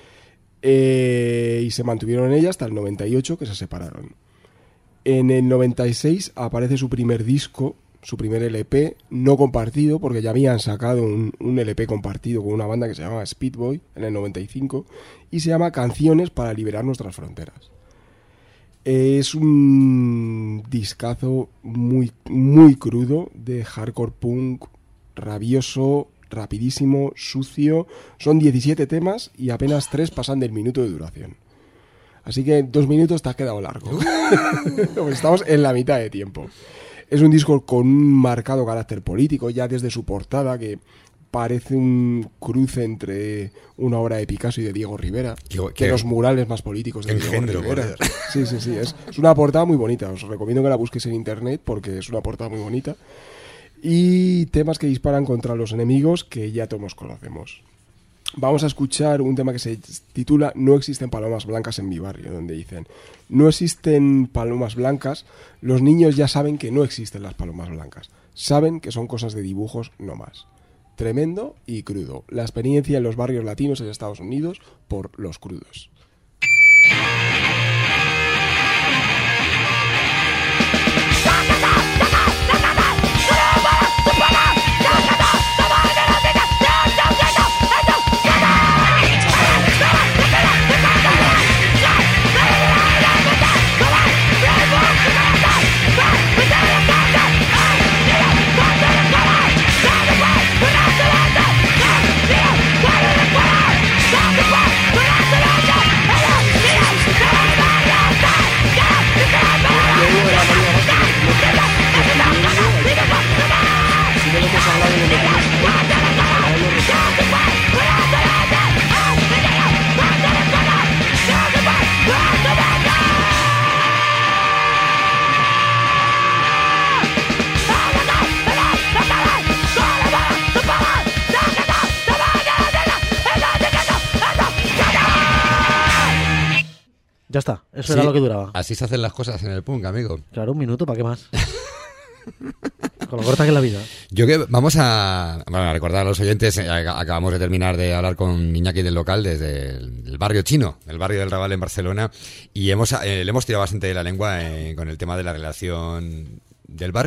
Y se mantuvieron en ella hasta el 98, que se separaron. En el 96 aparece su primer disco, su primer LP, no compartido, porque ya habían sacado un LP compartido con una banda que se llamaba Speedboy en el 95, y se llama Canciones para liberar nuestras fronteras. Es un discazo muy, muy crudo de hardcore punk, rabioso, rapidísimo, sucio. Son 17 temas y apenas 3 pasan del minuto de duración. Así que 2 minutos te has quedado largo. Estamos en la mitad de tiempo. Es un disco con un marcado carácter político, ya desde su portada, que parece un cruce entre una obra de Picasso y de Diego Rivera, que los murales más políticos de Diego Rivera. Sí, es una portada muy bonita. Os recomiendo que la busquéis en internet porque es una portada muy bonita. Y temas que disparan contra los enemigos que ya todos conocemos. Vamos a escuchar un tema que se titula No existen palomas blancas en mi barrio, donde dicen: no existen palomas blancas, los niños ya saben que no existen las palomas blancas, saben que son cosas de dibujos no más. Tremendo y crudo. La experiencia en los barrios latinos en Estados Unidos por los crudos. Ya está, eso era lo que duraba. Así se hacen las cosas en el punk, amigo. Claro, un minuto, ¿para qué más? Con lo corta que es la vida. Vamos a recordar a los oyentes, acabamos de terminar de hablar con Iñaki del local desde el barrio chino, el barrio del Raval en Barcelona, y le hemos tirado bastante de la lengua con el tema de la relación del barrio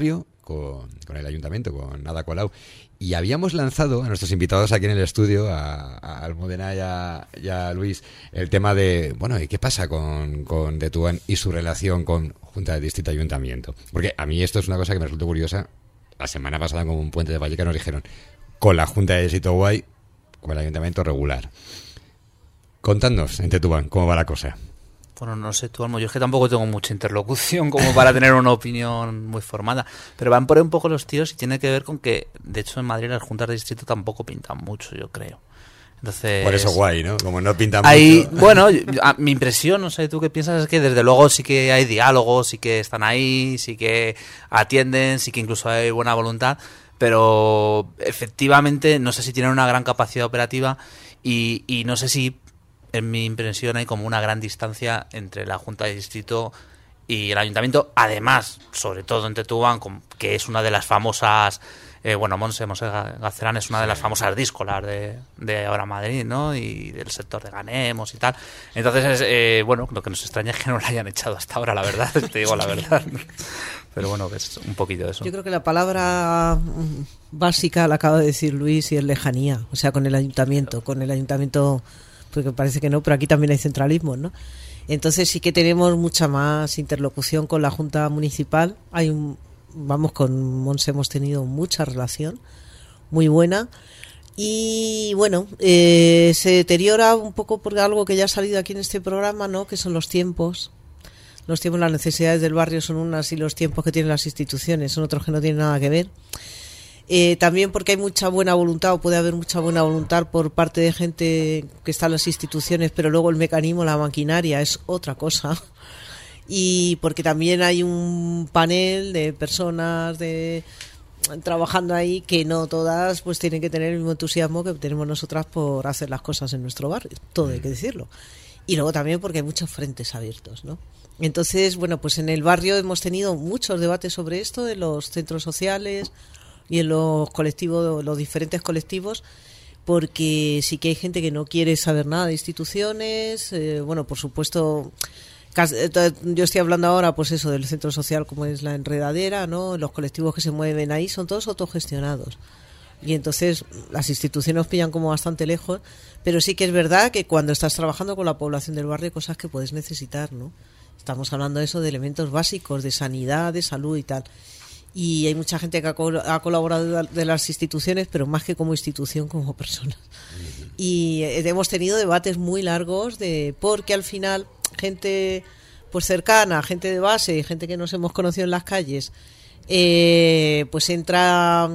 con el ayuntamiento, con Ada Colau, y habíamos lanzado a nuestros invitados aquí en el estudio, a Almudena y a Luis, el tema de, bueno, ¿y qué pasa con Tetuán y su relación con Junta de Distrito y Ayuntamiento? Porque a mí esto es una cosa que me resultó curiosa. La semana pasada, con un puente de Vallecas, nos dijeron, con la Junta de Distrito guay, con el Ayuntamiento regular. Contadnos, en Tetuán, ¿cómo va la cosa? Bueno, no sé tú, Almo, yo es que tampoco tengo mucha interlocución como para tener una opinión muy formada, pero van por ahí un poco los tiros y tiene que ver con que, de hecho, en Madrid las juntas de distrito tampoco pintan mucho, yo creo. Entonces, por eso guay, ¿no? Como no pintan mucho. Bueno, mi impresión, no sé tú qué piensas, es que desde luego sí que hay diálogos, sí que están ahí, sí que atienden, sí que incluso hay buena voluntad, pero efectivamente no sé si tienen una gran capacidad operativa y no sé si, en mi impresión, hay como una gran distancia entre la Junta de Distrito y el Ayuntamiento. Además, sobre todo en Tetuán, que es una de las famosas... Monse Gazerán es una de las famosas díscolas de ahora Madrid, ¿no? Y del sector de Ganemos y tal. Entonces, lo que nos extraña es que no la hayan echado hasta ahora, la verdad, te digo la verdad. Pero bueno, es un poquito de eso. Yo creo que la palabra básica la acaba de decir Luis y es lejanía. O sea, con el ayuntamiento, porque parece que no, pero aquí también hay centralismo, ¿no? Entonces sí que tenemos mucha más interlocución con la Junta Municipal. Con Monse hemos tenido mucha relación, muy buena. Y bueno, se deteriora un poco por algo que ya ha salido aquí en este programa, ¿no? Que son los tiempos. Los tiempos, las necesidades del barrio son unas y los tiempos que tienen las instituciones son otros que no tienen nada que ver. También porque hay mucha buena voluntad, o puede haber mucha buena voluntad por parte de gente que está en las instituciones, pero luego el mecanismo, la maquinaria es otra cosa. Y porque también hay un panel de personas trabajando ahí que no todas pues tienen que tener el mismo entusiasmo que tenemos nosotras por hacer las cosas en nuestro barrio, todo hay que decirlo. Y luego también porque hay muchos frentes abiertos, ¿no? Entonces, bueno, pues en el barrio hemos tenido muchos debates sobre esto, en los centros sociales y en los colectivos, los diferentes colectivos, porque sí que hay gente que no quiere saber nada de instituciones. Por supuesto, yo estoy hablando ahora, pues eso, del centro social como es la Enredadera, ¿no? Los colectivos que se mueven ahí son todos autogestionados. Y entonces las instituciones nos pillan como bastante lejos, pero sí que es verdad que cuando estás trabajando con la población del barrio hay cosas que puedes necesitar, ¿no? Estamos hablando de eso, de elementos básicos, de sanidad, de salud y tal. Y hay mucha gente que ha colaborado de las instituciones, pero más que como institución, como personas. Y hemos tenido debates muy largos porque al final gente pues cercana, gente de base, gente que nos hemos conocido en las calles, pues entra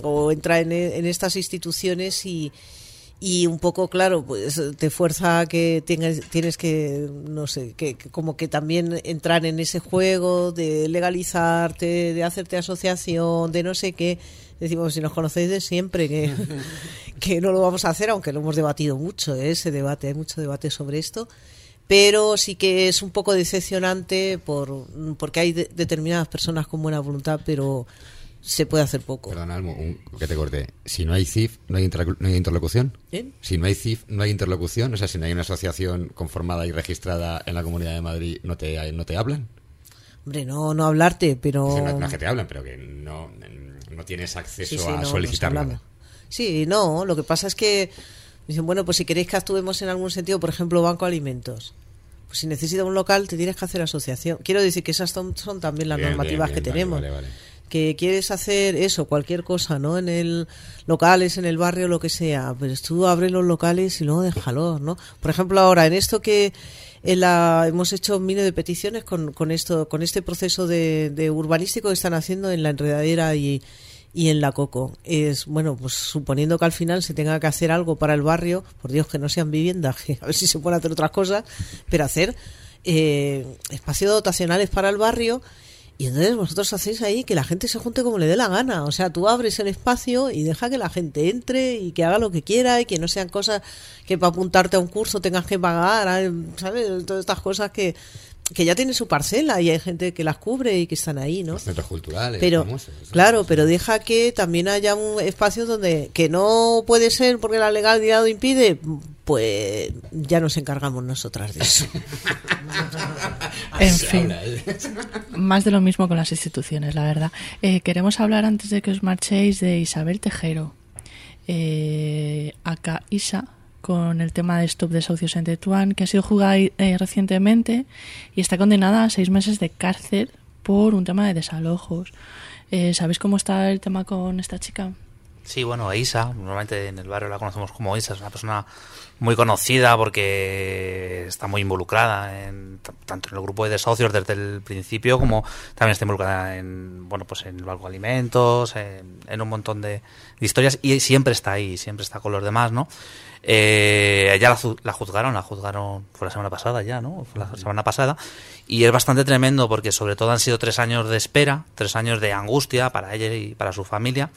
en estas instituciones y un poco, claro, pues te fuerza a que tienes que, no sé, que como que también entrar en ese juego de legalizarte, de hacerte asociación, de no sé qué. Decimos, si nos conocéis de siempre, que no lo vamos a hacer, aunque lo hemos debatido mucho, ese debate, hay mucho debate sobre esto, pero sí que es un poco decepcionante porque hay determinadas personas con buena voluntad, pero se puede hacer poco. Perdón, Almo, que te corté. Si no hay CIF, ¿no hay interlocución? ¿Eh? Si no hay CIF, no hay interlocución. O sea, si no hay una asociación conformada y registrada en la Comunidad de Madrid, ¿no te hablan? Hombre, no hablarte, pero... No es que te hablan, pero que no tienes acceso a solicitar nada. Sí, no, lo que pasa es que dicen, bueno, pues si queréis que actuemos en algún sentido, por ejemplo, Banco Alimentos, pues si necesitas un local te tienes que hacer asociación. Quiero decir que esas son también las normativas que tenemos. Vale. Que quieres hacer eso, cualquier cosa, ¿no? En el locales, en el barrio, lo que sea, pues tú abres los locales y luego déjalos, ¿no? Por ejemplo, ahora en esto que hemos hecho miles de peticiones con este proceso de urbanístico que están haciendo en la Enredadera y en la Coco. Es, bueno, pues suponiendo que al final se tenga que hacer algo para el barrio, por Dios, que no sean viviendas, que a ver si se pueden hacer otras cosas, pero hacer espacios dotacionales para el barrio. Y entonces vosotros hacéis ahí que la gente se junte como le dé la gana. O sea, tú abres el espacio y deja que la gente entre y que haga lo que quiera y que no sean cosas que para apuntarte a un curso tengas que pagar, ¿sabes? Todas estas cosas que ya tienen su parcela y hay gente que las cubre y que están ahí, ¿no? Los centros culturales, pero, famosos, claro, pero deja que también haya un espacio donde que no puede ser porque la legalidad lo impide, pues ya nos encargamos nosotras de eso. En fin, más de lo mismo con las instituciones, la verdad. Queremos hablar, antes de que os marchéis, de Isabel Tejero, acá Isa, con el tema de Stop Desahucios en Tetuán, que ha sido juzgada recientemente y está condenada a 6 meses de cárcel por un tema de desalojos. ¿Sabéis cómo está el tema con esta chica? Sí, bueno, Isa, normalmente en el barrio la conocemos como Isa, es una persona muy conocida porque está muy involucrada tanto en el grupo de desahucios desde el principio, como también está involucrada en el Banco de Alimentos, en un montón de historias, y siempre está ahí, siempre está con los demás, ¿no? Ella la juzgaron, fue la semana pasada ya, ¿no? Fue la semana pasada, y es bastante tremendo porque sobre todo han sido 3 años de espera, 3 años de angustia para ella y para su familia.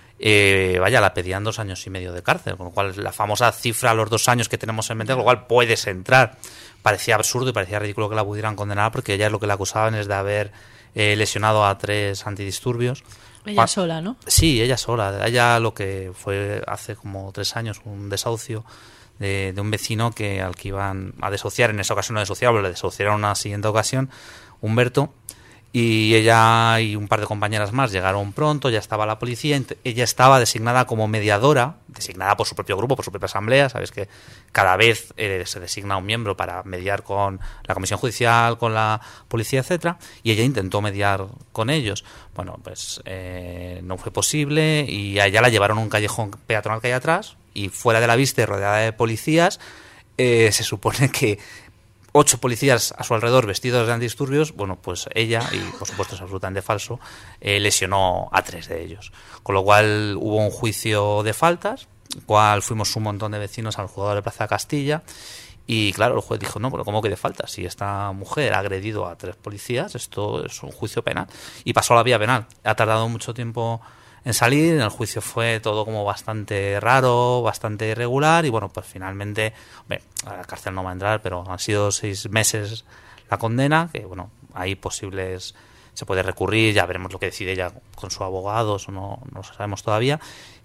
La pedían 2 años y medio de cárcel, con lo cual la famosa cifra, los 2 años que tenemos en mente, con lo cual puedes entrar. Parecía absurdo y parecía ridículo que la pudieran condenar, porque ella lo que la acusaban es de haber lesionado a 3 antidisturbios. Ella sola, ¿no? Sí, ella sola. Ella lo que fue hace como 3 años un desahucio de un vecino al que iban a desahuciar. En esa ocasión no desahuciaron, le desahuciaron en una siguiente ocasión, Humberto. Y ella y un par de compañeras más llegaron pronto, ya estaba la policía, ella estaba designada como mediadora, designada por su propio grupo, por su propia asamblea. Sabes que cada vez se designa un miembro para mediar con la comisión judicial, con la policía, etcétera, y ella intentó mediar con ellos. Bueno, pues no fue posible, y a ella la llevaron a un callejón peatonal que hay atrás, y fuera de la vista y rodeada de policías, se supone que 8 policías a su alrededor vestidos de antidisturbios. Bueno, pues ella, y por supuesto es absolutamente falso, lesionó a 3 de ellos. Con lo cual hubo un juicio de faltas, cual fuimos un montón de vecinos al juzgado de Plaza Castilla, y claro, el juez dijo, no, pero ¿cómo que de faltas? Si esta mujer ha agredido a 3 policías, esto es un juicio penal. Y pasó a la vía penal. Ha tardado mucho tiempo en salir, en el juicio fue todo como bastante raro, bastante irregular, y bueno, pues finalmente, a la cárcel no va a entrar, pero han sido 6 meses la condena, que bueno, hay posibles, se puede recurrir, ya veremos lo que decide ella con su abogado, eso no lo sabemos todavía,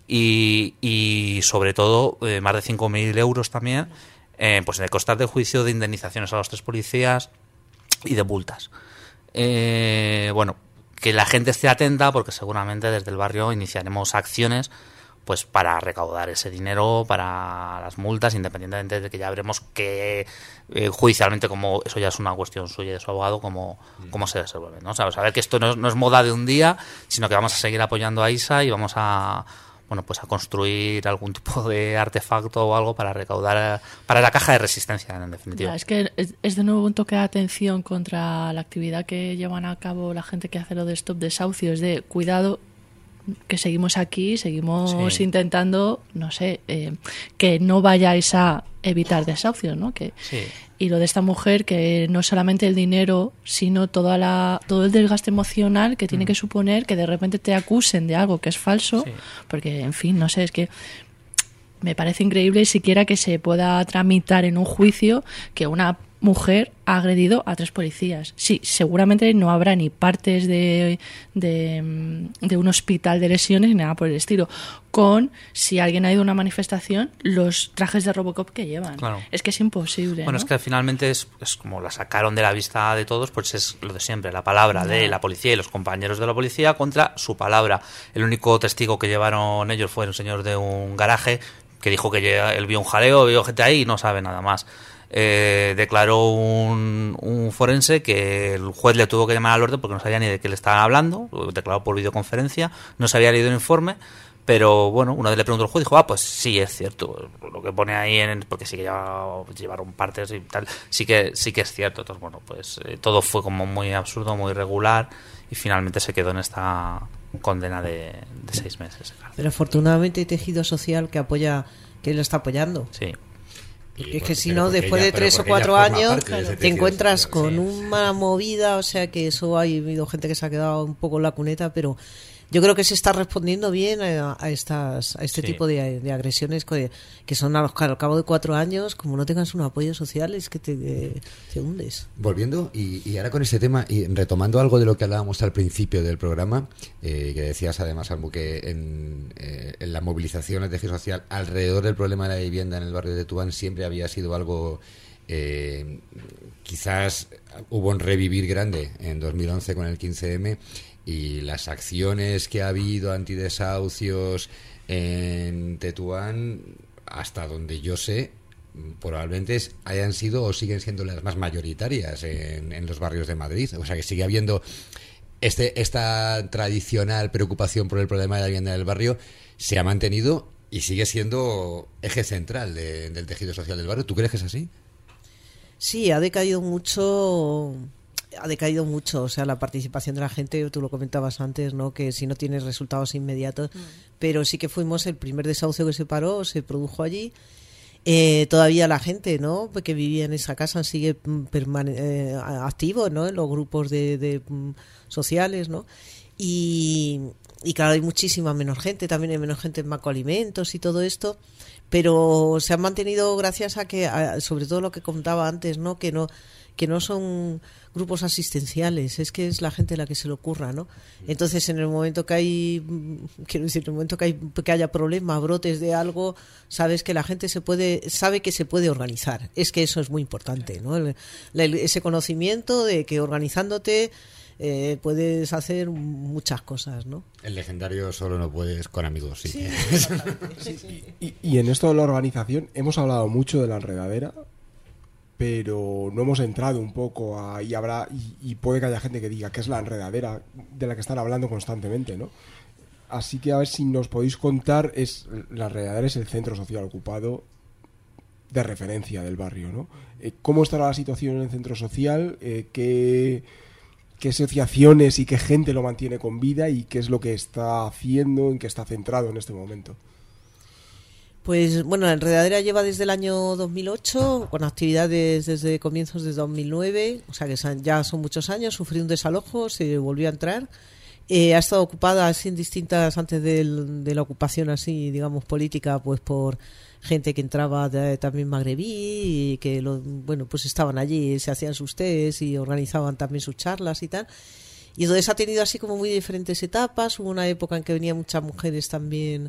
y sobre todo más de 5.000 euros también, pues de costas de juicio, de indemnizaciones a los 3 policías y de multas. Que la gente esté atenta, porque seguramente desde el barrio iniciaremos acciones pues para recaudar ese dinero para las multas, independientemente de que ya veremos que judicialmente, como eso ya es una cuestión suya y de su abogado, cómo se resuelve, ¿no? O sea, saber que esto no es moda de un día, sino que vamos a seguir apoyando a Isa y vamos a construir algún tipo de artefacto o algo para recaudar para la caja de resistencia, en definitiva. Ya, es que es de nuevo un toque de atención contra la actividad que llevan a cabo la gente que hace lo de Stop Desahucios, de cuidado, que seguimos aquí, seguimos intentando, no sé, que no vayáis a evitar desahucios, ¿no? Sí. Y lo de esta mujer, que no solamente el dinero, sino todo el desgaste emocional que tiene que suponer que de repente te acusen de algo que es falso, porque, en fin, no sé, es que me parece increíble siquiera que se pueda tramitar en un juicio que una mujer ha agredido a 3 policías. Sí, seguramente no habrá ni partes de un hospital de lesiones ni nada por el estilo. Si alguien ha ido a una manifestación, los trajes de Robocop que llevan. Claro. Es que es imposible. Bueno, ¿no? es que finalmente es como la sacaron de la vista de todos, pues es lo de siempre, la palabra de la policía y los compañeros de la policía contra su palabra. El único testigo que llevaron ellos fue un señor de un garaje que dijo que él vio un jaleo, vio gente ahí y no sabe nada más. Declaró un forense que el juez le tuvo que llamar al orden porque no sabía ni de qué le estaban hablando, lo declaró por videoconferencia, no se había leído el informe, pero bueno, una vez le preguntó al juez, dijo, pues sí, es cierto, lo que pone ahí, porque sí que llevaron partes y tal, sí que es cierto. Entonces, bueno, pues todo fue como muy absurdo, muy irregular, y finalmente se quedó en esta condena de 6 meses. Pero afortunadamente hay tejido social que lo está apoyando. Sí. Porque es que si no, después de 3 o 4 años te encuentras con una movida, o sea que eso ha habido gente que se ha quedado un poco en la cuneta, pero yo creo que se está respondiendo bien a este tipo de agresiones que son al cabo de 4 años, como no tengas un apoyo social, es que te hundes. Volviendo, y ahora con este tema, y retomando algo de lo que hablábamos al principio del programa, que decías además, Almu, que en las movilizaciones de tejido social alrededor del problema de la vivienda en el barrio de Tetuán siempre había sido algo Quizás hubo un revivir grande en 2011 con el 15M y las acciones que ha habido antidesahucios en Tetuán, hasta donde yo sé, probablemente hayan sido o siguen siendo las más mayoritarias en los barrios de Madrid. O sea que sigue habiendo esta tradicional preocupación por el problema de la vivienda del barrio, se ha mantenido y sigue siendo eje central del tejido social del barrio. ¿Tú crees que es así? Sí, ha decaído mucho, o sea, la participación de la gente, tú lo comentabas antes, ¿no? Que si no tienes resultados inmediatos, pero sí que fuimos el primer desahucio que se produjo allí. Todavía la gente, ¿no?, que vivía en esa casa sigue activo, ¿no?, en los grupos de sociales, ¿no? Y claro, hay muchísima menos gente, también hay menos gente en Macroalimentos y todo esto, pero se han mantenido gracias a que, sobre todo lo que contaba antes, ¿no?, que no son grupos asistenciales, es que es la gente la que se le ocurra, ¿no? Entonces, en el momento que haya problemas, brotes de algo, sabes que la gente sabe que se puede organizar. Es que eso es muy importante, ¿no? Ese conocimiento de que organizándote puedes hacer muchas cosas, ¿no? El legendario solo no puedes con amigos, sí. Sí. Y en esto de la organización hemos hablado mucho de la enredadera, pero no hemos entrado un poco y puede que haya gente que diga que es la enredadera de la que están hablando constantemente, ¿no? Así que a ver si nos podéis contar, la enredadera es el centro social ocupado de referencia del barrio, ¿no? ¿Cómo estará la situación en el centro social? ¿Qué asociaciones y qué gente lo mantiene con vida y qué es lo que está haciendo, en qué está centrado en este momento? Pues bueno, la enredadera lleva desde el año 2008, con actividades desde comienzos de 2009, o sea que ya son muchos años. Sufrió un desalojo, se volvió a entrar. Ha estado ocupada así en distintas, antes de la ocupación así, digamos, política, pues por gente que entraba también magrebí y que pues estaban allí, se hacían sus tés y organizaban también sus charlas y tal. Y entonces ha tenido así como muy diferentes etapas. Hubo una época en que venían muchas mujeres también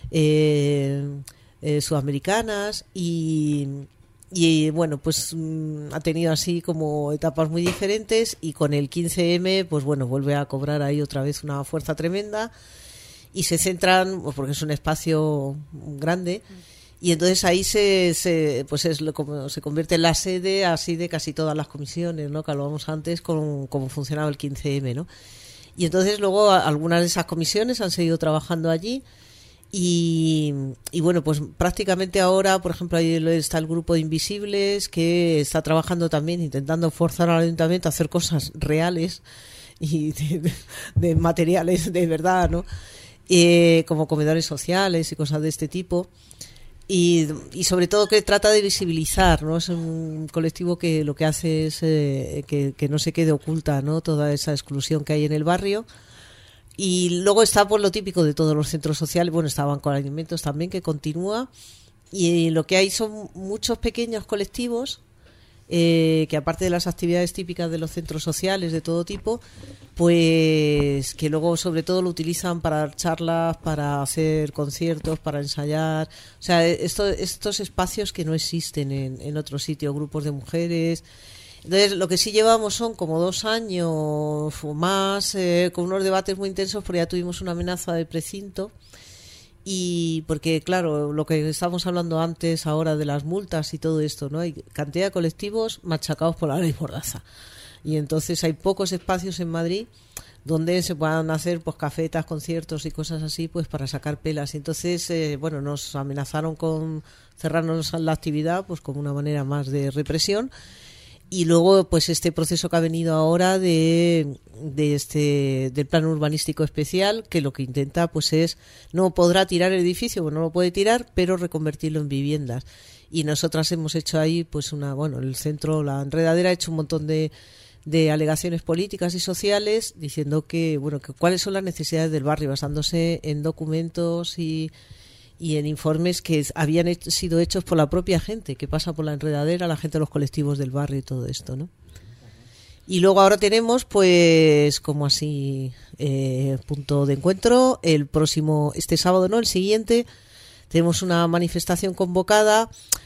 sudamericanas y bueno, pues ha tenido así como etapas muy diferentes, y con el 15M pues bueno, vuelve a cobrar ahí otra vez una fuerza tremenda y se centran, pues porque es un espacio grande, y entonces ahí pues es como se convierte en la sede así de casi todas las comisiones, ¿no?, que hablábamos antes con cómo funcionaba el 15M, ¿no? Y entonces luego algunas de esas comisiones han seguido trabajando allí. Y bueno, pues prácticamente ahora, por ejemplo, ahí está el grupo de Invisibles, que está trabajando también, intentando forzar al ayuntamiento a hacer cosas reales y de materiales de verdad, ¿no? Como comedores sociales y cosas de este tipo. Y sobre todo que trata de visibilizar, ¿no? Es un colectivo que lo que hace es que no se quede oculta, ¿no?, toda esa exclusión que hay en el barrio. Y luego está por lo típico de todos los centros sociales, bueno, está Banco de Alimentos también, que continúa, y lo que hay son muchos pequeños colectivos que, aparte de las actividades típicas de los centros sociales de todo tipo, pues que luego sobre todo lo utilizan para dar charlas, para hacer conciertos, para ensayar, o sea, estos espacios que no existen en otros sitios, grupos de mujeres. Entonces, lo que sí llevamos son como 2 años o más con unos debates muy intensos, porque ya tuvimos una amenaza de precinto, y porque, claro, lo que estábamos hablando antes ahora de las multas y todo esto, ¿no? Hay cantidad de colectivos machacados por la ley Mordaza, y entonces hay pocos espacios en Madrid donde se puedan hacer pues cafetas, conciertos y cosas así, pues para sacar pelas. Y entonces, bueno, nos amenazaron con cerrarnos la actividad, pues como una manera más de represión. Y luego, pues este proceso que ha venido ahora del plan urbanístico especial, que lo que intenta pues es, no podrá tirar el edificio, no lo puede tirar, pero reconvertirlo en viviendas. Y nosotras hemos hecho ahí pues el centro, la enredadera, ha hecho un montón de alegaciones políticas y sociales diciendo que cuáles son las necesidades del barrio, basándose en documentos y en informes que habían sido hechos por la propia gente que pasa por la enredadera, la gente de los colectivos del barrio y todo esto, ¿no? Y luego ahora tenemos, pues, como así, punto de encuentro, este sábado, ¿no?, el siguiente, tenemos una manifestación convocada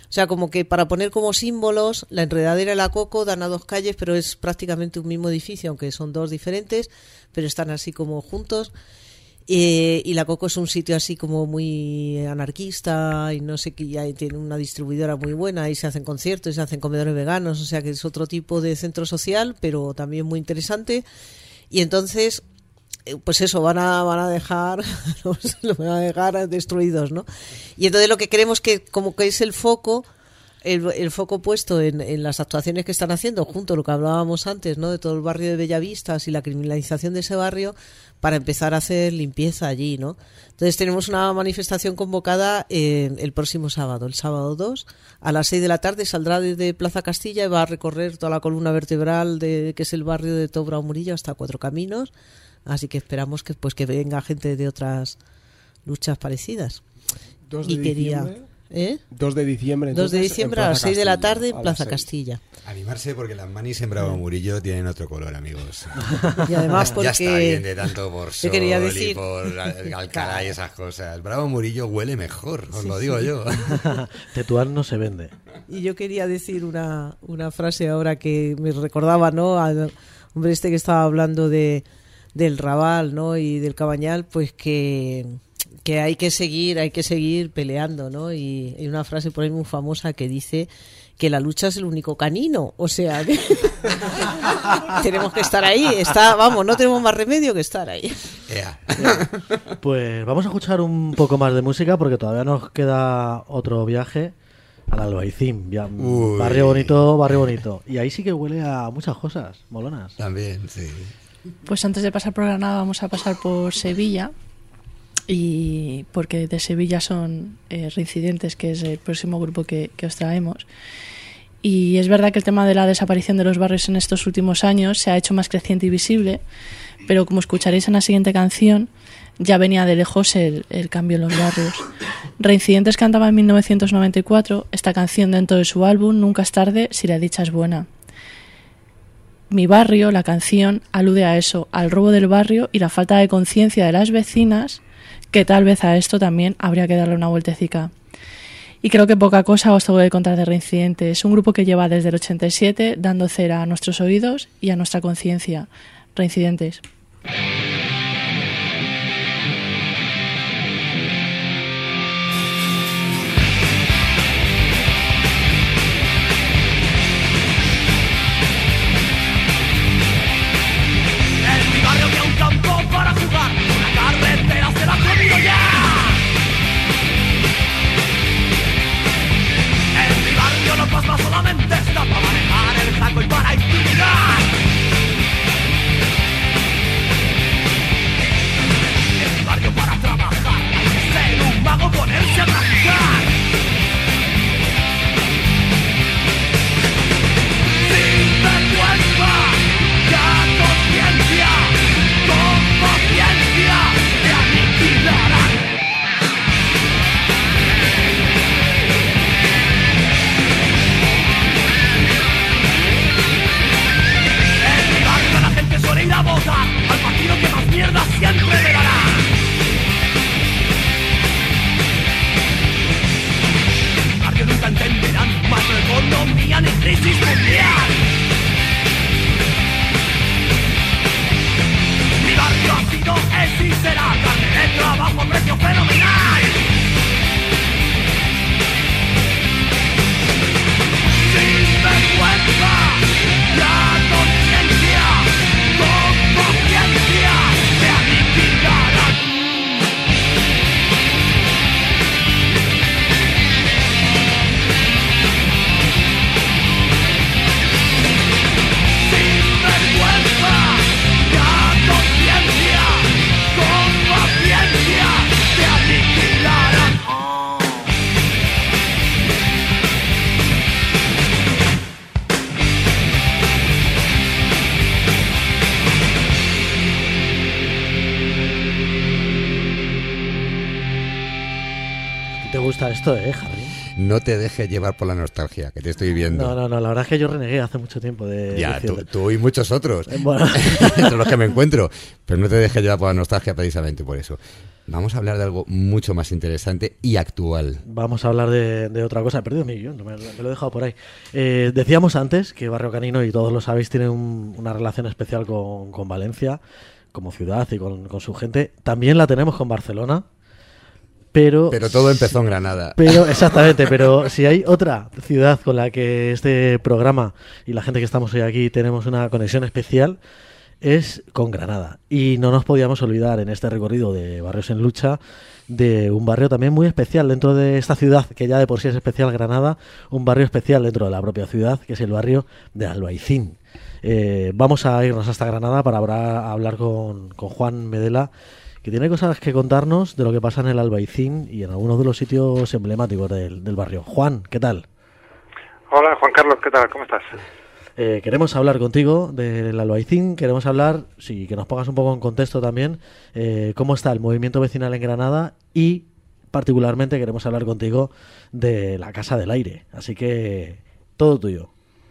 O sea, como que para poner como símbolos, la Enredadera y la Coco dan a 2 calles, pero es prácticamente un mismo edificio, aunque son 2 diferentes, pero están así como juntos. Y la Coco es un sitio así como muy anarquista y no sé qué, ya tiene una distribuidora muy buena, y se hacen conciertos y se hacen comedores veganos, o sea que es otro tipo de centro social, pero también muy interesante. Y entonces, pues eso, van a dejar los van a dejar destruidos, ¿no? Y entonces lo que queremos que como que es el foco puesto en las actuaciones que están haciendo, junto a lo que hablábamos antes, ¿no? De todo el barrio de Bellavistas y la criminalización de ese barrio, para empezar a hacer limpieza allí, ¿no? Entonces tenemos una manifestación convocada el próximo sábado, el sábado 2, a las 6 de la tarde, saldrá desde Plaza Castilla y va a recorrer toda la columna vertebral que es el barrio de Tobra o Murillo hasta Cuatro Caminos, así que esperamos que venga gente de otras luchas parecidas. 2 de diciembre. 2 de diciembre. 2 de diciembre a las 6 de la tarde en Plaza 6. Castilla. Animarse porque las manis en Bravo Murillo tienen otro color, amigos. Y además porque... Ya está bien de tanto por sol quería decir... y por Alcalá y esas cosas. Bravo Murillo huele mejor, os lo digo yo. Tetuán no se vende. Y yo quería decir una frase ahora que me recordaba, ¿no? Al hombre este que estaba hablando del Raval, ¿no? Y del Cabañal, pues que hay que seguir peleando, ¿no? Y hay una frase por ahí muy famosa que dice que la lucha es el único camino, o sea que tenemos que estar ahí, no tenemos más remedio que estar ahí. Pues vamos a escuchar un poco más de música porque todavía nos queda otro viaje al Albaicín, barrio bonito, y ahí sí que huele a muchas cosas molonas. También, sí. Pues antes de pasar por Granada vamos a pasar por Sevilla, y porque de Sevilla son Reincidentes, que es el próximo grupo que os traemos. Y es verdad que el tema de la desaparición de los barrios en estos últimos años se ha hecho más creciente y visible, pero como escucharéis en la siguiente canción, ya venía de lejos el cambio en los barrios. Reincidentes cantaba en 1994 esta canción dentro de su álbum Nunca es tarde si la dicha es buena. Mi barrio, la canción, alude a eso, al robo del barrio y la falta de conciencia de las vecinas, que tal vez a esto también habría que darle una vueltecica. Y creo que poca cosa os tengo que contar de Reincidentes. Es un grupo que lleva desde el 87 dando cera a nuestros oídos y a nuestra conciencia. Reincidentes. En mi barrio había un campo para jugar, una carretera se la ha comido ya. En mi barrio no pasa solamente está para manejar el saco y para intimidar. En mi barrio para trabajar hay que ser un mago, ponerse a trabajar. Sin vergüenza, ya conciencia, con paciencia te aniquilarán. En mi barrio la gente suele ir a votar al partido que más mierda siempre le dará. En mi barrio nunca entenderán macroeconomía ni crisis mundial. Mi barrio ha sido, es y será carne de trabajo a precio fenomenal. Sin vergüenza, la conciencia, con conciencia, te aniquilarán. Sin vergüenza, la conciencia, con paciencia, te aniquilarán. ¿A ti te gusta esto, Harry? no te dejes llevar por la nostalgia, que te estoy viendo. No, la verdad es que yo renegué hace mucho tiempo de... Ya, tú y muchos otros, bueno. entre los que me encuentro, pero no te dejes llevar por la nostalgia precisamente por eso. Vamos a hablar de algo mucho más interesante y actual. Vamos a hablar de otra cosa. He perdido mi guión, me lo he dejado por ahí. Decíamos antes que Barrio Canino, y todos lo sabéis, tiene una relación especial con Valencia, como ciudad y con su gente. También la tenemos con Barcelona. Pero todo empezó en Granada. Exactamente, pero si hay otra ciudad con la que este programa y la gente que estamos hoy aquí tenemos una conexión especial, es con Granada. Y no nos podíamos olvidar en este recorrido de Barrios en Lucha de un barrio también muy especial dentro de esta ciudad, que ya de por sí es especial, Granada, un barrio especial dentro de la propia ciudad, que es el barrio de Albaicín. Vamos a irnos hasta Granada para hablar con Juan Medela, que tiene cosas que contarnos de lo que pasa en el Albaicín y en algunos de los sitios emblemáticos del barrio. Juan, ¿qué tal? Hola, Juan Carlos, ¿qué tal? ¿Cómo estás? Queremos hablar contigo del Albaicín, queremos hablar, que nos pongas un poco en contexto también, cómo está el movimiento vecinal en Granada y particularmente queremos hablar contigo de la Casa del Aire. Así que todo tuyo.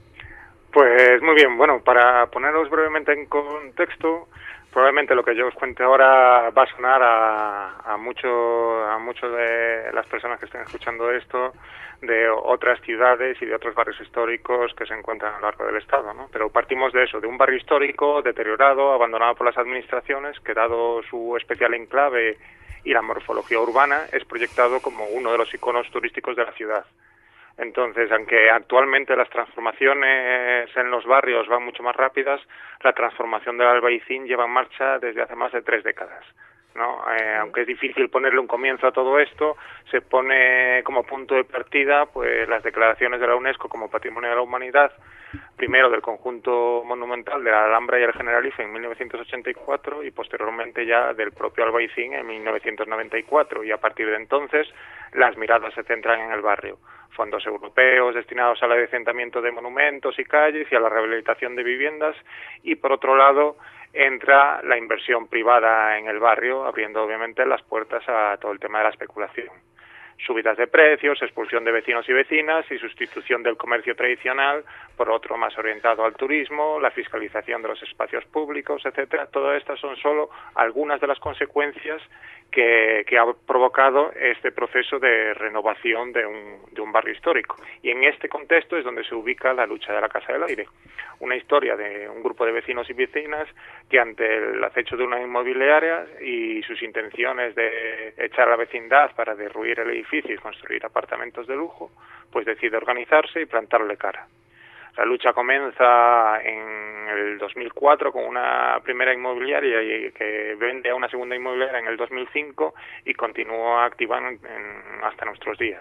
Pues muy bien, bueno, para poneros brevemente en contexto, probablemente lo que yo os cuente ahora va a sonar a muchos de las personas que estén escuchando esto de otras ciudades y de otros barrios históricos que se encuentran a lo largo del estado, ¿no? Pero partimos de eso, de un barrio histórico deteriorado, abandonado por las administraciones, que dado su especial enclave y la morfología urbana, es proyectado como uno de los iconos turísticos de la ciudad. Entonces, aunque actualmente las transformaciones en los barrios van mucho más rápidas, la transformación del Albaicín lleva en marcha desde hace más de 3 décadas, ¿no? Aunque es difícil ponerle un comienzo a todo esto, se pone como punto de partida pues las declaraciones de la UNESCO como Patrimonio de la Humanidad, primero del conjunto monumental de la Alhambra y el Generalife en 1984 y posteriormente ya del propio Albaicín en 1994, y a partir de entonces las miradas se centran en el barrio. Fondos europeos destinados al adecentamiento de monumentos y calles y a la rehabilitación de viviendas, y por otro lado entra la inversión privada en el barrio, abriendo obviamente las puertas a todo el tema de la especulación. Subidas de precios, expulsión de vecinos y vecinas y sustitución del comercio tradicional por otro más orientado al turismo, la fiscalización de los espacios públicos, etcétera. Todas estas son solo algunas de las consecuencias que ha provocado este proceso de renovación de un barrio histórico. Y en este contexto es donde se ubica la lucha de la Casa del Aire, una historia de un grupo de vecinos y vecinas que ante el acecho de una inmobiliaria y sus intenciones de echar a la vecindad para derruir el edificio y construir apartamentos de lujo, pues decide organizarse y plantarle cara. La lucha comienza en el 2004 con una primera inmobiliaria que vende a una segunda inmobiliaria en el 2005 y continúa activa hasta nuestros días.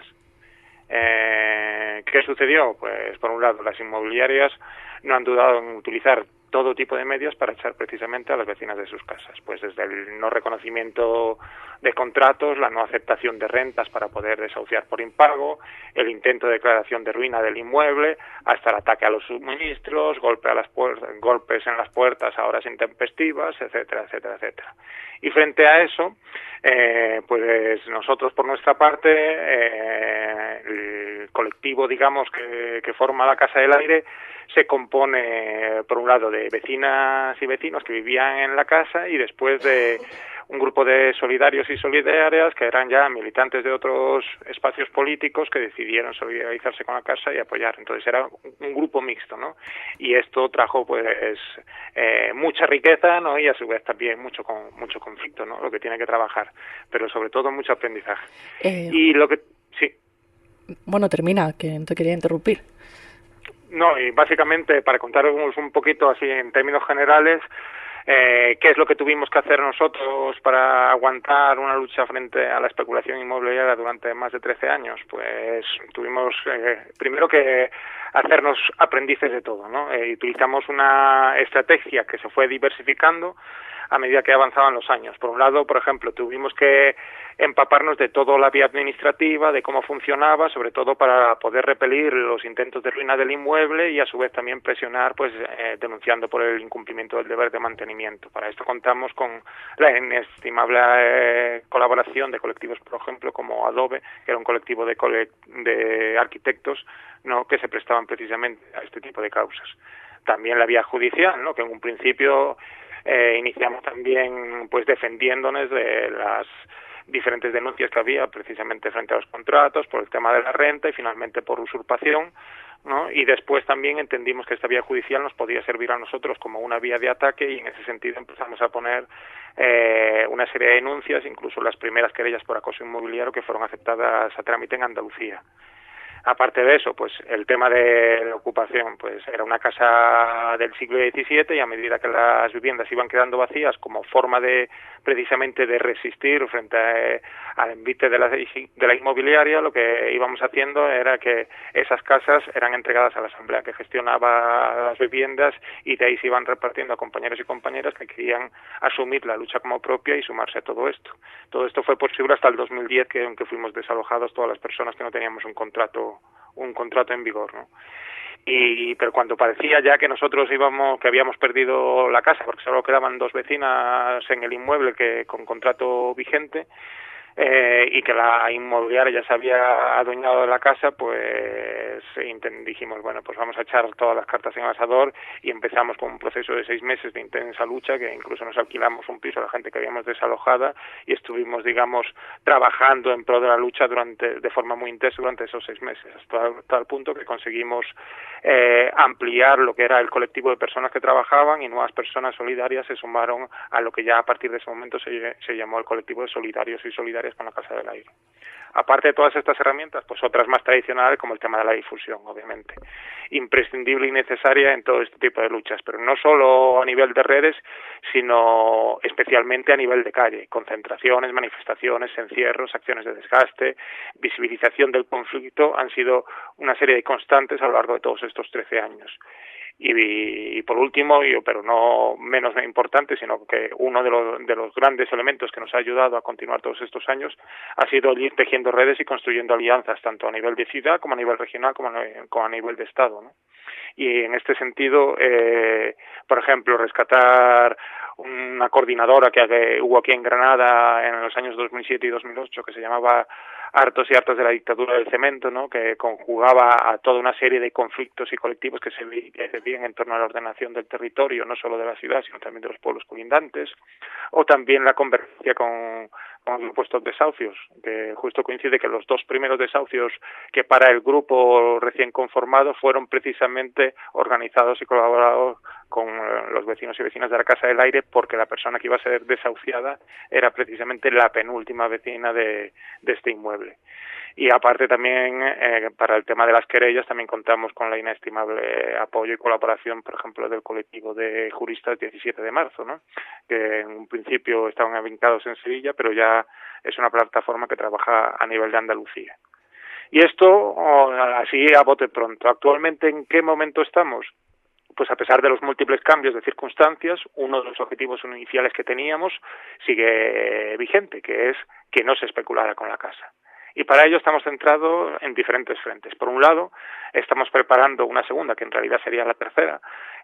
¿Qué sucedió? Pues por un lado las inmobiliarias no han dudado en utilizar todo tipo de medios para echar precisamente a las vecinas de sus casas, pues desde el no reconocimiento de contratos, la no aceptación de rentas para poder desahuciar por impago, el intento de declaración de ruina del inmueble, hasta el ataque a los suministros, golpes en las puertas a horas intempestivas, etcétera, etcétera, etcétera. Y frente a eso, pues nosotros por nuestra parte, el colectivo, digamos, que forma la Casa del Aire, se compone, por un lado, de vecinas y vecinos que vivían en la casa y después de un grupo de solidarios y solidarias que eran ya militantes de otros espacios políticos que decidieron solidarizarse con la casa y apoyar. Entonces era un grupo mixto, ¿no? Y esto trajo, pues, mucha riqueza, ¿no? Y a su vez también mucho conflicto, ¿no? Lo que tiene que trabajar, pero sobre todo mucho aprendizaje. Y lo que... Sí. Bueno, termina, que no te quería interrumpir. No, y básicamente, para contaros un poquito así en términos generales, ¿qué es lo que tuvimos que hacer nosotros para aguantar una lucha frente a la especulación inmobiliaria durante más de 13 años? Pues tuvimos primero que hacernos aprendices de todo, ¿no? Y utilizamos una estrategia que se fue diversificando a medida que avanzaban los años. Por un lado, por ejemplo, tuvimos que empaparnos de toda la vía administrativa, de cómo funcionaba, sobre todo para poder repelir los intentos de ruina del inmueble y a su vez también presionar, pues denunciando por el incumplimiento del deber de mantenimiento. Para esto contamos con la inestimable colaboración de colectivos, por ejemplo, como Adobe, que era un colectivo de arquitectos, ¿no?, que se prestaban precisamente a este tipo de causas. También la vía judicial, ¿no?, que en un principio iniciamos también pues defendiéndonos de las diferentes denuncias que había precisamente frente a los contratos, por el tema de la renta y finalmente por usurpación, ¿no? Y después también entendimos que esta vía judicial nos podía servir a nosotros como una vía de ataque y en ese sentido empezamos a poner una serie de denuncias, incluso las primeras querellas por acoso inmobiliario que fueron aceptadas a trámite en Andalucía. Aparte de eso, pues el tema de la ocupación, pues era una casa del siglo XVII y a medida que las viviendas iban quedando vacías como forma de precisamente de resistir frente al envite de la inmobiliaria, lo que íbamos haciendo era que esas casas eran entregadas a la asamblea que gestionaba las viviendas y de ahí se iban repartiendo a compañeros y compañeras que querían asumir la lucha como propia y sumarse a todo esto. Todo esto fue posible hasta el 2010, que aunque fuimos desalojados todas las personas que no teníamos un contrato en vigor, ¿no? Pero cuando parecía ya que nosotros que habíamos perdido la casa porque solo quedaban 2 vecinas en el inmueble que con contrato vigente y que la inmobiliaria ya se había adueñado de la casa, pues dijimos, bueno, pues vamos a echar todas las cartas en el asador y empezamos con un proceso de 6 meses de intensa lucha, que incluso nos alquilamos un piso a la gente que habíamos desalojada y estuvimos, digamos, trabajando en pro de la lucha de forma muy intensa durante esos 6 meses, hasta tal punto que conseguimos ampliar lo que era el colectivo de personas que trabajaban y nuevas personas solidarias se sumaron a lo que ya a partir de ese momento se llamó el colectivo de solidarios y solidarias con la Casa del Aire. Aparte de todas estas herramientas, pues otras más tradicionales como el tema de la difusión, obviamente, imprescindible y necesaria en todo este tipo de luchas, pero no solo a nivel de redes, sino especialmente a nivel de calle, concentraciones, manifestaciones, encierros, acciones de desgaste, visibilización del conflicto, han sido una serie de constantes a lo largo de todos estos 13 años. Y por último, pero no menos importante, sino que uno de los grandes elementos que nos ha ayudado a continuar todos estos años ha sido el ir tejiendo redes y construyendo alianzas, tanto a nivel de ciudad como a nivel regional como a nivel de Estado, ¿no? Y en este sentido, por ejemplo, rescatar una coordinadora que hubo aquí en Granada en los años 2007 y 2008 que se llamaba Hartos y Hartas de la Dictadura del Cemento, ¿no?, que conjugaba a toda una serie de conflictos y colectivos que se vivían en torno a la ordenación del territorio, no solo de la ciudad, sino también de los pueblos colindantes, o también la convergencia con los supuestos desahucios, que justo coincide que los 2 primeros desahucios que para el grupo recién conformado fueron precisamente organizados y colaborados con los vecinos y vecinas de la Casa del Aire, porque la persona que iba a ser desahuciada era precisamente la penúltima vecina de este inmueble. Y aparte también, para el tema de las querellas, también contamos con la inestimable apoyo y colaboración, por ejemplo, del colectivo de juristas 17 de marzo, ¿no?, que en un principio estaban afincados en Sevilla, pero ya es una plataforma que trabaja a nivel de Andalucía. Y esto, así a bote pronto, ¿actualmente en qué momento estamos? Pues a pesar de los múltiples cambios de circunstancias, uno de los objetivos iniciales que teníamos sigue vigente, que es que no se especulara con la casa. Y para ello estamos centrados en diferentes frentes. Por un lado, estamos preparando una segunda, que en realidad sería la tercera,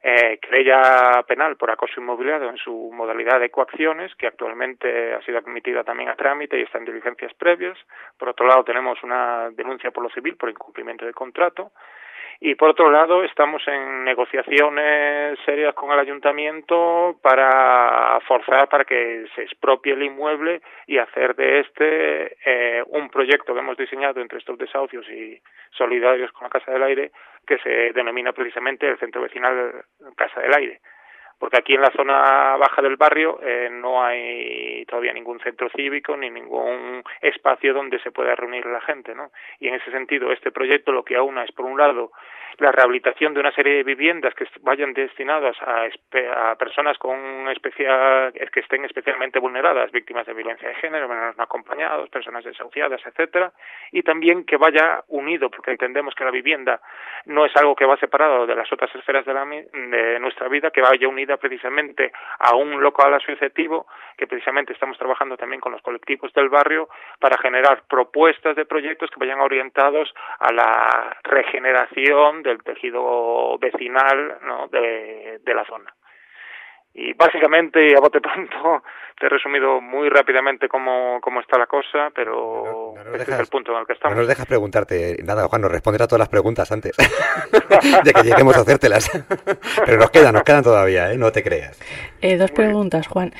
querella penal por acoso inmobiliario en su modalidad de coacciones, que actualmente ha sido admitida también a trámite y está en diligencias previas. Por otro lado, tenemos una denuncia por lo civil por incumplimiento de contrato. Y por otro lado, estamos en negociaciones serias con el ayuntamiento para forzar para que se expropie el inmueble y hacer de este un proyecto que hemos diseñado entre estos desahucios y solidarios con la Casa del Aire, que se denomina precisamente el Centro Vecinal Casa del Aire. Porque aquí en la zona baja del barrio no hay todavía ningún centro cívico ni ningún espacio donde se pueda reunir la gente, ¿no? Y en ese sentido este proyecto lo que aúna es, por un lado, la rehabilitación de una serie de viviendas que vayan destinadas a personas que estén especialmente vulneradas, víctimas de violencia de género, menores no acompañados, personas desahuciadas, etcétera, y también que vaya unido, porque entendemos que la vivienda no es algo que va separado de las otras esferas de nuestra vida, que vaya unida precisamente a un local asociativo, que precisamente estamos trabajando también con los colectivos del barrio para generar propuestas de proyectos que vayan orientados a la regeneración del tejido vecinal, ¿no?, de la zona. Y básicamente, a bote pronto, te he resumido muy rápidamente cómo está la cosa, pero este es el punto en el que estamos. No nos dejas preguntarte nada, Juan, nos respondes a todas las preguntas antes de que lleguemos a hacértelas. Pero nos quedan todavía, no te creas. 2 preguntas, Juan.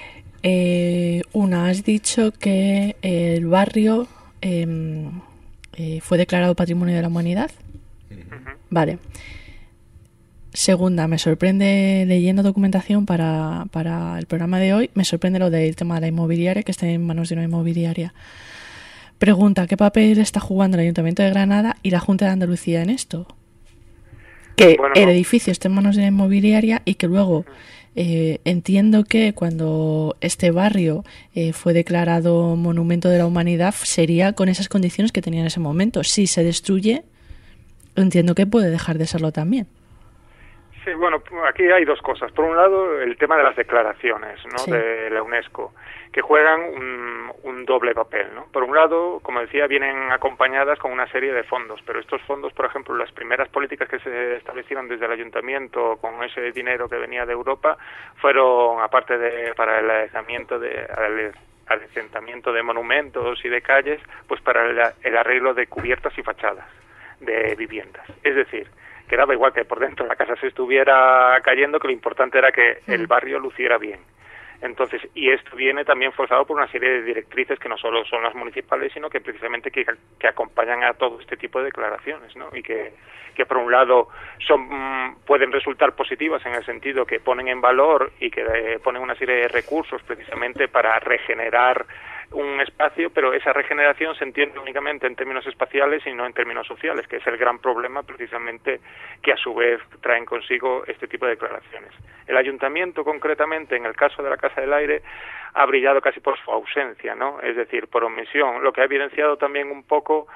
Una, has dicho que el barrio fue declarado Patrimonio de la Humanidad. Vale. Segunda, me sorprende, leyendo documentación para el programa de hoy, me sorprende lo del tema de la inmobiliaria, que esté en manos de una inmobiliaria. Pregunta, ¿qué papel está jugando el Ayuntamiento de Granada y la Junta de Andalucía en esto? Que el edificio esté en manos de la inmobiliaria y que luego entiendo que cuando este barrio fue declarado Monumento de la Humanidad sería con esas condiciones que tenía en ese momento. Si se destruye, entiendo que puede dejar de serlo también. Sí, bueno, aquí hay 2 cosas. Por un lado, el tema de las declaraciones, ¿no?, sí, de la UNESCO, que juegan un doble papel, ¿no? Por un lado, como decía, vienen acompañadas con una serie de fondos, pero estos fondos, por ejemplo, las primeras políticas que se establecieron desde el ayuntamiento con ese dinero que venía de Europa, fueron, aparte para el adecentamiento de monumentos y de calles, pues para el arreglo de cubiertas y fachadas de viviendas. Es decir, que daba igual que por dentro la casa se estuviera cayendo, que lo importante era que el barrio luciera bien. Entonces, y esto viene también forzado por una serie de directrices que no solo son las municipales, sino que precisamente que acompañan a todo este tipo de declaraciones, ¿no? Y que por un lado pueden resultar positivas en el sentido que ponen en valor y que ponen una serie de recursos precisamente para regenerar un espacio, pero esa regeneración se entiende únicamente en términos espaciales y no en términos sociales, que es el gran problema precisamente que a su vez traen consigo este tipo de declaraciones. El ayuntamiento, concretamente, en el caso de la Casa del Aire, ha brillado casi por su ausencia, ¿no? Es decir, por omisión, lo que ha evidenciado también un poco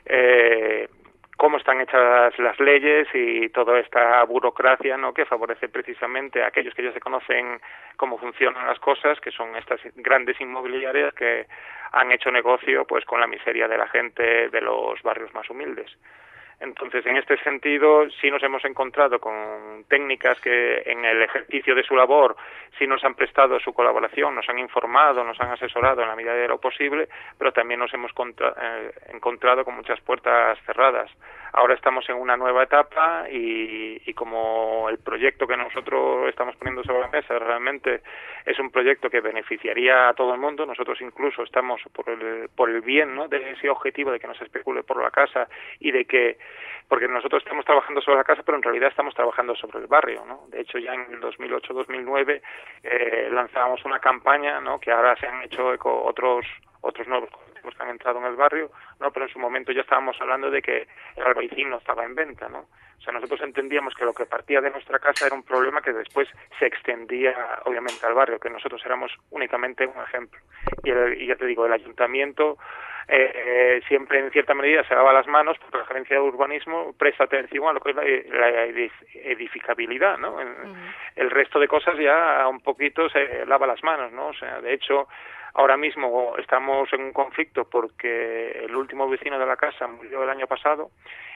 cómo están hechas las leyes y toda esta burocracia, ¿no?, que favorece precisamente a aquellos que ya se conocen cómo funcionan las cosas, que son estas grandes inmobiliarias que han hecho negocio pues con la miseria de la gente de los barrios más humildes. Entonces, en este sentido, sí nos hemos encontrado con técnicas que en el ejercicio de su labor sí nos han prestado su colaboración, nos han informado, nos han asesorado en la medida de lo posible, pero también nos hemos encontrado con muchas puertas cerradas. Ahora estamos en una nueva etapa y como el proyecto que nosotros estamos poniendo sobre la mesa realmente es un proyecto que beneficiaría a todo el mundo, nosotros incluso estamos por el bien, ¿no?, de ese objetivo de que no se especule por la casa y de que, porque nosotros estamos trabajando sobre la casa, pero en realidad estamos trabajando sobre el barrio, ¿no? De hecho, ya en el 2008-2009 lanzamos una campaña, ¿no?, que ahora se han hecho eco otros nuevos colectivos que han entrado en el barrio, ¿no? Pero en su momento ya estábamos hablando de que el albaicín no estaba en venta, ¿no? O sea, nosotros entendíamos que lo que partía de nuestra casa era un problema que después se extendía, obviamente, al barrio, que nosotros éramos únicamente un ejemplo. Y ya te digo, el ayuntamiento siempre, en cierta medida, se lava las manos porque la Gerencia de Urbanismo presta atención a lo que es la edificabilidad, ¿no? El resto de cosas ya un poquito se lava las manos, ¿no? O sea, de hecho, ahora mismo estamos en un conflicto porque el último vecino de la casa murió el año pasado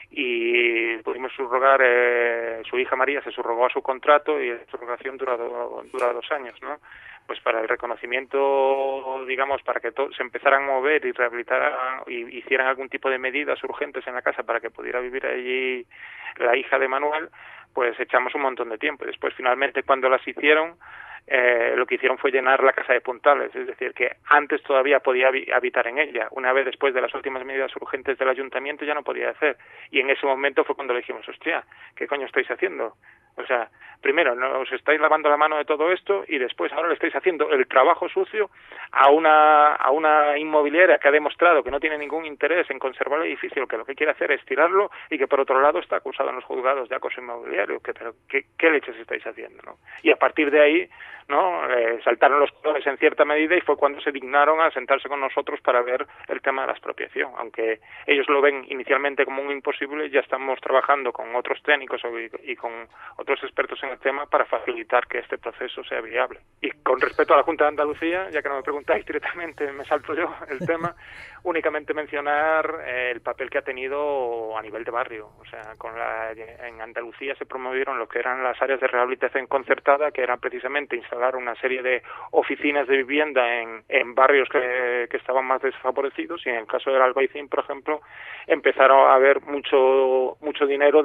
y pudimos subrogar, su hija María se subrogó a su contrato y la subrogación dura 2 años, ¿no? Pues para el reconocimiento, digamos, para que se empezaran a mover y rehabilitaran y hicieran algún tipo de medidas urgentes en la casa para que pudiera vivir allí la hija de Manuel, pues echamos un montón de tiempo. Y después, finalmente, cuando las hicieron, lo que hicieron fue llenar la casa de puntales, es decir, que antes todavía podía habitar en ella. Una vez después de las últimas medidas urgentes del ayuntamiento ya no podía hacer. Y en ese momento fue cuando le dijimos, hostia, ¿qué coño estáis haciendo? O sea, primero, no os estáis lavando la mano de todo esto y después ahora le estáis haciendo el trabajo sucio a una inmobiliaria que ha demostrado que no tiene ningún interés en conservar el edificio, que lo que quiere hacer es tirarlo y que por otro lado está acusado en los juzgados de acoso inmobiliario. Pero ¿qué leches estáis haciendo, no? Y a partir de ahí, ¿no? Saltaron los colores en cierta medida y fue cuando se dignaron a sentarse con nosotros para ver el tema de la expropiación. Aunque ellos lo ven inicialmente como un imposible, ya estamos trabajando con otros técnicos y con otros expertos en el tema para facilitar que este proceso sea viable. Y con respecto a la Junta de Andalucía, ya que no me preguntáis directamente, me salto yo el tema, únicamente mencionar el papel que ha tenido a nivel de barrio. O sea, en Andalucía se promovieron lo que eran las áreas de rehabilitación concertada, que eran precisamente instalar una serie de oficinas de vivienda en barrios que estaban más desfavorecidos, y en el caso del Albaicín, por ejemplo, empezaron a haber mucho dinero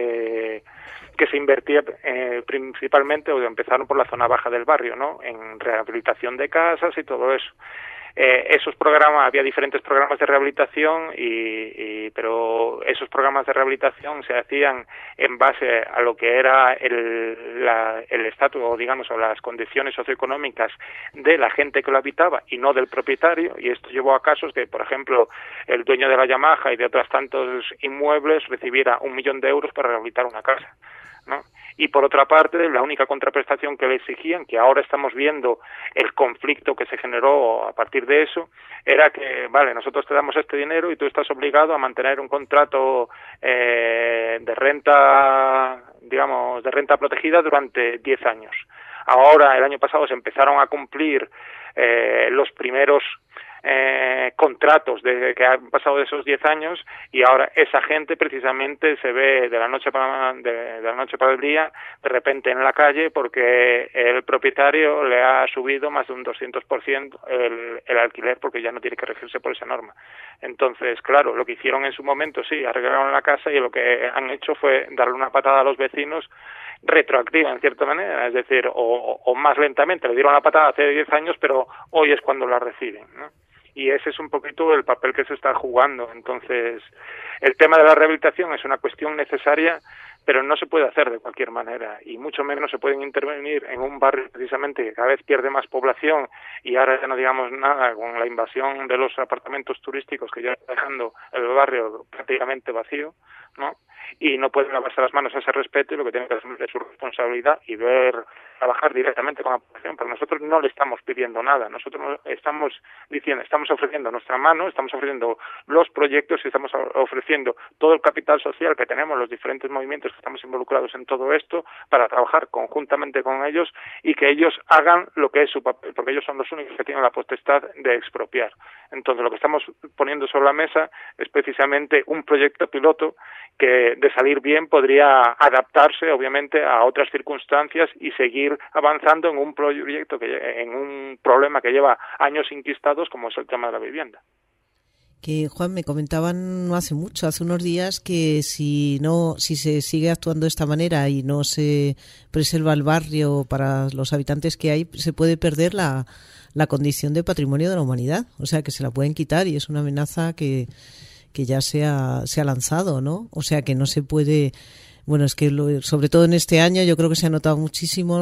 que se invertía principalmente, o empezaron por la zona baja del barrio, ¿no? En rehabilitación de casas y todo eso. Esos programas, había diferentes programas de rehabilitación, pero esos programas de rehabilitación se hacían en base a lo que era el estatus, o digamos, o las condiciones socioeconómicas de la gente que lo habitaba y no del propietario, y esto llevó a casos que, por ejemplo, el dueño de la Yamaha y de otros tantos inmuebles recibiera 1 millón de euros para rehabilitar una casa, ¿no? Y por otra parte, la única contraprestación que le exigían, que ahora estamos viendo el conflicto que se generó a partir de eso, era que, vale, nosotros te damos este dinero y tú estás obligado a mantener un contrato de renta, digamos, de renta protegida durante 10 años. Ahora, el año pasado se empezaron a cumplir los primeros contratos que han pasado de esos 10 años, y ahora esa gente precisamente se ve de la noche para el día, de repente en la calle, porque el propietario le ha subido más de un 200% el alquiler, porque ya no tiene que regirse por esa norma. Entonces, claro, lo que hicieron en su momento, sí, arreglaron la casa, y lo que han hecho fue darle una patada a los vecinos retroactiva, en cierta manera, es decir, o más lentamente. Le dieron la patada hace 10 años, pero hoy es cuando la reciben, ¿no? Y ese es un poquito el papel que se está jugando. Entonces, el tema de la rehabilitación es una cuestión necesaria, pero no se puede hacer de cualquier manera, y mucho menos se pueden intervenir en un barrio precisamente que cada vez pierde más población, y ahora ya no digamos nada con la invasión de los apartamentos turísticos, que ya está dejando el barrio prácticamente vacío, ¿no? Y no pueden lavarse las manos a ese respecto, y lo que tienen que hacer es su responsabilidad y trabajar directamente con la población, pero nosotros no le estamos pidiendo nada, nosotros estamos diciendo, estamos ofreciendo nuestra mano, estamos ofreciendo los proyectos y estamos ofreciendo todo el capital social que tenemos, los diferentes movimientos que estamos involucrados en todo esto, para trabajar conjuntamente con ellos y que ellos hagan lo que es su papel, porque ellos son los únicos que tienen la potestad de expropiar. Entonces, lo que estamos poniendo sobre la mesa es precisamente un proyecto piloto que, de salir bien, podría adaptarse obviamente a otras circunstancias y seguir avanzando en un proyecto en un problema que lleva años inquistados, como es el tema de la vivienda. Que, Juan, me comentaban no hace mucho, hace unos días, que si se sigue actuando de esta manera y no se preserva el barrio para los habitantes que hay, se puede perder la condición de patrimonio de la humanidad. O sea, que se la pueden quitar, y es una amenaza que ya se ha lanzado, ¿no? O sea, que no se puede. Bueno, es que sobre todo en este año yo creo que se ha notado muchísimo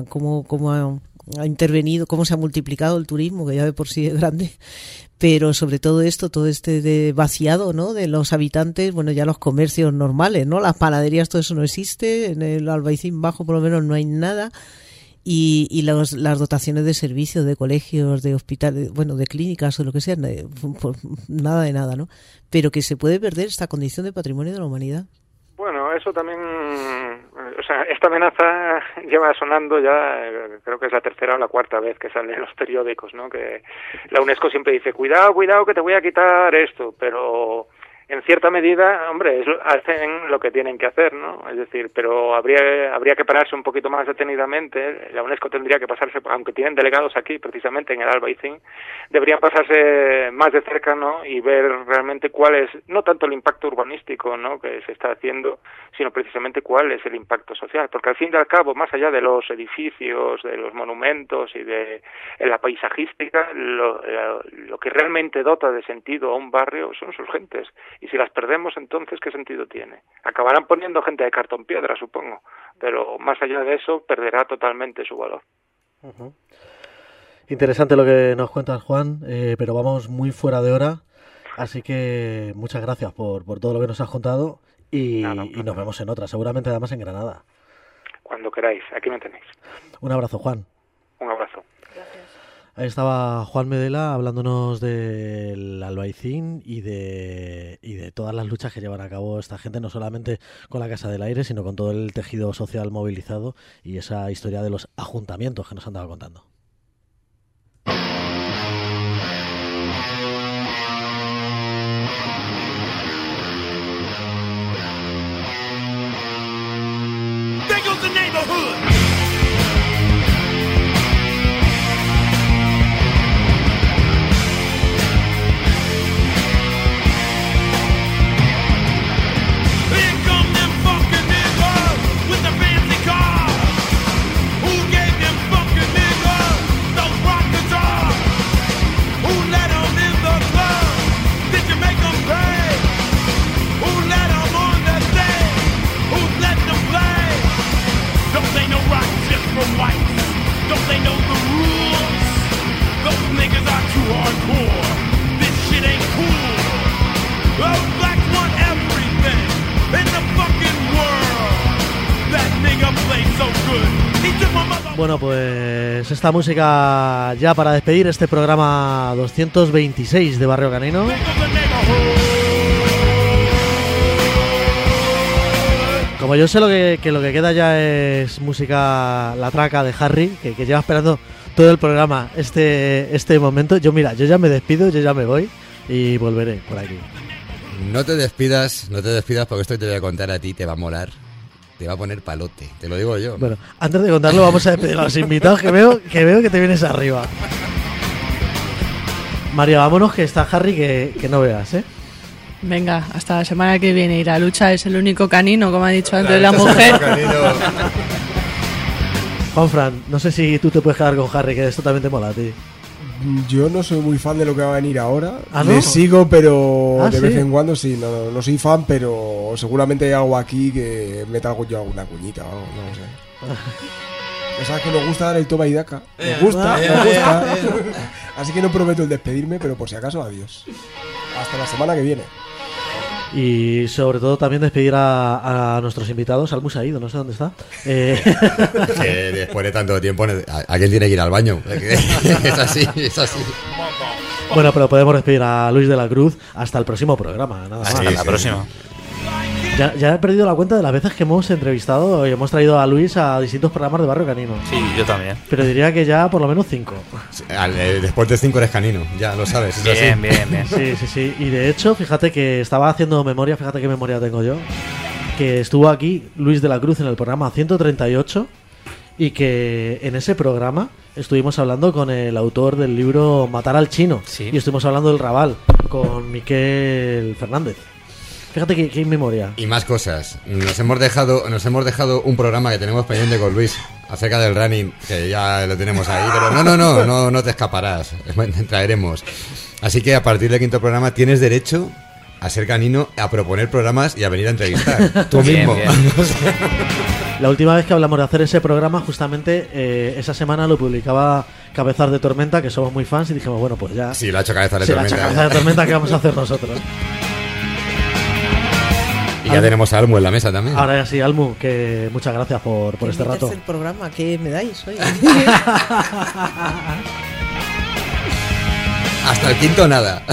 cómo ha intervenido, cómo se ha multiplicado el turismo, que ya de por sí es grande, pero sobre todo de vaciado, ¿no?, de los habitantes. Bueno, ya los comercios normales, ¿no?, las panaderías, todo eso no existe, en el Albaicín Bajo por lo menos no hay nada, y las dotaciones de servicios, de colegios, de hospitales, bueno, de clínicas o lo que sea, nada de nada, ¿no? Pero que se puede perder esta condición de patrimonio de la humanidad. Bueno, eso también, o sea, esta amenaza lleva sonando ya, creo que es la tercera o la cuarta vez que sale en los periódicos, ¿no? Que la UNESCO siempre dice, cuidado, que te voy a quitar esto, pero en cierta medida, hombre, hacen lo que tienen que hacer, ¿no? Es decir, pero habría que pararse un poquito más detenidamente. La UNESCO tendría que pasarse, aunque tienen delegados aquí, precisamente en el Albaicín, deberían pasarse más de cerca, ¿no? Y ver realmente cuál es, no tanto el impacto urbanístico, ¿no?, que se está haciendo, sino precisamente cuál es el impacto social. Porque al fin y al cabo, más allá de los edificios, de los monumentos y de la paisajística, lo que realmente dota de sentido a un barrio son sus gentes. Y si las perdemos, entonces, ¿qué sentido tiene? Acabarán poniendo gente de cartón piedra, supongo, pero más allá de eso, perderá totalmente su valor. Uh-huh. Interesante lo que nos cuentas, Juan, pero vamos muy fuera de hora, así que muchas gracias por todo lo que nos has contado y nos vemos en otra, seguramente además en Granada. Cuando queráis, aquí me tenéis. Un abrazo, Juan. Un abrazo. Ahí estaba Juan Medela hablándonos del Albaicín y de todas las luchas que llevan a cabo esta gente, no solamente con la Casa del Aire, sino con todo el tejido social movilizado y esa historia de los ajuntamientos que nos han dado contando. There goes the neighborhood. Bueno, pues esta música ya para despedir este programa 226 de Barrio Canino. Como yo sé lo que queda ya es música, la traca de Harry, que lleva esperando todo el programa este momento. Yo ya me despido, yo ya me voy y volveré por aquí. No te despidas porque esto te voy a contar a ti, te va a molar. Te va a poner palote, te lo digo yo. Bueno, antes de contarlo vamos a despedir a los invitados que veo que te vienes arriba. María, vámonos que está Harry que no veas, ¿eh? Venga, hasta la semana que viene. Y la lucha es el único canino, como ha dicho antes la mujer. Juanfran, no sé si tú te puedes quedar con Harry, que esto también te mola a ti. Yo no soy muy fan de lo que va a venir ahora. ¿Ah, no? Le sigo, pero de ¿sí? vez en cuando sí. No soy fan, pero seguramente hay algo aquí que me traigo yo alguna cuñita o algo, no lo sé. Ya sabes que nos gusta dar el toma y daca. Nos gusta. Así que no prometo el despedirme, pero por si acaso, adiós. Hasta la semana que viene. Y sobre todo también despedir a nuestros invitados. Almus ha ido, no sé dónde está. Que después de tanto tiempo alguien tiene que ir al baño. Es así. Bueno, pero podemos despedir a Luis de la Cruz hasta el próximo programa. Nada más. Hasta la próxima. Ya he perdido la cuenta de las veces que hemos entrevistado y hemos traído a Luis a distintos programas de Barrio Canino. Sí, yo también. Pero diría que ya por lo menos 5. Después de 5 eres canino, ya lo sabes. Es bien. Sí. Y de hecho, fíjate que estaba haciendo memoria, fíjate qué memoria tengo yo. Que estuvo aquí Luis de la Cruz en el programa 138 y que en ese programa estuvimos hablando con el autor del libro Matar al Chino. Sí. Y estuvimos hablando del Raval con Miquel Fernández. Fíjate que memoria. Y más cosas. Nos hemos dejado un programa que tenemos pendiente con Luis acerca del running, que ya lo tenemos ahí, pero no te escaparás. Traeremos. Así que a partir del 5º programa tienes derecho a ser canino, a proponer programas y a venir a entrevistar. Tú mismo. Bien. La última vez que hablamos de hacer ese programa, justamente esa semana lo publicaba Cabezar de Tormenta, que somos muy fans, y dijimos, bueno, pues ya. Sí, lo ha hecho Cabezar de Tormenta. Cabezar de Tormenta, ¿qué vamos a hacer nosotros? Y ya tenemos a Almu en la mesa también. Ahora ya sí, Almu, que muchas gracias por este rato. El programa, ¿qué me dais hoy? Hasta el 5º nada.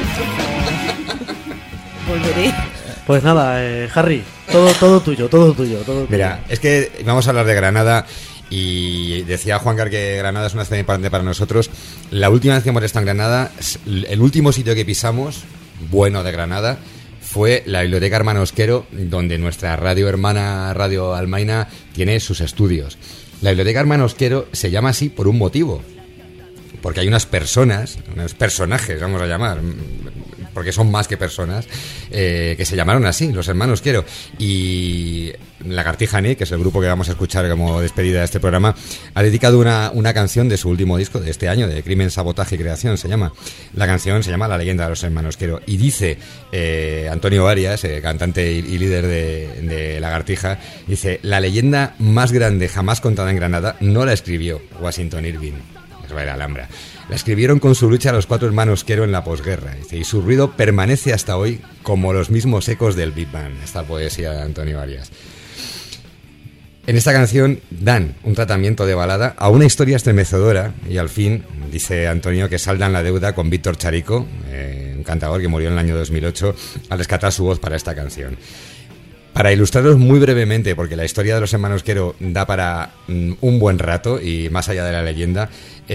Volveré. Pues nada, Harry, todo tuyo. Mira, es que vamos a hablar de Granada. Y decía Juancar que Granada es una ciudad importante para nosotros. La última vez que hemos estado en Granada, el último sitio que pisamos, bueno, de Granada, fue la Biblioteca Hermanos Quero, donde nuestra radio hermana Radio Almaina tiene sus estudios. La Biblioteca Hermanos Quero se llama así por un motivo, porque hay unos personajes, vamos a llamar, porque son más que personas, que se llamaron así, los hermanos Quero. Y Lagartija Nick, que es el grupo que vamos a escuchar como despedida de este programa, ha dedicado una canción de su último disco de este año, de Crimen, Sabotaje y Creación, se llama. La canción se llama La leyenda de los hermanos Quero. Y dice Antonio Arias, cantante y líder de Lagartija, dice: la leyenda más grande jamás contada en Granada no la escribió Washington Irving. Eso era Alhambra. La escribieron con su lucha los 4 hermanos Quero en la posguerra. Dice, y su ruido permanece hasta hoy como los mismos ecos del Big Bang. Esta poesía de Antonio Arias. En esta canción dan un tratamiento de balada a una historia estremecedora y al fin, dice Antonio, que saldan la deuda con Víctor Charico, un cantador que murió en el año 2008, al rescatar su voz para esta canción. Para ilustraros muy brevemente, porque la historia de los hermanos Quero da para un buen rato y más allá de la leyenda,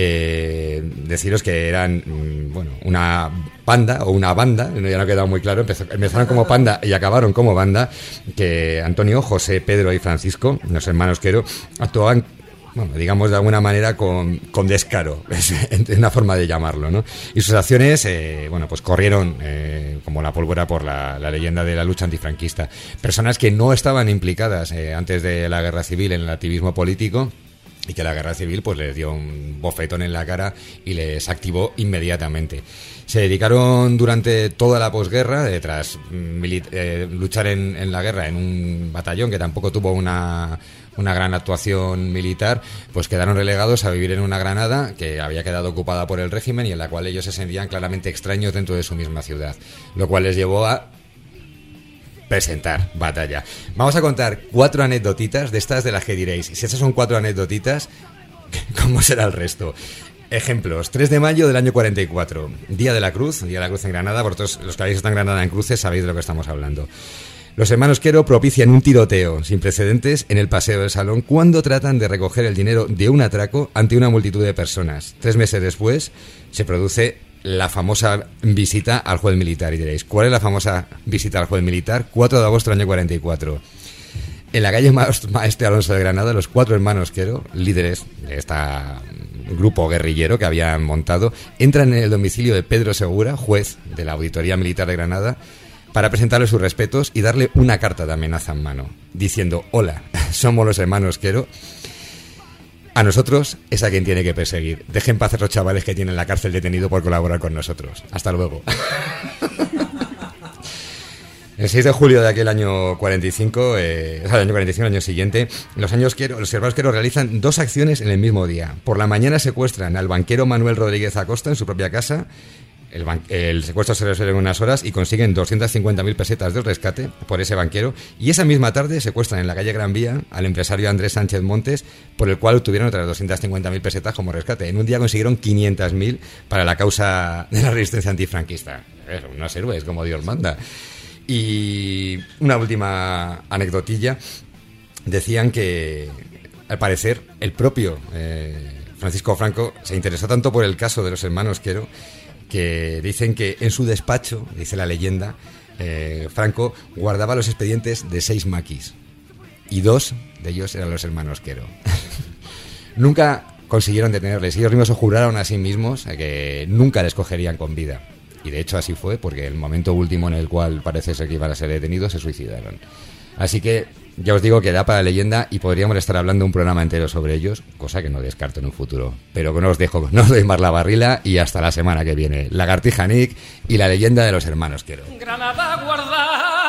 deciros que eran una banda o una banda, ya no ha quedado muy claro, empezaron como banda y acabaron como banda, que Antonio, José, Pedro y Francisco, los hermanos Quero, actuaban, digamos de alguna manera con descaro, es una forma de llamarlo, ¿no? Y sus acciones, pues corrieron como la pólvora por la leyenda de la lucha antifranquista. Personas que no estaban implicadas antes de la guerra civil en el activismo político, y que la guerra civil pues les dio un bofetón en la cara y les activó inmediatamente. Se dedicaron durante toda la posguerra, tras luchar en la guerra en un batallón que tampoco tuvo una gran actuación militar, pues quedaron relegados a vivir en una Granada que había quedado ocupada por el régimen y en la cual ellos se sentían claramente extraños dentro de su misma ciudad, lo cual les llevó a presentar Batalla. Vamos a contar 4 anecdotitas de estas de las que diréis, si estas son 4 anecdotitas, ¿cómo será el resto? Ejemplos: 3 de mayo del año 44, Día de la Cruz en Granada. Vosotros, los que habéis estado en Granada en cruces, sabéis de lo que estamos hablando. Los hermanos Quero propician un tiroteo sin precedentes en el Paseo del Salón cuando tratan de recoger el dinero de un atraco ante una multitud de personas. 3 meses después se produce la famosa visita al juez militar. Y diréis, ¿cuál es la famosa visita al juez militar? 4 de agosto del año 44. En la calle Maestre Alonso de Granada, los 4 hermanos Quero, líderes de este grupo guerrillero que habían montado, entran en el domicilio de Pedro Segura, juez de la Auditoría Militar de Granada, para presentarle sus respetos y darle una carta de amenaza en mano, diciendo: hola, somos los hermanos Quero, a nosotros es a quien tiene que perseguir. Dejen en paz a los chavales que tienen la cárcel detenido por colaborar con nosotros. Hasta luego. El 6 de julio de aquel año 45, el año siguiente, los hermanos Quero realizan 2 acciones en el mismo día. Por la mañana secuestran al banquero Manuel Rodríguez Acosta en su propia casa. El secuestro se resuelve en unas horas y consiguen 250.000 pesetas del rescate por ese banquero, y esa misma tarde secuestran en la calle Gran Vía al empresario Andrés Sánchez Montes, por el cual obtuvieron otras 250.000 pesetas como rescate. En un día consiguieron 500.000 para la causa de la resistencia antifranquista. Unos héroes como Dios manda. Y una última anecdotilla. Decían que, al parecer, el propio Francisco Franco se interesó tanto por el caso de los hermanos Quero que dicen que en su despacho, dice la leyenda, Franco guardaba los expedientes de 6 maquis y 2 de ellos eran los hermanos Quero. Nunca consiguieron detenerles. Ellos mismos juraron a sí mismos que nunca les cogerían con vida. Y de hecho así fue, porque el momento último en el cual parece ser que iban a ser detenidos se suicidaron. Así que ya os digo que da para leyenda y podríamos estar hablando un programa entero sobre ellos, cosa que no descarto en un futuro. Pero que no os dejo, no os doy más la barrila y hasta la semana que viene. Lagartija Nick y la leyenda de los hermanos Quero. Granada guarda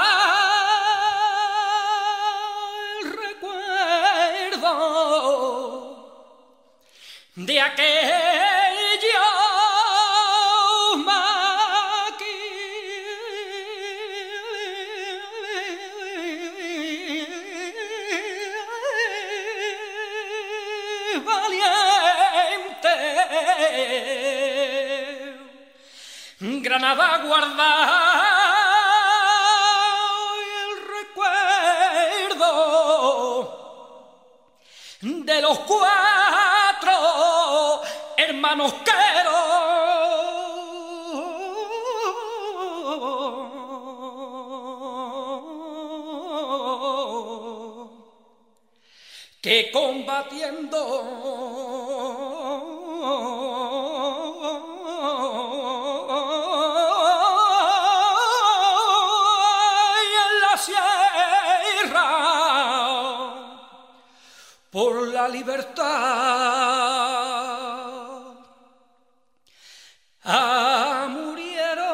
el recuerdo de aquello Granada guarda el recuerdo de los 4 hermanos Quero. que combatiendo en la sierra por la libertad murieron.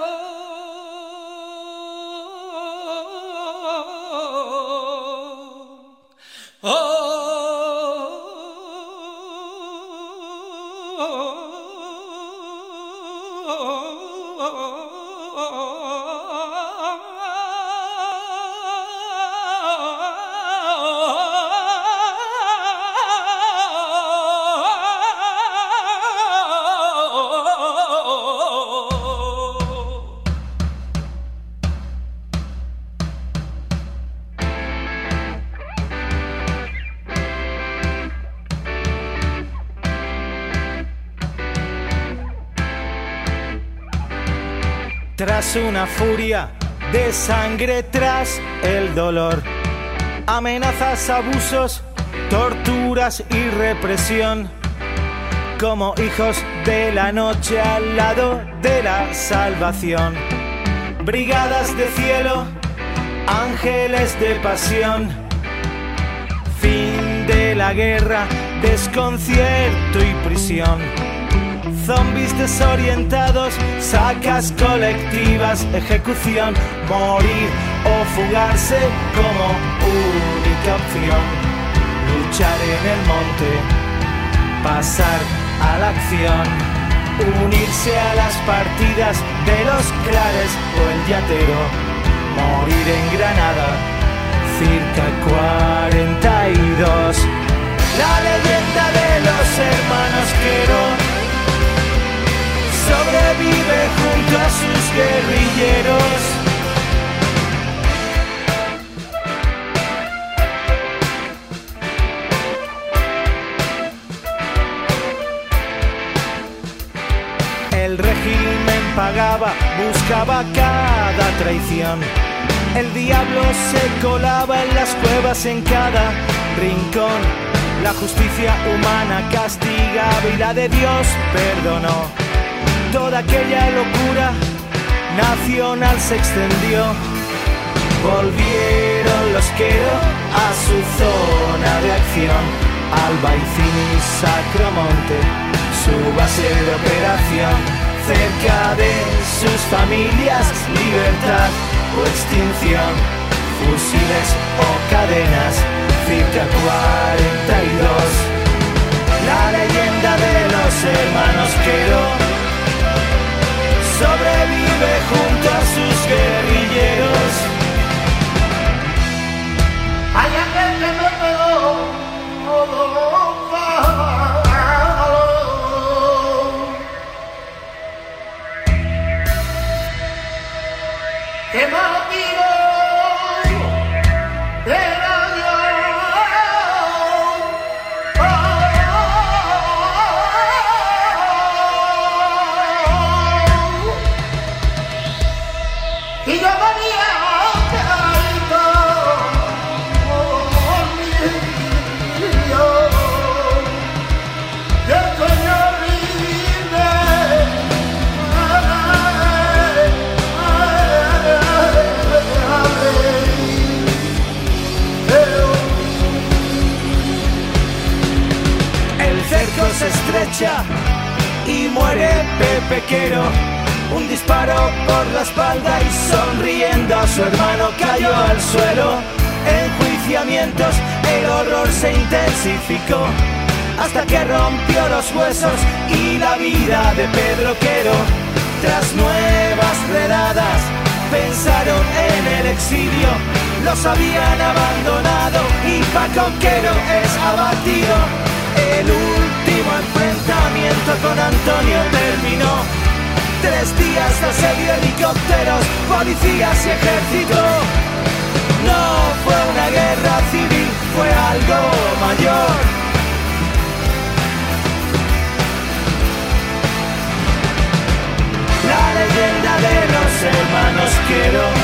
Tras una furia de sangre, tras el dolor, amenazas, abusos, torturas y represión, como hijos de la noche al lado de la salvación. Brigadas de cielo, ángeles de pasión, fin de la guerra, desconcierto y prisión. Zombies desorientados, sacas colectivas, ejecución, morir o fugarse como única opción. Luchar en el monte, pasar a la acción, unirse a las partidas de los clares o el yatero, morir en Granada, circa 42. La leyenda de los hermanos Quero sobrevive junto a sus guerrilleros. El régimen pagaba, buscaba cada traición. El diablo se colaba en las cuevas en cada rincón. La justicia humana castigaba y la de Dios perdonó. Toda aquella locura nacional se extendió. Volvieron los Quero a su zona de acción, Albaicín y Sacromonte, su base de operación. Cerca de sus familias, libertad o extinción, fusiles o cadenas, circa 42. La leyenda de los hermanos Quero sobrevive junto a sus guerrilleros. Hay aquel que me pegó, que motivo de y yo venía caído y el sueño horrible el cerco se estrecha y muere Pepe Quero. Un disparo por la espalda y sonriendo a su hermano cayó al suelo. Enjuiciamientos, el horror se intensificó hasta que rompió los huesos y la vida de Pedro Quero. Tras nuevas redadas pensaron en el exilio, los habían abandonado y Paco Quero es abatido. El último enfrentamiento con Antonio terminó 3 días de asedio de helicópteros, policías y ejército. No fue una guerra civil, fue algo mayor. La leyenda de los hermanos Quero